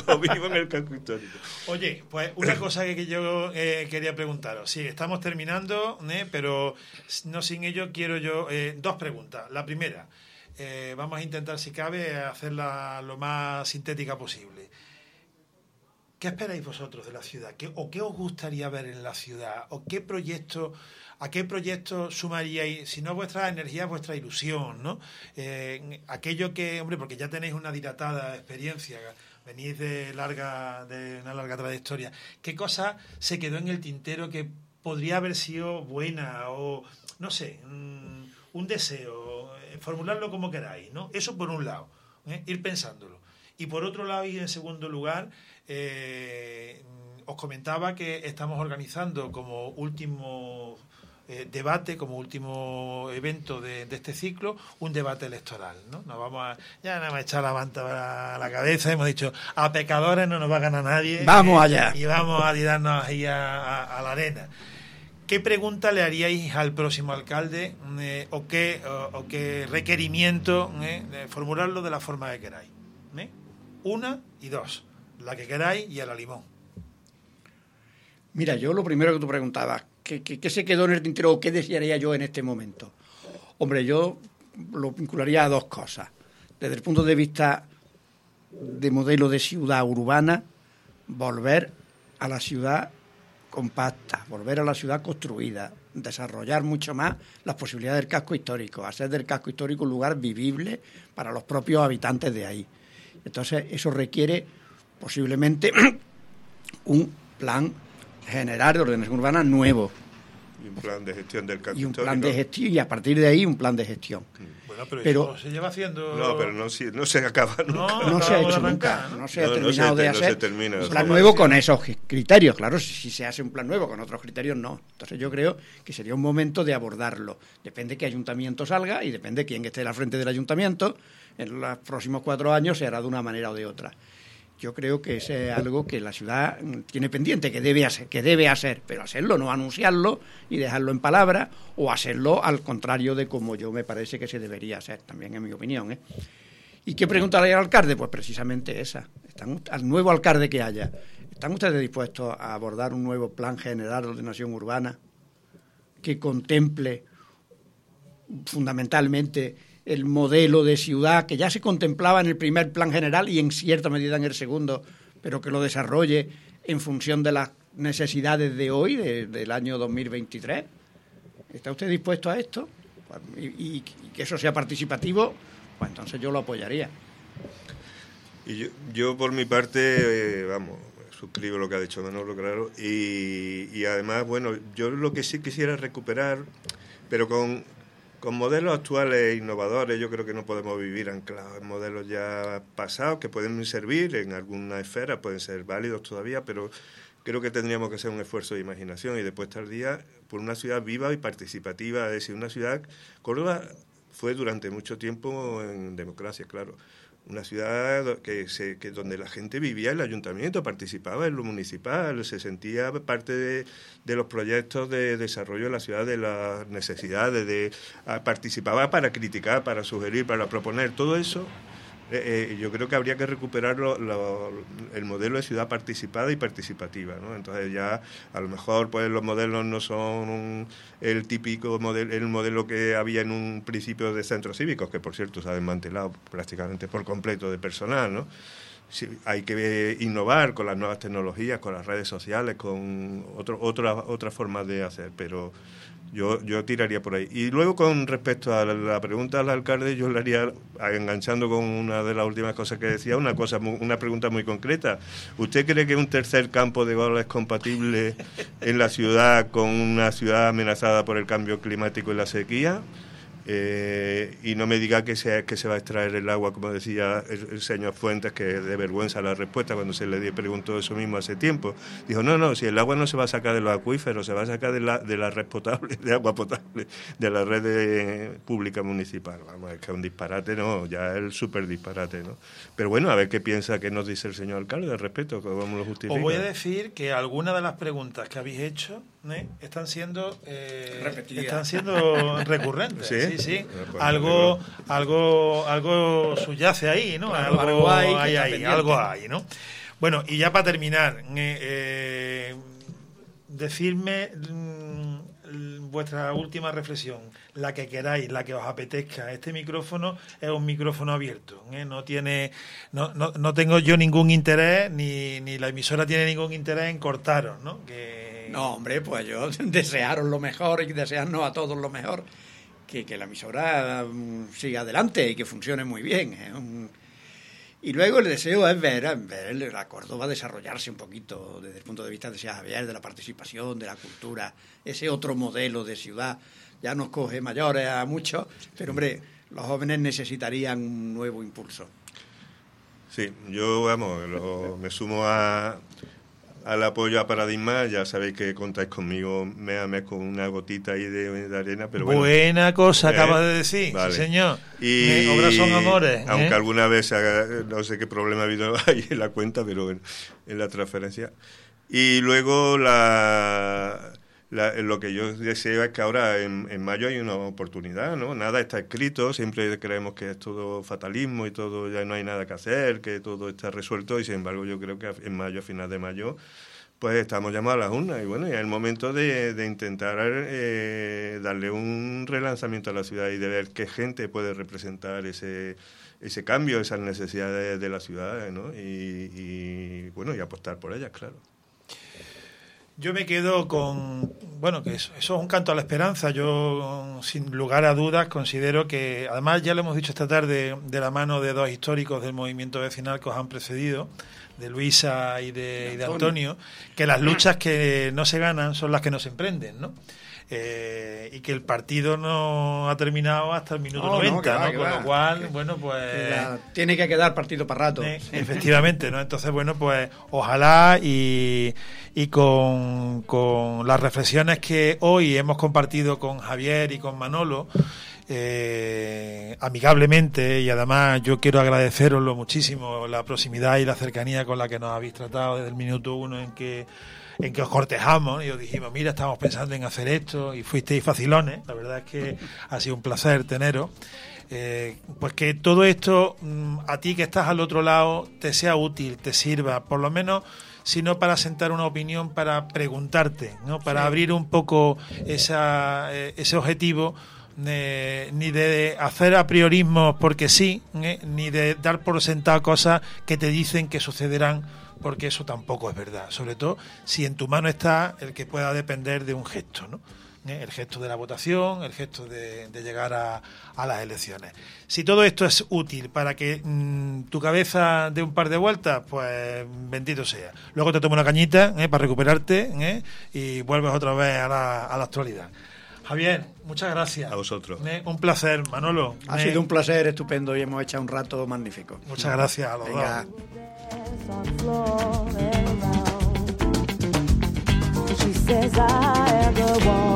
histórico, Oye, pues una cosa que yo quería preguntaros. Sí, estamos terminando, pero no sin ello quiero yo... 2 preguntas. La primera, vamos a intentar, si cabe, hacerla lo más sintética posible. ¿qué esperáis vosotros de la ciudad? ¿O qué os gustaría ver en la ciudad? ¿O a qué proyecto sumaríais, si no vuestra energía, vuestra ilusión, ¿no? Aquello que, hombre, porque ya tenéis una dilatada experiencia, venís de una larga trayectoria. ¿Qué cosa se quedó en el tintero que podría haber sido buena o, no sé, un deseo, formularlo como queráis, ¿no? Eso por un lado, ir pensándolo. Y por otro lado, y en segundo lugar, os comentaba que estamos organizando como último debate, como último evento de este ciclo, un debate electoral, ¿no? Ya nos hemos echado la manta a la cabeza, hemos dicho, a pecadores no nos va a ganar nadie. ¡Vamos allá! Y vamos a tirarnos ahí a la arena. ¿Qué pregunta le haríais al próximo alcalde o qué requerimiento? Formularlo de la forma que queráis. Una y dos, la que queráis y a la limón. Mira, yo lo primero que tú preguntabas, ¿qué se quedó en el tintero o qué desearía yo en este momento? Hombre, yo lo vincularía a dos cosas. Desde el punto de vista de modelo de ciudad urbana, volver a la ciudad compacta, volver a la ciudad construida, desarrollar mucho más las posibilidades del casco histórico, hacer del casco histórico un lugar vivible para los propios habitantes de ahí. Entonces, eso requiere posiblemente un plan general de ordenación urbana nuevo. Y un plan de gestión del casco histórico. Y un histórico. Plan de gestión, y a partir de ahí un plan de gestión. Bueno, pero eso se lleva haciendo... No, pero no se acaba nunca. No se ha hecho nunca. No se ha terminado de hacer termina, un plan nuevo con esos criterios. Claro, si se hace un plan nuevo con otros criterios, no. Entonces yo creo que sería un momento de abordarlo. Depende de qué ayuntamiento salga y depende de quién esté al frente del ayuntamiento. En los próximos 4 años se hará de una manera o de otra. Yo creo que ese es algo que la ciudad tiene pendiente, que debe hacer, pero hacerlo, no anunciarlo y dejarlo en palabras, o hacerlo al contrario de como yo me parece que se debería hacer, también en mi opinión. ¿Y qué preguntarle al alcalde? Pues precisamente esa. Al nuevo alcalde que haya, ¿están ustedes dispuestos a abordar un nuevo plan general de ordenación urbana que contemple fundamentalmente el modelo de ciudad que ya se contemplaba en el primer plan general y en cierta medida en el segundo, pero que lo desarrolle en función de las necesidades de hoy, del año 2023? ¿Está usted dispuesto a esto? Y que eso sea participativo, pues entonces yo lo apoyaría. Y yo por mi parte, suscribo lo que ha dicho Manolo, claro, y además, bueno, yo lo que sí quisiera recuperar, pero con modelos actuales e innovadores. Yo creo que no podemos vivir anclados en modelos ya pasados que pueden servir en alguna esfera, pueden ser válidos todavía, pero creo que tendríamos que hacer un esfuerzo de imaginación y de puesta al día por una ciudad viva y participativa. Es decir, una ciudad... Córdoba fue durante mucho tiempo en democracia, claro. Una ciudad donde la gente vivía en el ayuntamiento, participaba en lo municipal, se sentía parte de los proyectos de desarrollo de la ciudad, de las necesidades, participaba para criticar, para sugerir, para proponer, todo eso. Yo creo que habría que recuperar el modelo de ciudad participada y participativa, ¿no? Entonces ya a lo mejor pues los modelos no son el típico modelo, el modelo que había en un principio de centros cívicos, que por cierto se ha desmantelado prácticamente por completo de personal, ¿no? Sí, hay que innovar con las nuevas tecnologías, con las redes sociales, con otras formas de hacer, pero yo tiraría por ahí. Y luego, con respecto a la pregunta al alcalde, yo le haría, enganchando con una de las últimas cosas que decía, una pregunta muy concreta. ¿Usted cree que un tercer campo de golf es compatible en la ciudad con una ciudad amenazada por el cambio climático y la sequía? Y no me diga que se va a extraer el agua, como decía el señor Fuentes, que de vergüenza la respuesta cuando se le preguntó eso mismo hace tiempo. Dijo, no, si el agua no se va a sacar de los acuíferos, se va a sacar de la red potable, de agua potable, de la red pública municipal. Vamos, es que es un disparate, ¿no? Ya es el súper disparate, ¿no? Pero bueno, a ver qué piensa, qué nos dice el señor alcalde al respecto, cómo lo justifica. Os voy a decir que algunas de las preguntas que habéis hecho están siendo recurrentes. Sí. Pues algo subyace ahí, ¿no? Claro, algo hay, ¿no? Bueno, y ya para terminar, decirme vuestra última reflexión, la que queráis, la que os apetezca. Este micrófono es un micrófono abierto, ¿eh? No tengo yo ningún interés, ni la emisora tiene ningún interés en cortaros, ¿no? No, hombre, pues yo desearos lo mejor y desearnos a todos lo mejor, que la emisora siga adelante y que funcione muy bien, ¿eh? Y luego el deseo es ver a Córdoba desarrollarse un poquito desde el punto de vista de Javier, de la participación, de la cultura, ese otro modelo de ciudad. Ya nos coge mayores a muchos, pero hombre, los jóvenes necesitarían un nuevo impulso. Sí, yo me sumo al apoyo a Paradigma. Ya sabéis que contáis conmigo mes a mes con una gotita ahí de arena, pero bueno. Buena cosa acabas de decir, vale. Sí señor. Y obras son amores. Aunque alguna vez no sé qué problema ha habido ahí en la cuenta, pero bueno, en la transferencia. Y luego lo que yo deseo es que ahora en mayo hay una oportunidad, ¿no? Nada está escrito, siempre creemos que es todo fatalismo y todo, ya no hay nada que hacer, que todo está resuelto, y sin embargo yo creo que en mayo, a final de mayo, pues estamos llamados a las urnas, y bueno, ya es el momento de intentar darle un relanzamiento a la ciudad y de ver qué gente puede representar ese cambio, esas necesidades de la ciudad, ¿no? Y bueno, y apostar por ellas, claro. Yo me quedo con, bueno, que eso es un canto a la esperanza. Yo, sin lugar a dudas, considero que, además ya lo hemos dicho esta tarde, de la mano de dos históricos del movimiento vecinal que os han precedido, de Luisa y de Antonio, que las luchas que no se ganan son las que no se emprenden, ¿no? Y que el partido no ha terminado hasta el minuto 90, ¿no? Con lo cual, bueno, pues... tiene que quedar partido para rato. Efectivamente, ¿no? Entonces, bueno, pues ojalá y con las reflexiones que hoy hemos compartido con Javier y con Manolo, amigablemente, y además yo quiero agradeceroslo muchísimo, la proximidad y la cercanía con la que nos habéis tratado desde el minuto 1 en que os cortejamos y os dijimos, mira, estamos pensando en hacer esto, y fuisteis facilones. La verdad es que ha sido un placer teneros. Pues que todo esto, a ti que estás al otro lado, te sea útil, te sirva, por lo menos, si no para sentar una opinión, para preguntarte, ¿no? Para abrir un poco ese objetivo, ni de hacer apriorismos porque sí, ni de dar por sentado cosas que te dicen que sucederán, porque eso tampoco es verdad, sobre todo si en tu mano está el que pueda depender de un gesto, ¿no? El gesto de la votación, el gesto de llegar a las elecciones. Si todo esto es útil para que tu cabeza dé un par de vueltas, pues bendito sea. Luego te tomo una cañita para recuperarte, y vuelves otra vez a la actualidad. Javier, muchas gracias. A vosotros. Un placer, Manolo. Ha sido un placer estupendo y hemos echado un rato magnífico. Muchas gracias a los dos. She says I am the one.